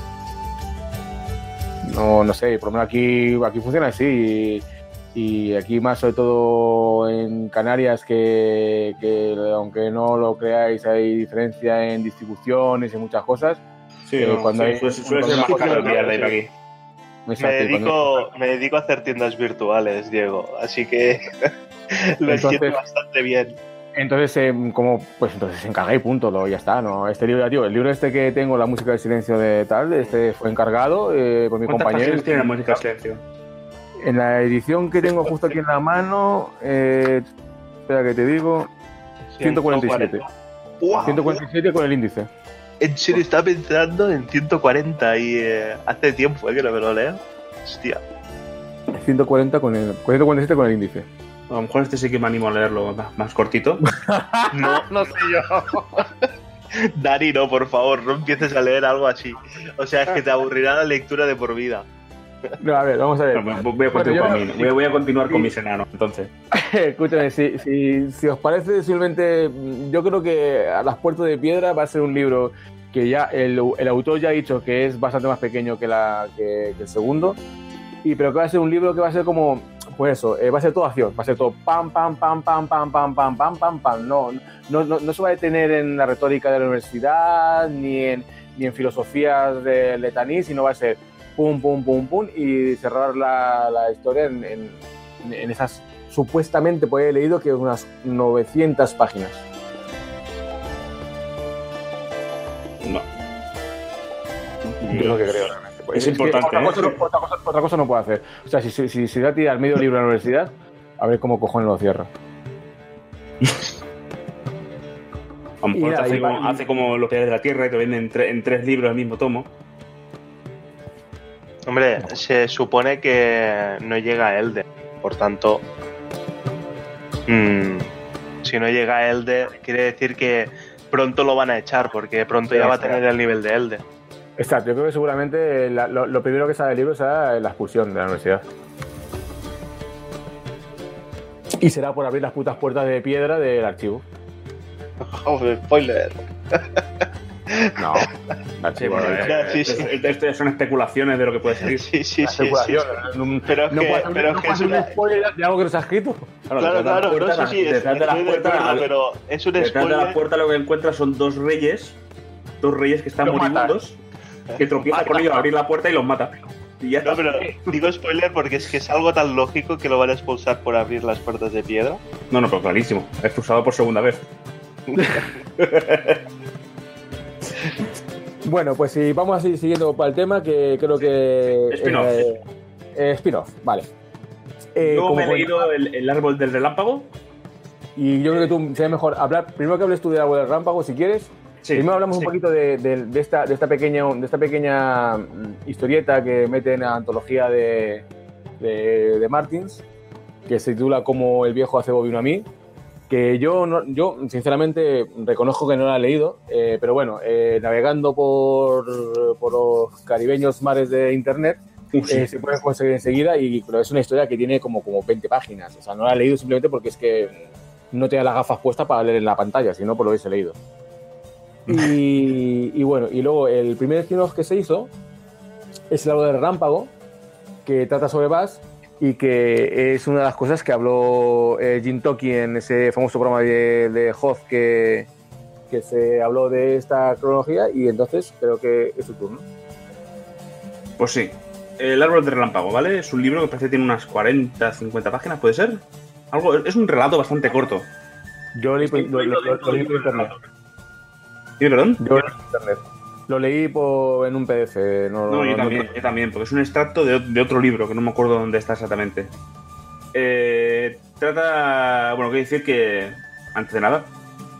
No, no sé, por lo menos aquí, aquí funciona así. Y, y aquí más sobre todo en Canarias, que, que aunque no lo creáis, hay diferencia en distribuciones y muchas cosas. Sí, Eh, no, cuando sí, hay- suele, suele ser cuando- más caro enviar de ahí sí. para aquí. Me Exacto, y cuando- dedico, me dedico a hacer tiendas virtuales, Diego, así que lo Entonces- entiendo bastante bien. Entonces, eh, como, pues entonces encargué y punto, lo, ya está, ¿no? Este libro, tío, el libro este que tengo, La música del silencio de tal, este fue encargado eh, por mi ¿Cuántas compañero. páginas tiene la música de silencio? En la edición que tengo justo aquí en la mano, eh, espera que te digo, ciento cuarenta y siete. ¡Guau! ciento cuarenta y siete con el índice. En serio, estaba pensando en ciento cuarenta y eh, hace tiempo eh, que no me lo leo. Hostia. ciento cuarenta con el, ciento cuarenta y siete con el índice. A lo mejor este sí que me animo a leerlo más, más cortito. No, no sé yo. Dani, no, por favor, no empieces a leer algo así. O sea, es que te aburrirá la lectura de por vida. No, a ver, vamos a ver. Bueno, voy, a Bueno, continuar yo- con mi- voy a- voy a continuar sí. con mis enanos, entonces. Escúchame, si, si, si os parece, simplemente, yo creo que A las puertas de piedra va a ser un libro que ya el, el autor ya ha dicho que es bastante más pequeño que, la, que, que el segundo, y pero que va a ser un libro que va a ser como, pues eso, eh, va a ser todo acción, va a ser todo pam, pam, pam, pam, pam, pam, pam, pam, pam, pam. No, no, no, no se va a detener en la retórica de la universidad, ni en, ni en filosofías de Letaní, sino va a ser pum, pum, pum, pum, y cerrar la, la historia en, en, en esas, supuestamente, pues he leído que unas novecientas páginas. No. Yo lo que creo, realmente. Pues Es importante, que otra, ¿eh? cosa, no- otra, cosa, otra cosa no puedo hacer. O sea, si, si, si, si da a tirar al medio libro de la universidad, a ver cómo cojones lo cierra. A lo mejor Y te nada, hace, y- como, y- hace como Los Pilares de la Tierra y te venden en, tre- en tres libros el mismo tomo. Hombre, se supone que no llega a Elden. Por tanto, mmm, si no llega a Elden, quiere decir que pronto lo van a echar, porque pronto ya va a tener el nivel de Elden. Exacto, yo creo que seguramente la- lo, lo primero que sale del libro será la expulsión de la universidad. Y será por abrir las putas puertas de piedra del archivo. Joder, spoiler. No, el archivo. Sí, bueno, no, eh, sí, sí. esto- esto ya son especulaciones de lo que puede salir. Sí, sí, la sí. sí, especulación, sí. no, Pero es no que- puedo hacer, pero no es que puedo es hacer una- un spoiler de algo que no se ha escrito. Claro, Claro, detrás de la claro, puerta- no, sí, sí, es- detrás de la estoy de puerta- acuerdo, pero es un Detrás de la spoiler. puerta lo que encuentras son dos reyes, dos reyes que están Los mata. moribundos, que tropieza con ellos a abrir la puerta y los mata. Y ya está. No, pero digo spoiler porque es que es algo tan lógico que lo van a expulsar por abrir las puertas de piedra. No, no, pero clarísimo. Expulsado por segunda vez. Bueno, pues si vamos a seguir siguiendo para el tema, que creo que... Spin-off. eh, eh, spin-off, vale. Eh, Luego como me he con- leído el, el árbol del relámpago. Y yo creo que tú sería mejor hablar, primero que hables tú del árbol del rámpago, si quieres. Sí, Primero hablamos sí. un poquito de, de- de esta, de, esta pequeña, de esta pequeña mm, historieta que mete en la antología de, de, de Martins, que se titula Como el viejo hace vino a mí, que yo, no, yo sinceramente reconozco que no la he leído, eh, pero bueno, eh, navegando por, por los caribeños mares de internet, Uh, sí. eh, se puede conseguir enseguida, y, pero es una historia que tiene como, como veinte páginas. O sea, no la he leído simplemente porque es que no tenía las gafas puestas para leer en la pantalla, sino por lo hubiese leído. Y, y bueno, y luego el primer spin-off que se hizo es el árbol del relámpago, que trata sobre Bass y que es una de las cosas que habló eh, Jim Toki en ese famoso programa de, de Hoth que, que se habló de esta cronología, y entonces creo que es su turno. Pues sí. El árbol del relámpago, ¿vale? Es un libro que parece que tiene unas cuarenta, cincuenta páginas, ¿puede ser? Algo, es un relato bastante corto. Yo leí por- lo, lo- lo- lo leí por internet. ¿Sí, perdón? Yo lo leí por internet. Lo leí por, en un P D F. No, No, no- yo no- también, no- yo también, porque es un extracto de, de otro libro, que no me acuerdo dónde está exactamente. Eh, trata, bueno, quiero decir que antes de nada,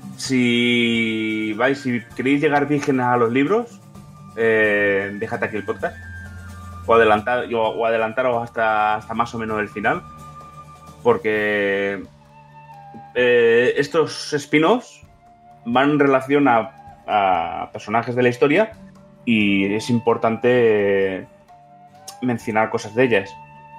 si vais, si queréis llegar virgen a los libros, eh, déjate aquí el podcast. O, adelantar, o, o adelantaros hasta, hasta más o menos el final. Porque eh, estos spin-offs van en relación a, a personajes de la historia y es importante mencionar cosas de ellas.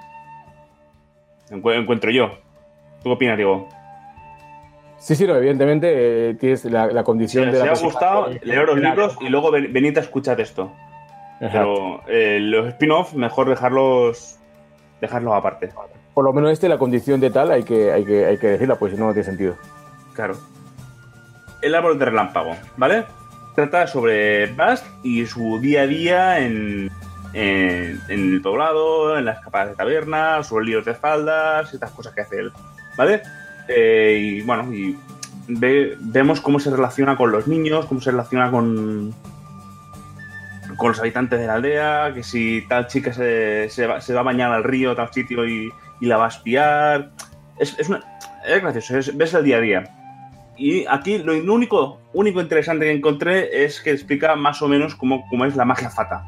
Encuentro yo. ¿Tú qué opinas, Diego? Sí, sí, no, evidentemente eh, tienes la, la condición si de la... Si os ha gustado, leer los libros y luego ven, venid a escuchar esto. Ajá. Pero eh, los spin-off, mejor dejarlos dejarlos aparte. Por lo menos este, la condición de tal, hay que, hay que, hay que decirla, pues si no, no tiene sentido. Claro. El árbol de relámpago, ¿vale? Trata sobre Bast y su día a día en, en, en el poblado, en las escapadas de taberna, sobre líos de espaldas, estas cosas que hace él, ¿vale? Eh, y bueno, y ve, vemos cómo se relaciona con los niños, cómo se relaciona con, con los habitantes de la aldea, que si tal chica se, se, va, se va a bañar al río, a tal sitio y, y la va a espiar. Es, es, una, es gracioso, es, ves el día a día. Y aquí lo único, único interesante que encontré es que explica más o menos cómo, cómo es la magia fata.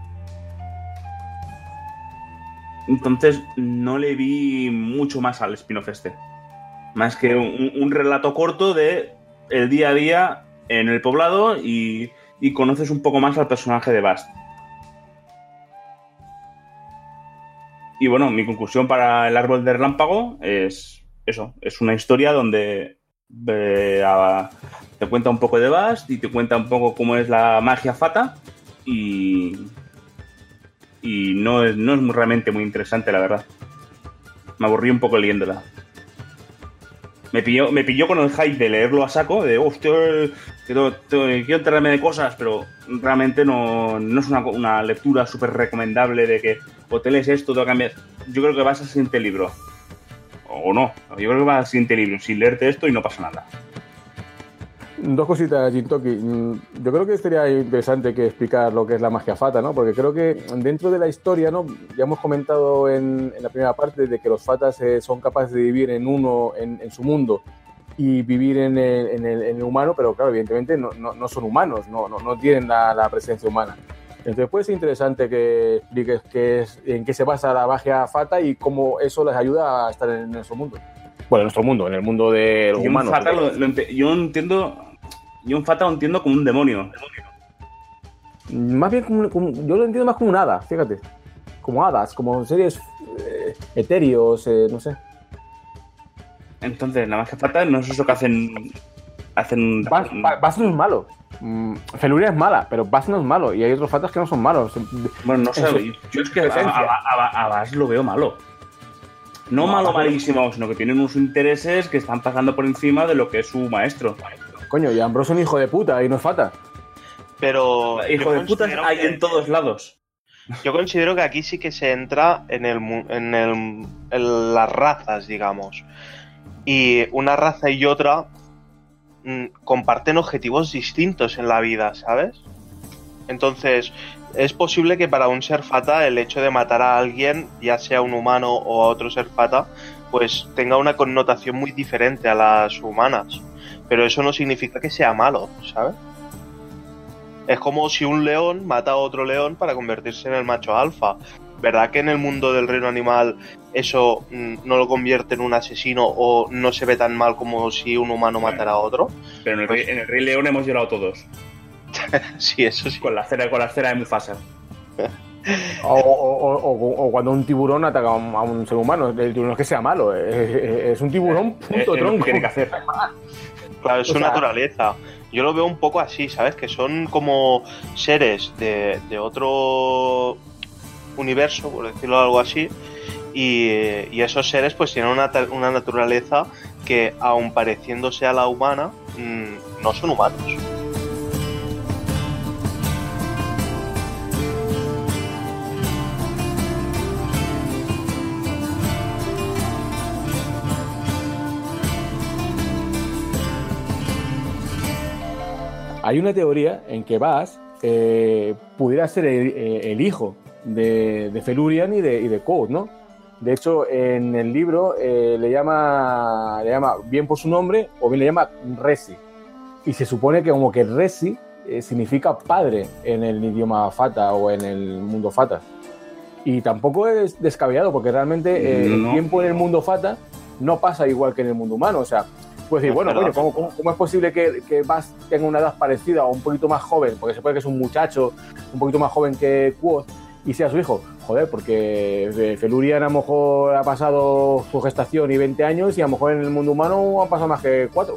Entonces no le vi mucho más al spin-off este. Más que un, un relato corto de el día a día en el poblado y, y conoces un poco más al personaje de Bast. Y bueno, mi conclusión para el árbol de relámpago es eso, es una historia donde eh, a, te cuenta un poco de Bast y te cuenta un poco cómo es la magia fata y, y no es, no es realmente muy interesante, la verdad. Me aburrí un poco leyéndola. Me pilló, me pilló con el hype de leerlo a saco, de hostia, quiero, quiero enterarme de cosas, pero realmente no, no es una, una lectura súper recomendable de que o te lees esto, te va a cambiar. Yo creo que vas al siguiente libro. O no, yo creo que vas al siguiente libro sin leerte esto y no pasa nada. Dos cositas, Jintoki. Yo creo que sería interesante que explicar lo que es la magia fata, ¿no? Porque creo que dentro de la historia, ¿no? Ya hemos comentado en, en la primera parte de que los fatas eh, son capaces de vivir en uno, en, en su mundo, y vivir en el, en el, en el humano, pero claro, evidentemente no, no, no son humanos, no, no, no tienen la, la presencia humana. Entonces puede ser interesante que expliques qué es, en qué se basa la magia fata y cómo eso les ayuda a estar en nuestro mundo. Bueno, en nuestro mundo, en el mundo de los yo humanos. Fata lo, lo ent- yo entiendo... Yo un fata lo entiendo como un demonio. Más bien, como, como, yo lo entiendo más como un hada, fíjate. Como hadas, como seres eh, etéreos, eh, no sé. Entonces, la magia fata no es eso que hacen... hacen Bast, Bast no es malo. Mm, Feluria es mala, pero Bast no es malo. Y hay otros fatas que no son malos. Bueno, no sé. Yo, yo es que a, a, a, a Bast lo veo malo. No, no malo, malísimo, sino que tienen unos intereses que están pasando por encima de lo que es su maestro. Coño, y Ambrose es un hijo de puta y no es fata. Pero... Hijo de puta hay que... en todos lados. Yo considero que aquí sí que se entra en, el, en, el, en las razas, digamos. Y una raza y otra mmm, comparten objetivos distintos en la vida, ¿sabes? Entonces, es posible que para un ser fata el hecho de matar a alguien, ya sea un humano o a otro ser fata, pues tenga una connotación muy diferente a las humanas. Pero eso no significa que sea malo, ¿sabes? Es como si un león mata a otro león para convertirse en el macho alfa. ¿Verdad que en el mundo del reino animal eso mmm, no lo convierte en un asesino o no se ve tan mal como si un humano matara a otro? Pero en el, pues... en el Rey León hemos llorado todos. Sí, eso sí. Con la cera, con la cera de Mufasa. O, o, o, o cuando un tiburón ataca a un, a un ser humano. El tiburón no es que sea malo, es, es un tiburón punto eh, tronco. ¿Qué tiene que hacer? Claro, es su o sea, naturaleza. Yo lo veo un poco así, ¿sabes? Que son como seres de, de otro universo, por decirlo algo así. Y, y esos seres pues tienen una, una naturaleza que, aun pareciéndose a la humana, mmm, no son humanos. Hay una teoría en que Bast eh, pudiera ser el, el hijo de, de Felurian y de, y de Quoth, ¿no? De hecho, en el libro eh, le llama le llama bien por su nombre o bien le llama Resi. Y se supone que como que Resi eh, significa padre en el idioma Fata o en el mundo Fata. Y tampoco es descabellado porque realmente eh, no. el tiempo en el mundo Fata no pasa igual que en el mundo humano. O sea, puedes decir, bueno, coño, ¿cómo, cómo, ¿cómo es posible que, que Bast tenga una edad parecida o un poquito más joven? Porque se puede que es un muchacho un poquito más joven que Quoth y sea su hijo. Joder, porque Felurian a lo mejor ha pasado su gestación y veinte años y a lo mejor en el mundo humano han pasado más que cuatro.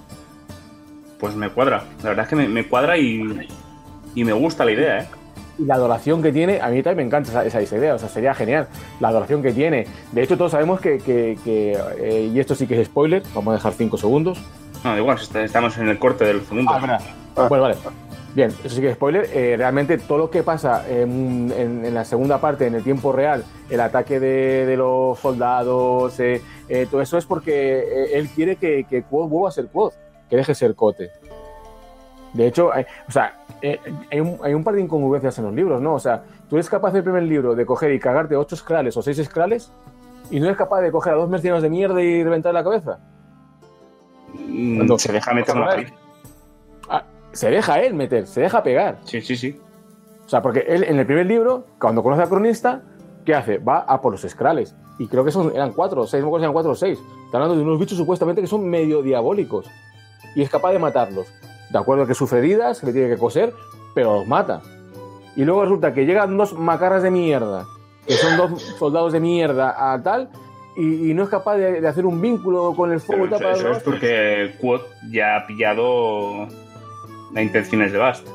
Pues me cuadra, la verdad es que me, me cuadra y, y me gusta la idea, ¿eh? Y la adoración que tiene, a mí también me encanta esa, esa idea, o sea, sería genial, la adoración que tiene. De hecho, todos sabemos que, que, que eh, y esto sí que es spoiler, vamos a dejar cinco segundos. No, da igual, estamos en el corte del segundo. Ah, verdad. Ah. Bueno, vale. Bien, eso sí que es spoiler. Eh, realmente todo lo que pasa en, en, en la segunda parte, en el tiempo real, el ataque de, de los soldados, eh, eh, todo eso es porque eh, él quiere que, que Quoth vuelva a ser Quoth, que deje de ser Cote. De hecho, hay, o sea, eh, hay, un, hay un par de incongruencias en los libros, ¿no? O sea, tú eres capaz del primer libro de coger y cagarte ocho Skrulls o seis Skrulls y no eres capaz de coger a dos mercenarios de mierda y reventar la cabeza. Cuando se deja meter la cabeza. Ah, se deja él meter, se deja pegar. Sí, sí, sí. O sea, porque él en el primer libro, cuando conoce al cronista, ¿qué hace? Va a por los Skrulls. Y creo que son, eran cuatro o seis, no me acuerdo si eran cuatro o seis. Está hablando de unos bichos supuestamente que son medio diabólicos. Y es capaz de matarlos. De acuerdo que sufre heridas, que le tiene que coser, pero los mata. Y luego resulta que llegan dos macarras de mierda, que son dos soldados de mierda a tal, y, y no es capaz de, de hacer un vínculo con el fuego. Pero eso, eso es porque Quoth ya ha pillado las intenciones de Bast.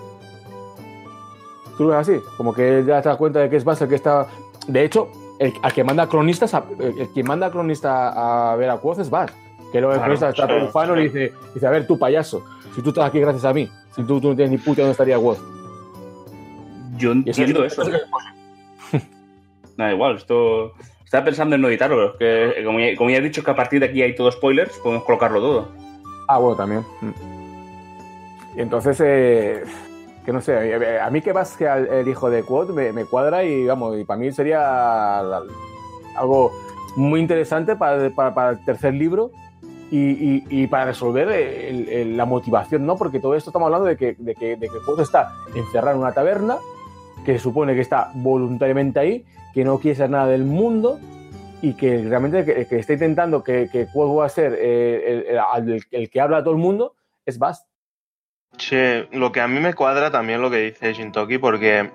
¿Tú lo ves así? Como que ya te das cuenta de que es Bast el que está... De hecho, el, al que manda a cronistas, a, el, el que manda a cronista a ver a Quoth es Bast. Que luego el claro, cronista está todo ufano y dice, dice, a ver, tú payaso, si tú estás aquí gracias a mí, si tú, tú no tienes ni puta dónde estaría Quoth. Yo entiendo eso. eso. Da igual, esto... Estaba pensando en no editarlo, pero es que como ya, como ya he dicho que a partir de aquí hay todo spoilers, podemos colocarlo todo. Ah, bueno, también. Y entonces, eh, que no sé, a mí que vas que el hijo de Quoth me, me cuadra y vamos, y para mí sería algo muy interesante para, para, para el tercer libro y, y, y para resolver el, el, la motivación, ¿no? Porque todo esto estamos hablando de que, de que, de que Quoth está encerrado en una taberna, que se supone que está voluntariamente ahí, que no quiere ser nada del mundo y que realmente el que, el que está intentando que, que Quoth va a ser eh, el, el, el que habla a todo el mundo es Bast. Sí, lo que a mí me cuadra también lo que dice Shintoki, porque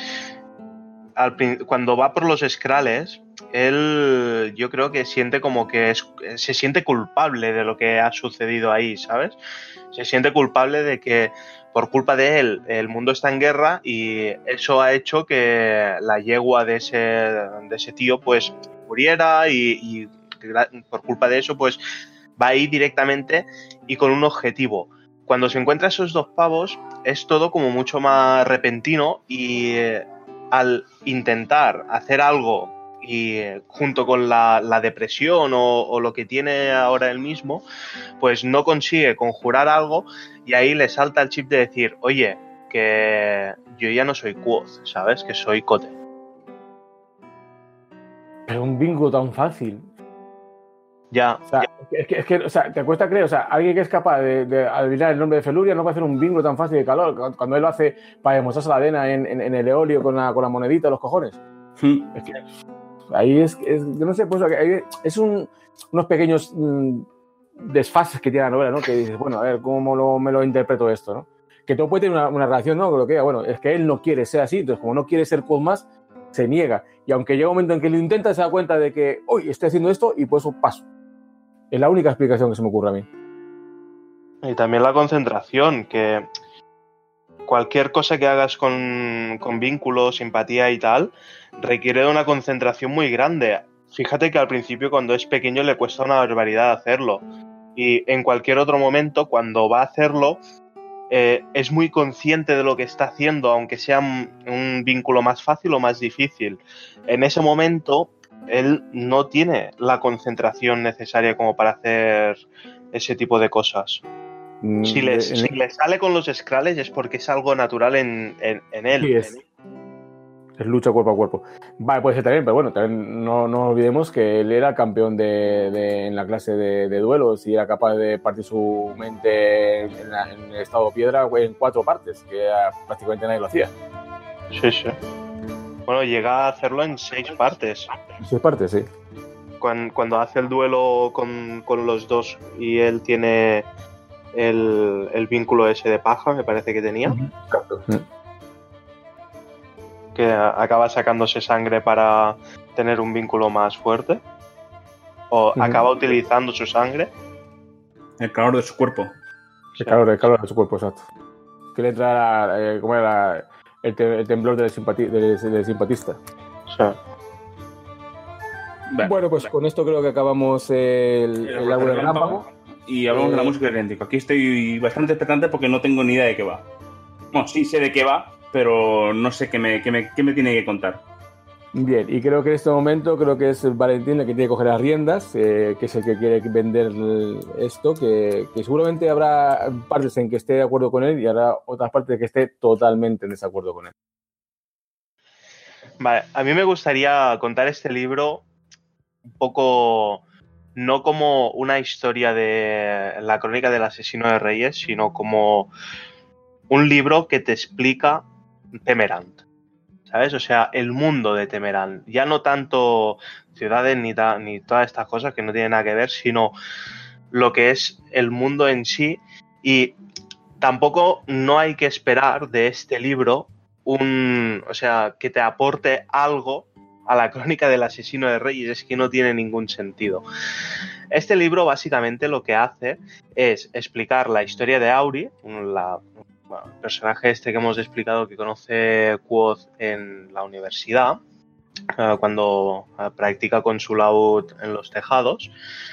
al, cuando va por los Skrulls, él yo creo que siente como que es, se siente culpable de lo que ha sucedido ahí, ¿sabes? Se siente culpable de que por culpa de él el mundo está en guerra y eso ha hecho que la yegua de ese, de ese tío pues muriera y, y por culpa de eso pues va ahí directamente y con un objetivo. Cuando se encuentra esos dos pavos es todo como mucho más repentino y eh, al intentar hacer algo y eh, junto con la, la depresión o, o lo que tiene ahora él mismo, pues no consigue conjurar algo y ahí le salta el chip de decir, oye, que yo ya no soy Quoth, ¿sabes? Que soy Cote. Pero un bingo tan fácil. Ya. O sea, ya. Es, que, es que, o sea, te cuesta creer, o sea, alguien que es capaz de, de adivinar el nombre de Felurian no va a hacer un bingo tan fácil de calor, cuando él lo hace para demostrarse la arena en, en, en el eolio con la, con la monedita de los cojones. Sí. Es que ahí es, es, yo no sé, pues ahí es un, unos pequeños mmm, desfases que tiene la novela, ¿no? Que dices, bueno, a ver, ¿cómo lo, me lo interpreto esto, no? Que todo puede tener una, una relación, ¿no? Con lo que, bueno, es que él no quiere ser así, entonces como no quiere ser Quoth más, se niega. Y aunque llega un momento en que lo intenta, se da cuenta de que, uy, estoy haciendo esto y por eso paso. Es la única explicación que se me ocurre a mí. Y también la concentración, que cualquier cosa que hagas con, con vínculo, simpatía y tal, requiere de una concentración muy grande. Fíjate que al principio cuando es pequeño le cuesta una barbaridad hacerlo. Y en cualquier otro momento, cuando va a hacerlo, eh, es muy consciente de lo que está haciendo, aunque sea un, un vínculo más fácil o más difícil. En ese momento, él no tiene la concentración necesaria como para hacer ese tipo de cosas. Mm, si, les, eh, si le sale con los Skrulls es porque es algo natural en, en, en él. Sí, es. Es lucha cuerpo a cuerpo. Vale, puede ser también, pero bueno, también no, no olvidemos que él era campeón de, de, en la clase de, de duelos y era capaz de partir su mente en, la, en el estado piedra en cuatro partes, que era, prácticamente nadie lo hacía. Sí, sí. Bueno, llega a hacerlo en seis partes. En seis partes, sí. Cuando, cuando hace el duelo con, con los dos y él tiene el, el vínculo ese de paja, me parece que tenía. Exacto. Que acaba sacándose sangre para tener un vínculo más fuerte. O uh-huh. acaba utilizando su sangre. El calor de su cuerpo. El sí. calor, el calor de su cuerpo, exacto. Que le entra eh, ¿cómo era? El, te, el temblor del, simpati, del, del simpatista. Sí. Bueno, bueno, pues con esto creo que acabamos el, el, el árbol del relámpago. Y hablamos eh... de la música idéntica. Aquí estoy bastante expectante porque no tengo ni idea de qué va. Bueno, sí sé de qué va, pero no sé qué me, qué me, qué me tiene que contar. Bien, y creo que en este momento creo que es Valentín el que tiene que coger las riendas, eh, que es el que quiere vender esto, que, que seguramente habrá partes en que esté de acuerdo con él y habrá otras partes en que esté totalmente en desacuerdo con él. Vale, a mí me gustaría contar este libro un poco, no como una historia de la crónica del asesino de reyes, sino como un libro que te explica Temerant, ¿sabes? O sea, el mundo de Temerant. Ya no tanto ciudades ni, ta, ni todas estas cosas que no tienen nada que ver, sino lo que es el mundo en sí. Y tampoco no hay que esperar de este libro un, o sea, que te aporte algo a la crónica del asesino de reyes. Es que no tiene ningún sentido. Este libro básicamente lo que hace es explicar la historia de Auri, la... Bueno, el personaje este que hemos explicado que conoce Quoth en la universidad, uh, cuando uh, practica con su laúd en los tejados.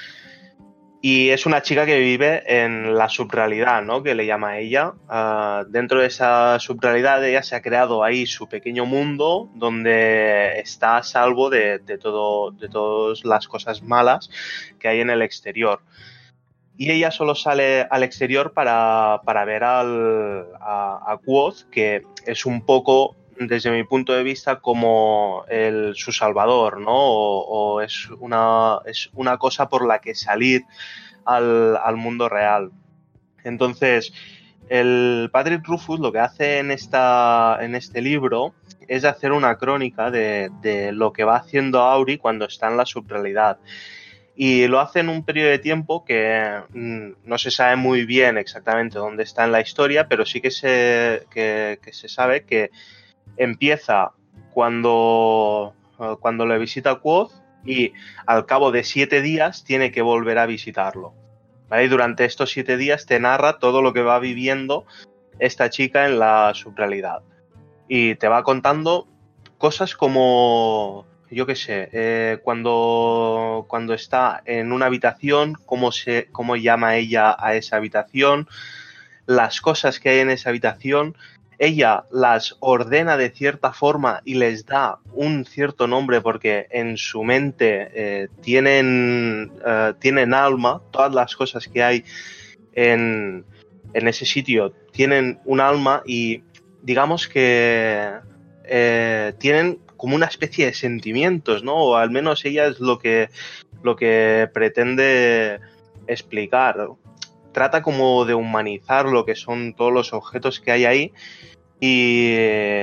Y es una chica que vive en la subrealidad, ¿no? Que le llama ella. Uh, dentro de esa subrealidad ella se ha creado ahí su pequeño mundo donde está a salvo de, de, todo, de todas las cosas malas que hay en el exterior. Y ella solo sale al exterior para, para ver al, a, a Quoth, que es un poco, desde mi punto de vista, como el, su salvador, ¿no? O, o es, una, es una cosa por la que salir al, al mundo real. Entonces, el Patrick Rufus lo que hace en, esta, en este libro es hacer una crónica de, de lo que va haciendo Auri cuando está en la subrealidad. Y lo hace en un periodo de tiempo que mmm, no se sabe muy bien exactamente dónde está en la historia, pero sí que se, que, que se sabe que empieza cuando, cuando le visita Quoth y al cabo de siete días tiene que volver a visitarlo, ¿vale? Y durante estos siete días te narra todo lo que va viviendo esta chica en la subrealidad. Y te va contando cosas como... yo qué sé, eh, cuando, cuando está en una habitación, cómo, se, cómo llama ella a esa habitación, las cosas que hay en esa habitación, ella las ordena de cierta forma y les da un cierto nombre porque en su mente eh, tienen, eh, tienen alma, todas las cosas que hay en, en ese sitio tienen un alma y digamos que eh, tienen como una especie de sentimientos, ¿no? O al menos ella es lo que, lo que pretende explicar. Trata como de humanizar lo que son todos los objetos que hay ahí y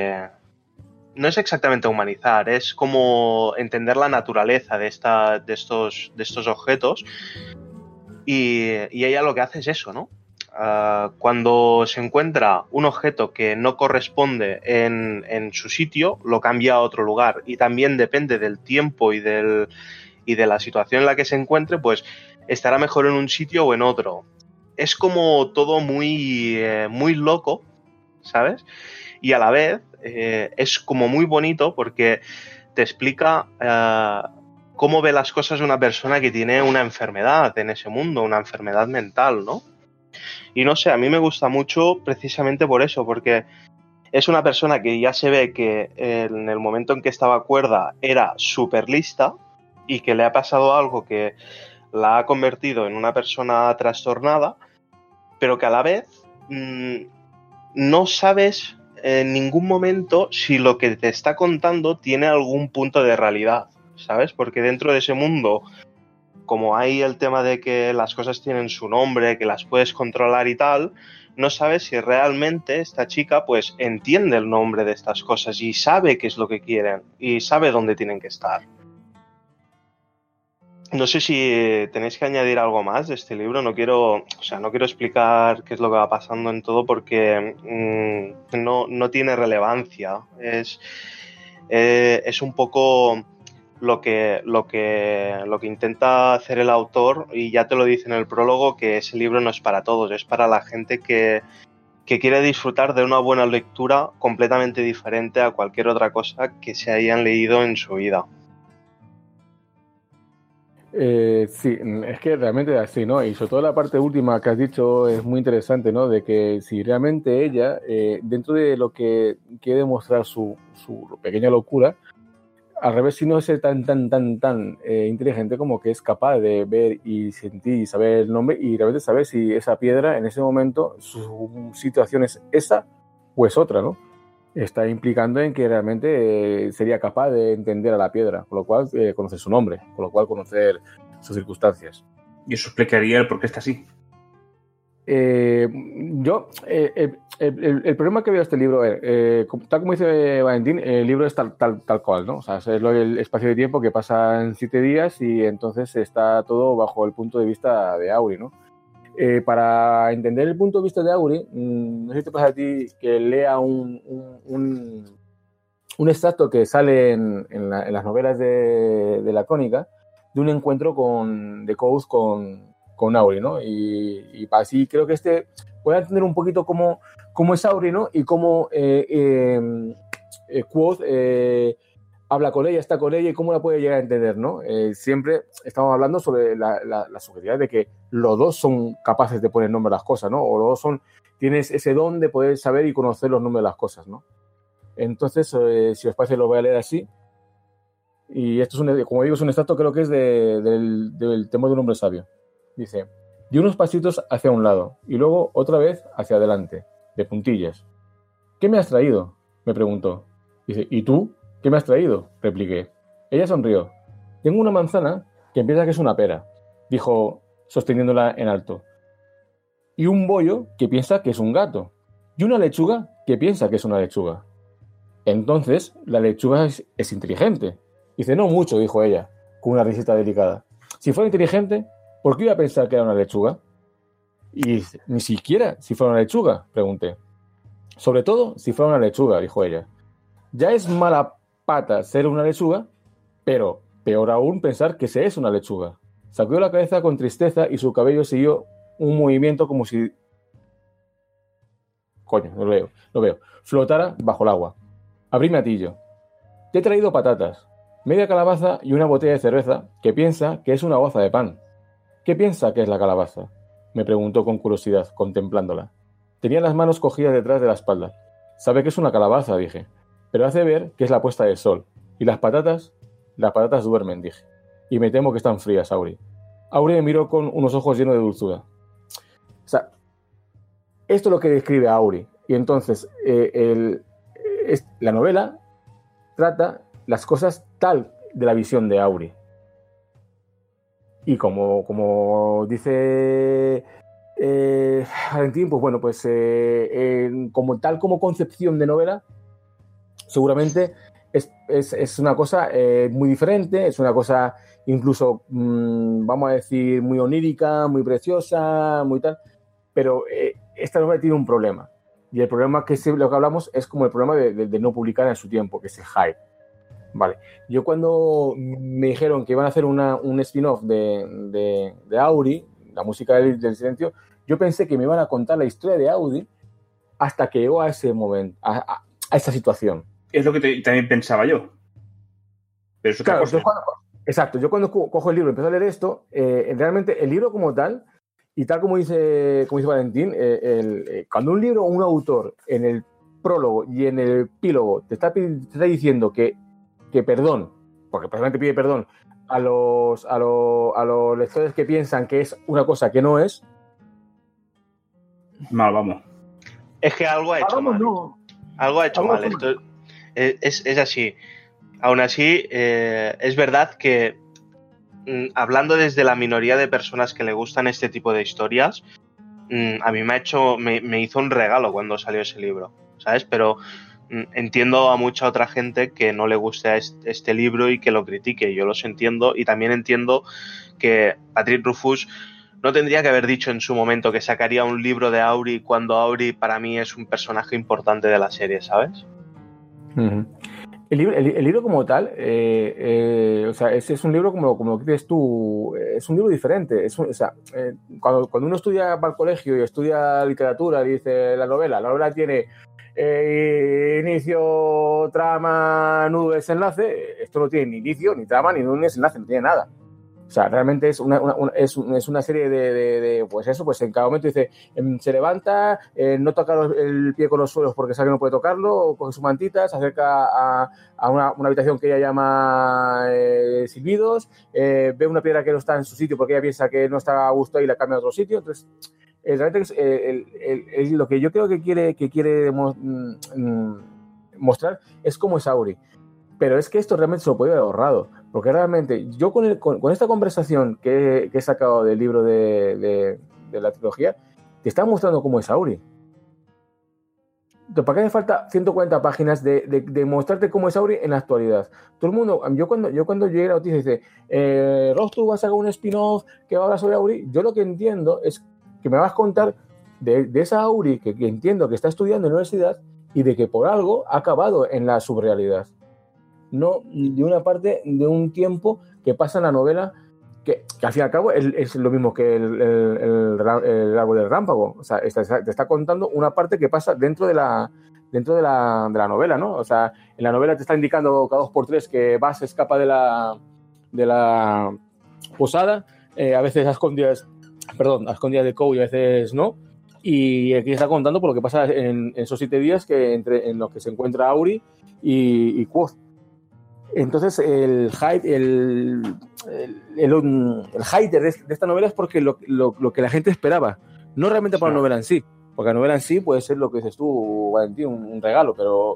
no es exactamente humanizar, es como entender la naturaleza de, esta, de, estos, de estos objetos y, y ella lo que hace es eso, ¿no? Uh, cuando se encuentra un objeto que no corresponde en, en su sitio, lo cambia a otro lugar y también depende del tiempo y, del, y de la situación en la que se encuentre, pues estará mejor en un sitio o en otro. Es como todo muy, eh, muy loco, ¿sabes? Y a la vez eh, es como muy bonito porque te explica uh, cómo ve las cosas una persona que tiene una enfermedad en ese mundo, una enfermedad mental, ¿no? Y no sé, a mí me gusta mucho precisamente por eso, porque es una persona que ya se ve que en el momento en que estaba cuerda era súper lista y que le ha pasado algo que la ha convertido en una persona trastornada, pero que a la vez mmm, no sabes en ningún momento si lo que te está contando tiene algún punto de realidad, ¿sabes? Porque dentro de ese mundo, como hay el tema de que las cosas tienen su nombre, que las puedes controlar y tal, no sabes si realmente esta chica pues entiende el nombre de estas cosas y sabe qué es lo que quieren y sabe dónde tienen que estar. No sé si tenéis que añadir algo más de este libro. No quiero, o sea, no quiero explicar qué es lo que va pasando en todo porque mmm, no, no tiene relevancia. Es, eh, es un poco lo que, lo que, lo que intenta hacer el autor, y ya te lo dice en el prólogo, que ese libro no es para todos, es para la gente que, que quiere disfrutar de una buena lectura completamente diferente a cualquier otra cosa que se hayan leído en su vida. Eh, sí, es que realmente es así, ¿no? Y sobre todo la parte última que has dicho es muy interesante, ¿no? De que si realmente ella, eh, dentro de lo que quiere demostrar su, su pequeña locura, al revés, si no es tan, tan, tan, tan eh, inteligente como que es capaz de ver y sentir y saber el nombre y realmente saber si esa piedra en ese momento, su situación es esa o es otra, ¿no? Está implicando en que realmente eh, sería capaz de entender a la piedra, con lo cual eh, conocer su nombre, con lo cual conocer sus circunstancias. Y eso explicaría el por qué está así. Eh, yo, eh, el, el, el problema que veo de este libro, eh, tal como dice Valentín, el libro es tal, tal, tal cual, ¿no? O sea, es el espacio de tiempo que pasa en siete días y entonces está todo bajo el punto de vista de Auri, ¿no? Eh, para entender el punto de vista de Auri, mmm, no sé si te pasa a ti que lea un, un, un, un extracto que sale en, en, la, en las novelas de, de la Cónica de un encuentro con, de Quoth con, con Auri, ¿no? Y, y así creo que este puede entender un poquito cómo, cómo es Auri, ¿no? Y cómo eh, eh, eh, Quoth eh, habla con ella, está con ella y cómo la puede llegar a entender, ¿no? Eh, siempre estamos hablando sobre la, la, la subjetividad de que los dos son capaces de poner nombre a las cosas, ¿no? O los dos son, tienes ese don de poder saber y conocer los nombres de las cosas, ¿no? Entonces, eh, si os parece, lo voy a leer así. Y esto es un, como digo, es un extracto, creo que es de, del, del temor de un hombre sabio. Dice, di unos pasitos hacia un lado y luego otra vez hacia adelante, de puntillas. ¿Qué me has traído?, me preguntó. Dice, ¿y tú? ¿Qué me has traído?, repliqué. Ella sonrió. Tengo una manzana que piensa que es una pera, dijo, sosteniéndola en alto. Y un bollo que piensa que es un gato. Y una lechuga que piensa que es una lechuga. Entonces, la lechuga es, es inteligente. Dice, no mucho, dijo ella, con una risita delicada. Si fuera inteligente, ¿por qué iba a pensar que era una lechuga? Y dice, ni siquiera si fuera una lechuga, pregunté. Sobre todo, si fuera una lechuga, dijo ella. Ya es mala pata ser una lechuga, pero peor aún pensar que se es una lechuga. Sacudió la cabeza con tristeza y su cabello siguió un movimiento como si... Coño, lo veo, lo veo. Flotara bajo el agua. Abrí mi atillo. Te he traído patatas, media calabaza y una botella de cerveza que piensa que es una hoja de pan. ¿Qué piensa que es la calabaza?, me preguntó con curiosidad, contemplándola. Tenía las manos cogidas detrás de la espalda. Sabe que es una calabaza, dije, pero hace ver que es la puesta del sol. ¿Y las patatas? Las patatas duermen, dije. Y me temo que están frías, Auri. Auri me miró con unos ojos llenos de dulzura. O sea, esto es lo que describe a Auri. Y entonces, eh, el, es, la novela trata las cosas tal de la visión de Auri. Y como, como dice eh, Valentín, pues bueno, pues eh, eh, como tal como concepción de novela, seguramente es, es, es una cosa eh, muy diferente, es una cosa incluso, mmm, vamos a decir, muy onírica, muy preciosa, muy tal, pero eh, esta novela tiene un problema. Y el problema que se, lo que hablamos es como el problema de, de, de no publicar en su tiempo, que es el hype. Vale. Yo cuando me dijeron que iban a hacer una, un spin-off de, de, de Auri, la música del, del silencio, yo pensé que me iban a contar la historia de Auri hasta que llegó a ese momento, a, a, a esa situación. Es lo que te, también pensaba yo. Pero es otra claro, cosa. Yo cuando, exacto. Yo cuando cojo el libro y empiezo a leer esto, eh, realmente el libro como tal, y tal como dice, como dice Valentín, eh, el, eh, cuando un libro o un autor en el prólogo y en el epílogo te está, te está diciendo que que perdón, porque precisamente pide perdón a los, a, los, a los lectores que piensan que es una cosa que no es. Mal, vamos. Es que algo ha hecho Vamos, mal. no. algo ha hecho Algo mal. ha hecho Esto es, es así. Aún así, eh, es verdad que mm, hablando desde la minoría de personas que le gustan este tipo de historias, mm, a mí me ha hecho, me, me hizo un regalo cuando salió ese libro, ¿sabes? Pero mm, entiendo a mucha otra gente que no le guste este, este libro y que lo critique. Yo los entiendo y también entiendo que Patrick Rothfuss no tendría que haber dicho en su momento que sacaría un libro de Auri cuando Auri para mí es un personaje importante de la serie, ¿sabes? Uh-huh. El libro, el, el libro como tal, eh, eh, o sea, es, es un libro como, como lo que dices tú, es un libro diferente. Es un, o sea, eh, cuando, cuando uno estudia para el colegio y estudia literatura, dice la novela, la novela tiene eh, inicio, trama, nudo, desenlace. Esto no tiene ni inicio, ni trama, ni nudo, ni desenlace, no tiene nada. O sea, realmente es una, una, una, es, es una serie de, de, de, pues eso, pues en cada momento dice, se levanta, eh, no toca los, el pie con los suelos porque sabe que no puede tocarlo, coge su mantita, se acerca a, a una, una habitación que ella llama eh, silbidos, eh, ve una piedra que no está en su sitio porque ella piensa que no está a gusto y la cambia a otro sitio. Entonces, eh, realmente eh, el, el, el, lo que yo creo que quiere, que quiere mm, mostrar es cómo es Auri. Pero es que esto realmente se lo podía haber ahorrado. Porque realmente yo con, el, con, con esta conversación que, que he sacado del libro de, de, de la trilogía, te está mostrando cómo es Auri. ¿Para qué hace falta ciento cuarenta páginas de, de, de mostrarte cómo es Auri en la actualidad? Todo el mundo, yo cuando, yo cuando llegué a la noticia dice, eh, Rothfuss va a sacar un spin-off que va a hablar sobre Auri. Yo lo que entiendo es que me vas a contar de, de esa Auri que, que entiendo que está estudiando en la universidad y de que por algo ha acabado en la subrealidad. No de una parte de un tiempo que pasa en la novela que, que al fin y al cabo es, es lo mismo que el, el, el, el árbol del rámpago. O sea, está, te está contando una parte que pasa dentro de la dentro de la, de la novela, ¿no? O sea, en la novela te está indicando cada dos por tres que Bas se escapa de la de la posada, eh, a veces a escondidas, perdón, a escondidas de Kou y a veces no. Y aquí está contando por lo que pasa en, en esos siete días que entre en los que se encuentra Auri y, y Quoth. Entonces, el hype, el, el, el, el hype de, de esta novela es porque lo, lo, lo que la gente esperaba, no realmente para sí. La novela en sí, porque la novela en sí puede ser lo que dices tú, Valentín, un, un regalo, pero...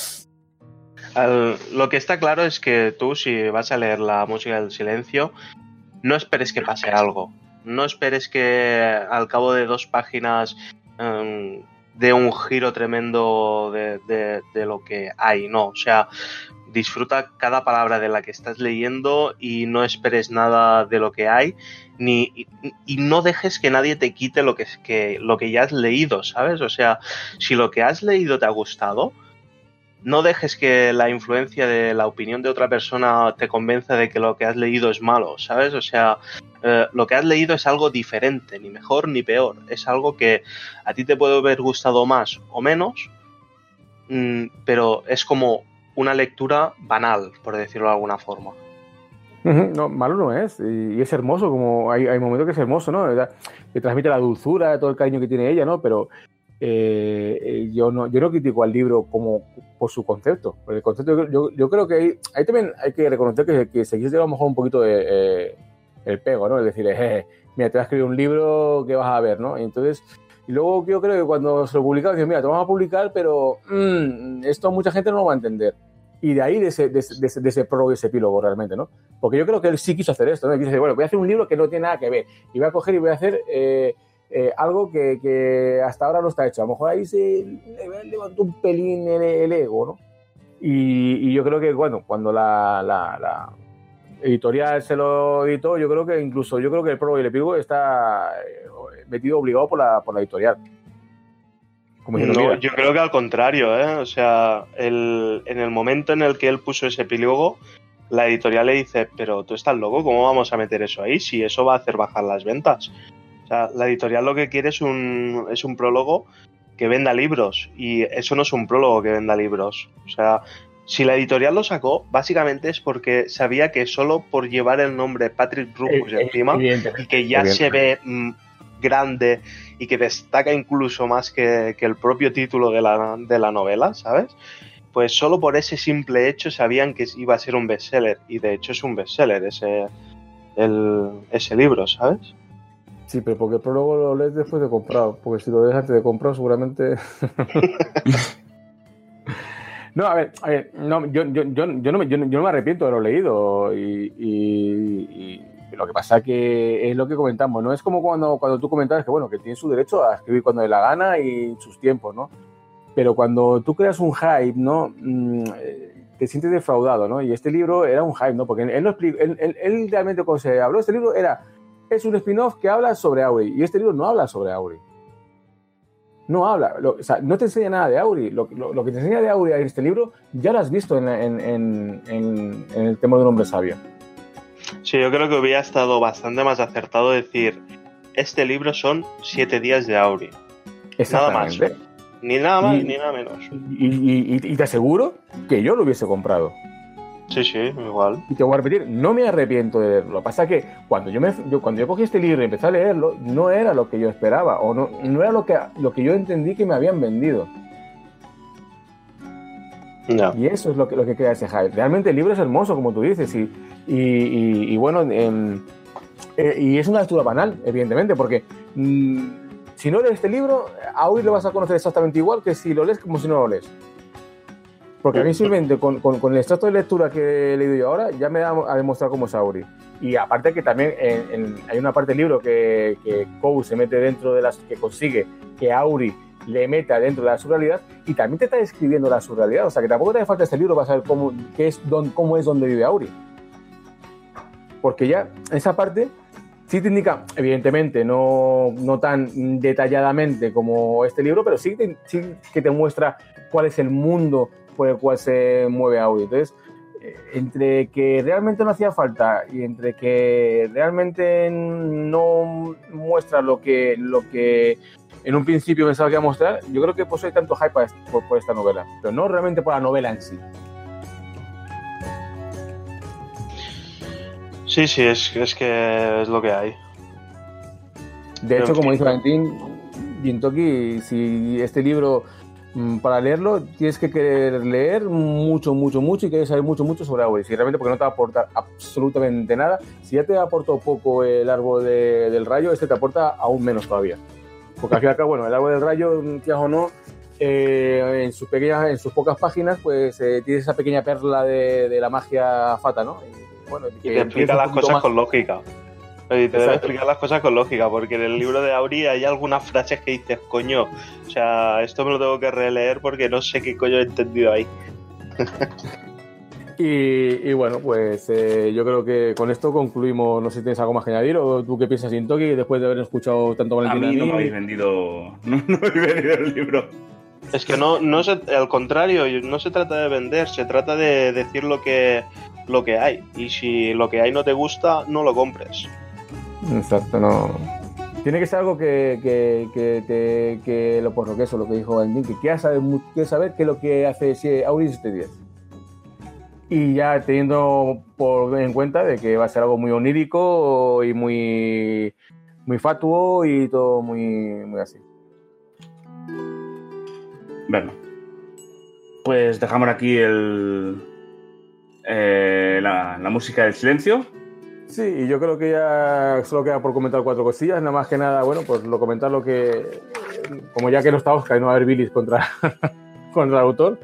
Al, lo que está claro es que tú, si vas a leer La música del silencio, no esperes que pase algo, no esperes que al cabo de dos páginas um, dé un giro tremendo de, de, de lo que hay, no, o sea... Disfruta cada palabra de la que estás leyendo y no esperes nada de lo que hay, ni y, y no dejes que nadie te quite lo que, que, lo que ya has leído, ¿sabes? O sea, si lo que has leído te ha gustado, no dejes que la influencia de la opinión de otra persona te convenza de que lo que has leído es malo, ¿sabes? O sea, eh, lo que has leído es algo diferente, ni mejor ni peor. Es algo que a ti te puede haber gustado más o menos, mmm, pero es como una lectura banal, por decirlo de alguna forma. No, malo no es, y, y es hermoso, como hay, hay momentos que es hermoso, ¿no? Que transmite la dulzura, todo el cariño que tiene ella, ¿no? Pero eh, yo no yo no critico al libro como por su concepto. Por el concepto yo, yo creo que ahí, ahí también hay que reconocer que, que se quiere a lo mejor un poquito de eh, el pego, ¿no? Es decir, eh, mira, te vas a escribir un libro que vas a ver, ¿no? Y entonces... Y luego yo creo que cuando se lo publicaron, dicen, mira, te vamos a publicar, pero mmm, esto mucha gente no lo va a entender. Y de ahí, de ese, de, de, de ese prólogo y ese epílogo realmente, ¿no? Porque yo creo que él sí quiso hacer esto, ¿no? Quiso decir, bueno, voy a hacer un libro que no tiene nada que ver. Y voy a coger y voy a hacer eh, eh, algo que, que hasta ahora no está hecho. A lo mejor ahí se levantó un pelín el, el ego, ¿no? Y, y yo creo que, bueno, cuando la, la, la editorial se lo editó, yo creo que incluso, yo creo que el prólogo y el epílogo está metido obligado por la, por la editorial. Como no, yo creo que al contrario, ¿eh? O sea, el, en el momento en el que él puso ese epílogo, la editorial le dice, pero tú estás loco, ¿cómo vamos a meter eso ahí? Si eso va a hacer bajar las ventas. O sea, la editorial lo que quiere es un, es un prólogo que venda libros, y eso no es un prólogo que venda libros. O sea, si la editorial lo sacó, básicamente es porque sabía que solo por llevar el nombre Patrick Rothfuss eh, encima, eh, y que ya se ve mmm, grande y que destaca incluso más que, que el propio título de la, de la novela, ¿sabes? Pues solo por ese simple hecho sabían que iba a ser un bestseller, y de hecho es un bestseller ese, el, ese libro, ¿sabes? Sí, pero porque el prólogo lo lees después de comprar, porque si lo lees antes de comprar seguramente... No, a ver, a ver no, yo, yo, yo, yo, no me, yo, yo no me arrepiento de lo leído y, y, y lo que pasa que es lo que comentamos, ¿no? Es como cuando, cuando tú comentabas que, bueno, que tiene su derecho a escribir cuando le la gana y sus tiempos, ¿no? Pero cuando tú creas un hype, ¿no? Te sientes defraudado, ¿no? Y este libro era un hype, ¿no? Porque él, no explica, él, él, él realmente cuando se habló de este libro era, es un spin-off que habla sobre Auri y este libro no habla sobre Auri. No habla, lo, o sea, no te enseña nada de Auri. Lo, lo, lo que te enseña de Auri en este libro ya lo has visto en, en, en, en, en el tema de un hombre sabio. Sí, yo creo que hubiera estado bastante más acertado decir, este libro son siete días de Auri. Nada más. Ni nada más y, ni nada menos. Y, y, y, y te aseguro que yo lo hubiese comprado. Sí, sí, igual. Y te voy a repetir, no me arrepiento de leerlo. Lo que pasa es que cuando yo, me, yo, cuando yo cogí este libro y empecé a leerlo, no era lo que yo esperaba, o no, no era lo que, lo que yo entendí que me habían vendido. No. Y eso es lo que, lo que crea ese hype. Realmente el libro es hermoso, como tú dices, y, y, y, y bueno, eh, eh, y es una lectura banal, evidentemente, porque mmm, si no lees este libro, a hoy lo vas a conocer exactamente igual que si lo lees como si no lo lees. Porque a mí simplemente con, con, con el extracto de lectura que he leído yo ahora ya me da a demostrar cómo es Auri. Y aparte que también en, en, hay una parte del libro que, que Kou se mete dentro de las... que consigue que Auri le meta dentro de la surrealidad y también te está describiendo la surrealidad. O sea que tampoco te hace falta este libro para saber cómo, qué es, don, cómo es donde vive Auri. Porque ya esa parte sí te indica, evidentemente, no, no tan detalladamente como este libro, pero sí, te, sí que te muestra cuál es el mundo por el cual se mueve Auri. Entonces, eh, entre que realmente no hacía falta y entre que realmente no muestra lo que, lo que en un principio pensaba que iba a mostrar, yo creo que pues hay tanto hype por, por esta novela, pero no realmente por la novela en sí. Sí, sí, es, es que es lo que hay. De hecho, como dice Valentín, Gintoki, si este libro... para leerlo tienes que querer leer mucho, mucho, mucho y querer saber mucho, mucho sobre Auri. Si realmente, porque no te va a aportar absolutamente nada. Si ya te aportó poco el árbol de, del rayo, este te aporta aún menos todavía. Porque al fin y al cabo, bueno, el árbol del rayo, quieras o no, eh, en sus pequeñas, en sus pocas páginas, pues eh, tiene esa pequeña perla de, de la magia fata, ¿no? Y, bueno, y te explica las cosas más con lógica. Y te debe explicar las cosas con lógica, porque en el libro de Auri hay algunas frases que dices, coño, o sea, esto me lo tengo que releer porque no sé qué coño he entendido ahí. y, y bueno, pues eh, yo creo que con esto concluimos. No sé si tienes algo más que añadir o tú qué piensas, Gintoki, después de haber escuchado tanto Valentín. A mí no me habéis vendido, no, no me habéis vendido el libro. Es que no, no se, al contrario, no se trata de vender, se trata de decir lo que, lo que hay. Y si lo que hay no te gusta, no lo compres. Exacto, no. Tiene que ser algo que, que, que, te, que lo, por lo que eso, lo que dijo Valentín, que quieras saber, quieras saber qué es lo que hace si Auri este diez. Y ya teniendo por en cuenta de que va a ser algo muy onírico y muy, muy fatuo y todo muy, muy así. Bueno, pues dejamos aquí el, eh, la, la música del silencio. Sí, y yo creo que ya solo queda por comentar cuatro cosillas, nada más que nada, bueno, pues lo comentar lo que, como ya que no está Oscar y no va a haber bilis contra, contra el autor.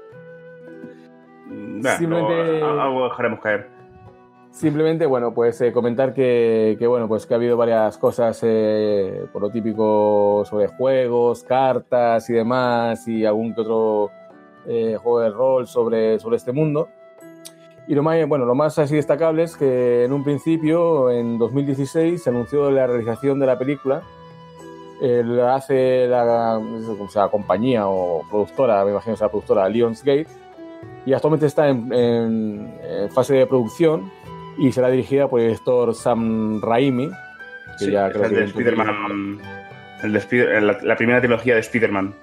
Nah, simplemente no, algo dejaremos caer. Simplemente, bueno, pues eh, comentar que, que, bueno, pues que ha habido varias cosas eh, por lo típico sobre juegos, cartas y demás, y algún que otro eh, juego de rol sobre, sobre este mundo. Y lo más, bueno, lo más así destacable es que en un principio, en dos mil dieciséis, se anunció la realización de la película. Eh, la hace la, o sea, compañía o productora, me imagino que sea la productora, Lionsgate, y actualmente está en, en, en fase de producción y será dirigida por el director Sam Raimi, que sí, ya es creo el que de Spider-Man, el de Spider, la, la primera trilogía de Spider-Man.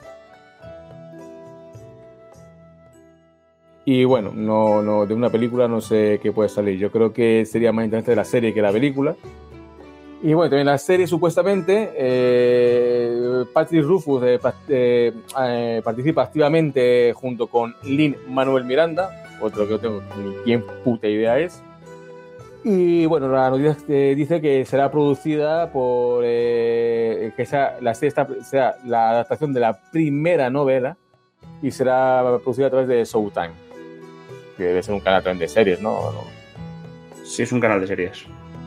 Y bueno, no, no, de una película no sé qué puede salir. Yo creo que sería más interesante la serie que la película. Y bueno, también la serie supuestamente, eh, Patrick Rufus eh, eh, eh, participa activamente junto con Lin-Manuel Miranda, otro que no tengo ni quién puta idea es. Y bueno, la noticia eh, dice que será producida por, eh, que sea, la serie está, sea la adaptación de la primera novela y será producida a través de Showtime, que debe ser un canal también de series, ¿no? ¿no? Sí, es un canal de series.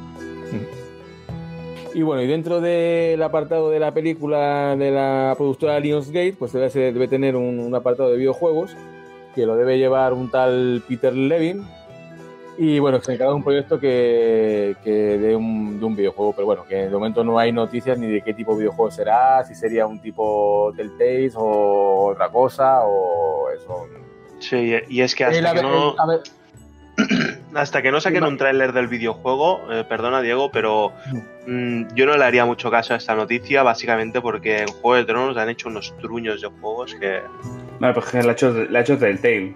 Y bueno, y dentro del apartado de la película de la productora Lionsgate, pues debe, ser, debe tener un, un apartado de videojuegos que lo debe llevar un tal Peter Levin. Y bueno, se encarga de un proyecto que, que de, un, de un videojuego, pero bueno, que de momento no hay noticias ni de qué tipo de videojuego será, si sería un tipo Telltale o otra cosa, o eso. Sí, y es que hasta eh, que no... A ver, hasta que no saquen un tráiler del videojuego, eh, perdona Diego, pero mmm, yo no le haría mucho caso a esta noticia, básicamente porque en Juego de Tronos han hecho unos truños de juegos que... Vale, pues que le ha hecho, le ha hecho Telltale.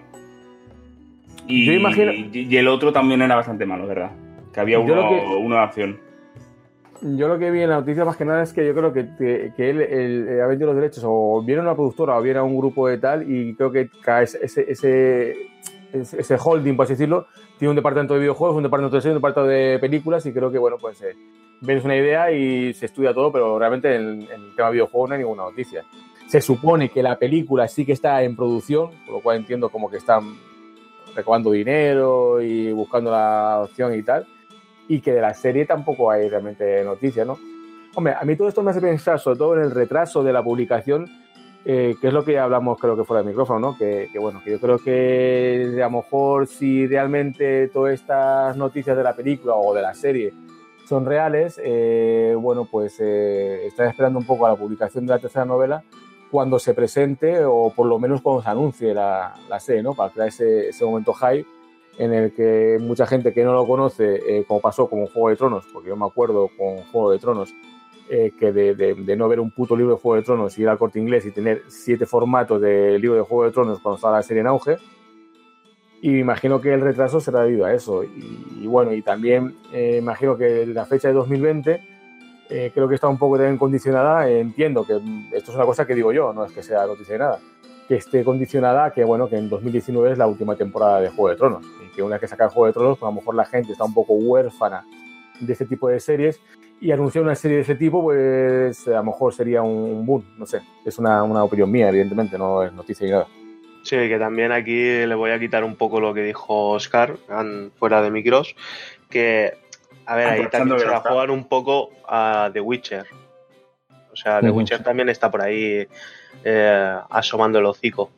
Y, yo imagino... y el otro también era bastante malo, ¿verdad? Que había uno, que, uno de acción. Yo lo que vi en la noticia más que nada es que yo creo que, que, que él, él, él ha vendido los derechos o viene una productora o viene a un grupo de tal y creo que ese, ese, ese, ese holding, por así decirlo, tiene un departamento de videojuegos, un departamento de series, un departamento de películas y creo que, bueno, pues eh, ves una idea y se estudia todo, pero realmente en, en el tema de videojuegos no hay ninguna noticia. Se supone que la película sí que está en producción, por lo cual entiendo como que están recabando dinero y buscando la opción y tal, y que de la serie tampoco hay realmente noticias, ¿no? Hombre, a mí todo esto me hace pensar, sobre todo en el retraso de la publicación, eh, que es lo que hablamos creo que fuera del micrófono, ¿no? Que, que bueno, que yo creo que a lo mejor si realmente todas estas noticias de la película o de la serie son reales, eh, bueno, pues eh, están esperando un poco a la publicación de la tercera novela cuando se presente o por lo menos cuando se anuncie la, la serie, ¿no? Para crear ese, ese momento hype en el que mucha gente que no lo conoce, eh, como pasó con Juego de Tronos, porque yo me acuerdo con Juego de Tronos, eh, que de, de, de no ver un puto libro de Juego de Tronos y ir al Corte Inglés y tener siete formatos de libro de Juego de Tronos cuando estaba la serie en auge, y me imagino que el retraso será debido a eso. Y, y bueno, y también eh, imagino que la fecha de dos mil veinte eh, creo que está un poco también condicionada, eh, entiendo que esto es una cosa que digo yo, no es que sea noticia de nada, que esté condicionada a que, bueno, que en dos mil diecinueve es la última temporada de Juego de Tronos y que una vez que saca Juego de Tronos, pues a lo mejor la gente está un poco huérfana de este tipo de series y anunciar una serie de ese tipo, pues a lo mejor sería un boom, no sé, es una, una opinión mía, evidentemente, no es noticia ni nada. Sí, que también aquí le voy a quitar un poco lo que dijo Oscar fuera de micros, que, a ver, ahí también se la juegan un poco a The Witcher. O sea, The uh-huh. Witcher también está por ahí eh, asomando el hocico.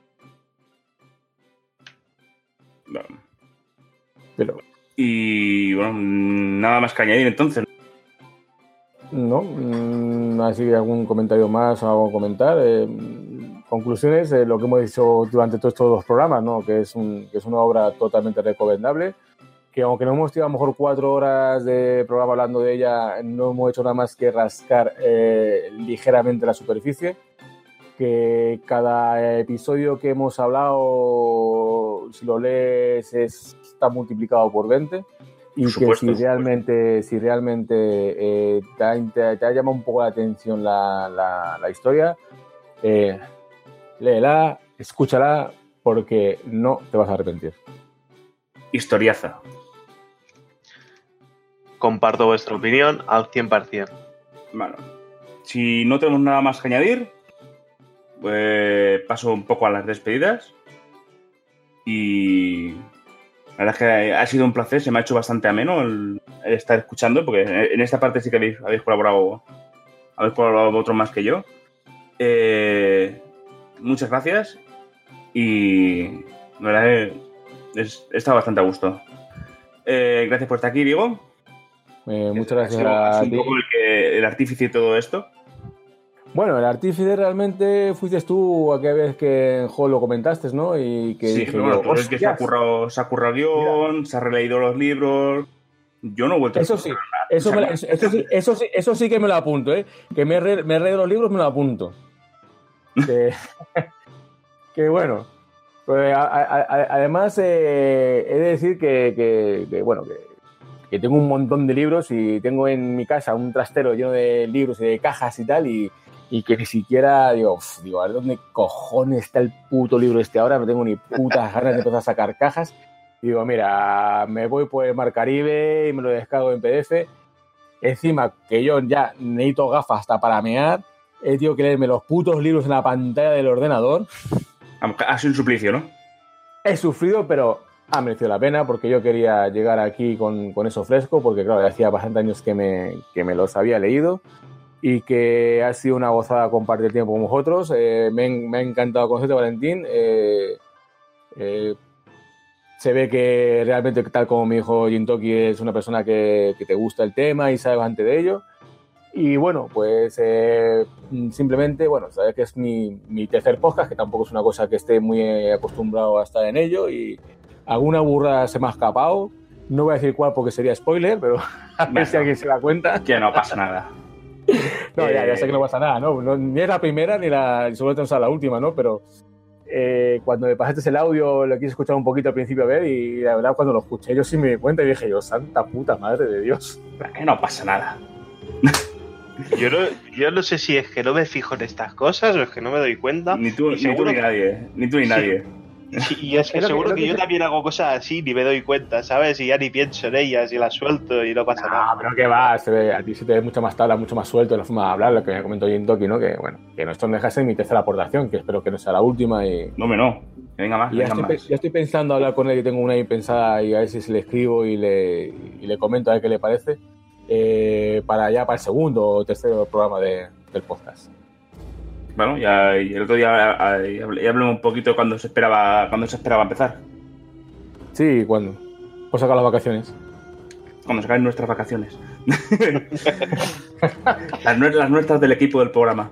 No. Pero, y bueno, nada más que añadir entonces. No, así que algún comentario más o algo a comentar. Eh, conclusiones, eh, lo que hemos dicho durante todos estos dos programas, ¿no? Que es, un, que es una obra totalmente recomendable, que aunque no hemos tenido a lo mejor cuatro horas de programa hablando de ella, no hemos hecho nada más que rascar eh, ligeramente la superficie, que cada episodio que hemos hablado, si lo lees, es, está multiplicado por veinte. Y por supuesto, que si realmente, si realmente eh, te, ha, te, te ha llamado un poco la atención la, la, la historia, eh, léela, escúchala, porque no te vas a arrepentir. Historiaza. Comparto vuestra opinión al cien por ciento. Bueno, si no tenemos nada más que añadir, pues paso un poco a las despedidas. Y la verdad es que ha sido un placer, se me ha hecho bastante ameno el, el estar escuchando, porque en esta parte sí que habéis, habéis colaborado, habéis colaborado vosotros más que yo. Eh, muchas gracias y la verdad es que he estado bastante a gusto. Eh, gracias por estar aquí, Diego. Eh, muchas gracias ha sido, a ti. Un poco el, que, el artífice de todo esto. Bueno, el artífice realmente fuiste tú aquella vez que en Hall lo comentaste, ¿no? Y que sí, dije, bueno, pues es que se ha currado, se ha currado el guión, Mira. se ha releído los libros. Yo no he vuelto eso a sí, eso, me, eso, eso, sí, eso, sí, eso sí que me lo apunto, ¿eh? Que me he re, me he leído los libros, me lo apunto. que, que bueno, pues a, a, a, además eh, he de decir que, que, que bueno, que, que tengo un montón de libros y tengo en mi casa un trastero lleno de libros y de cajas y tal, y y que ni siquiera, digo, uf, digo, a ver dónde cojones está el puto libro este ahora, no tengo ni putas ganas de empezar a sacar cajas. Y digo, mira, me voy por el Mar Caribe y me lo descargo en P D F. Encima, que yo ya necesito gafas hasta para mear, he tenido que leerme los putos libros en la pantalla del ordenador. Ha sido un suplicio, ¿no? He sufrido, pero ha merecido la pena porque yo quería llegar aquí con, con eso fresco, porque claro, hacía bastante años que me, que me los había leído y que ha sido una gozada compartir tiempo con vosotros. Eh, me, me ha encantado conocerte, Valentín. Eh, eh, se ve que realmente, tal como me dijo Jintoki, es una persona que, que te gusta el tema y sabe bastante de ello. Y bueno, pues eh, simplemente, bueno, sabes que es mi, mi tercer podcast, que tampoco es una cosa que esté muy acostumbrado a estar en ello, y alguna burra se me ha escapado. No voy a decir cuál porque sería spoiler, pero a ver bueno, si alguien se da cuenta. Que no pasa nada. No, eh... ya, ya sé que no pasa nada, ¿no? no ni es la primera ni la, sobre todo la última, ¿no? Pero eh, cuando me pasaste el audio, lo quise escuchar un poquito al principio a ver, y la verdad cuando lo escuché yo sí me di cuenta y dije yo, santa puta madre de Dios. Que no pasa nada. Yo no, yo no sé si es que no me fijo en estas cosas o es que no me doy cuenta. Ni tú, ni, tú ni nadie. Ni tú ni sí. nadie. Sí, y es que es seguro que, que yo que... también hago cosas así, ni me doy cuenta, ¿sabes? Y ya ni pienso en ellas y las suelto y no pasa no, nada. No, pero que va, se ve, a ti se te ve mucho más tabla, mucho más suelto en la forma de hablar, lo que me comentó Jintoki, ¿no? Que bueno, que no esto no deja de ser mi tercera aportación, que espero que no sea la última y... No, me no. Venga más, y venga ya, más. Estoy, ya estoy pensando hablar con él, y tengo una ahí pensada y a ver si se le escribo y le, y le comento a ver qué le parece. Eh, para ya para el segundo o tercero programa de, del podcast. Bueno, ya el otro día ya hablé un poquito de cuándo se esperaba cuándo se esperaba empezar. Sí, ¿cuándo? Pues sacar las vacaciones. Cuando se acaben nuestras vacaciones. las, las nuestras del equipo del programa.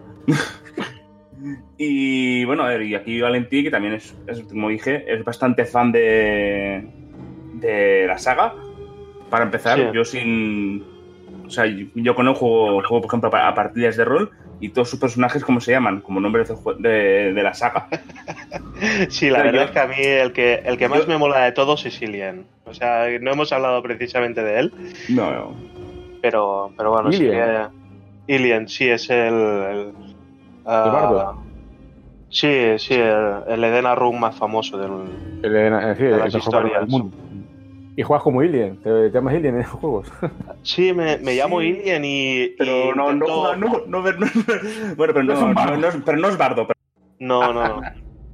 Y bueno, a ver, y aquí Valentín, que también es, es, como dije, es bastante fan de, de la saga. Para empezar, sí. yo sin... O sea, yo con él juego, juego, por ejemplo, a partidas de rol y todos sus personajes, ¿cómo se llaman? Como nombres de, de, de la saga. Sí, la o sea, verdad yo, es que a mí el que, el que más yo, me mola de todos es Ilian. O sea, no hemos hablado precisamente de él. No, no. Pero, pero bueno, Ilian. sí que... Ilian, sí, es el... ¿El, uh, ¿El bardo? Sí, sí, el, el Edena Rung más famoso del, el Edena, sí, de el las historias. Del mundo. Y juegas como Ilian, te, te llamas Ilian en esos juegos. Sí, me, me llamo sí, Ilian y. Pero y no, intento... no, no, no, no, no, bueno, pero no, no, no, no, pero no es bardo. Pero... No, no, no.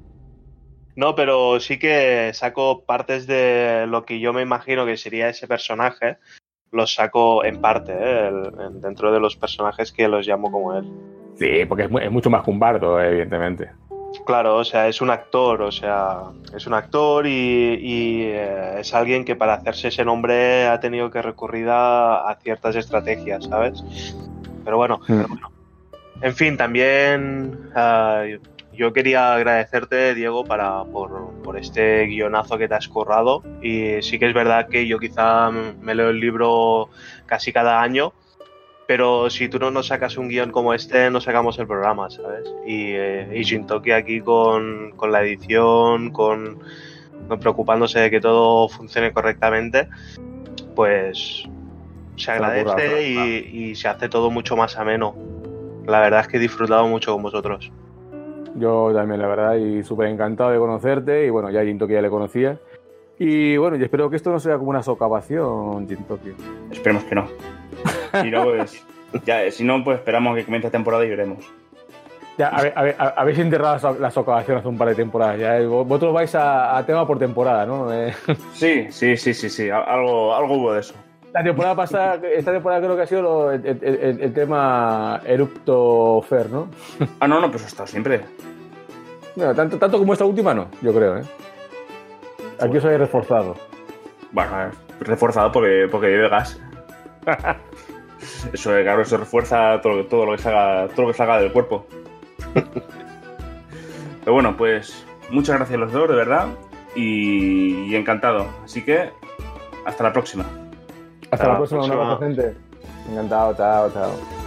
No, pero sí que saco partes de lo que yo me imagino que sería ese personaje. Los saco en parte, ¿eh? El, dentro de los personajes que los llamo como él. Sí, porque es, es mucho más que un bardo, evidentemente. Claro, o sea, es un actor, o sea, es un actor y, y eh, es alguien que para hacerse ese nombre ha tenido que recurrir a, a ciertas estrategias, ¿sabes? Pero bueno, mm. pero bueno. En fin, también uh, yo quería agradecerte, Diego, para, por, por este guionazo que te has currado, y sí que es verdad que yo quizá me leo el libro casi cada año, pero si tú no nos sacas un guión como este, no sacamos el programa, ¿sabes? Y, eh, y Jintoki aquí con, con la edición, con, con preocupándose de que todo funcione correctamente, pues se agradece y, y se hace todo mucho más ameno. La verdad es que he disfrutado mucho con vosotros. Yo también, la verdad, y súper encantado de conocerte, y bueno, ya Jintoki ya le conocía. Y bueno, yo espero que esto no sea como una socavación, Jintoki. Esperemos que no. Si no, pues, ya, si no, pues esperamos que comience la temporada y veremos. Ya, a ver, a ver, habéis enterrado la socavación hace un par de temporadas. Ya, vosotros vais a, a tema por temporada, ¿no? Eh... Sí, sí, sí, sí, sí. Algo, algo hubo de eso. La temporada pasada, esta temporada creo que ha sido lo, el, el, el tema Erupto Fair, ¿no? Ah, no, no, pues ha estado siempre. No, tanto, tanto como esta última no, yo creo, ¿eh? Aquí os habéis reforzado. Bueno, reforzado porque, porque lleve gas. Eso, claro, eso refuerza todo, todo lo que salga, todo lo que salga del cuerpo. Pero bueno, pues muchas gracias a los dos, de verdad, y, y encantado. Así que hasta la próxima. Hasta, hasta la próxima, próxima. Un abrazo, gente. Encantado, chao, chao.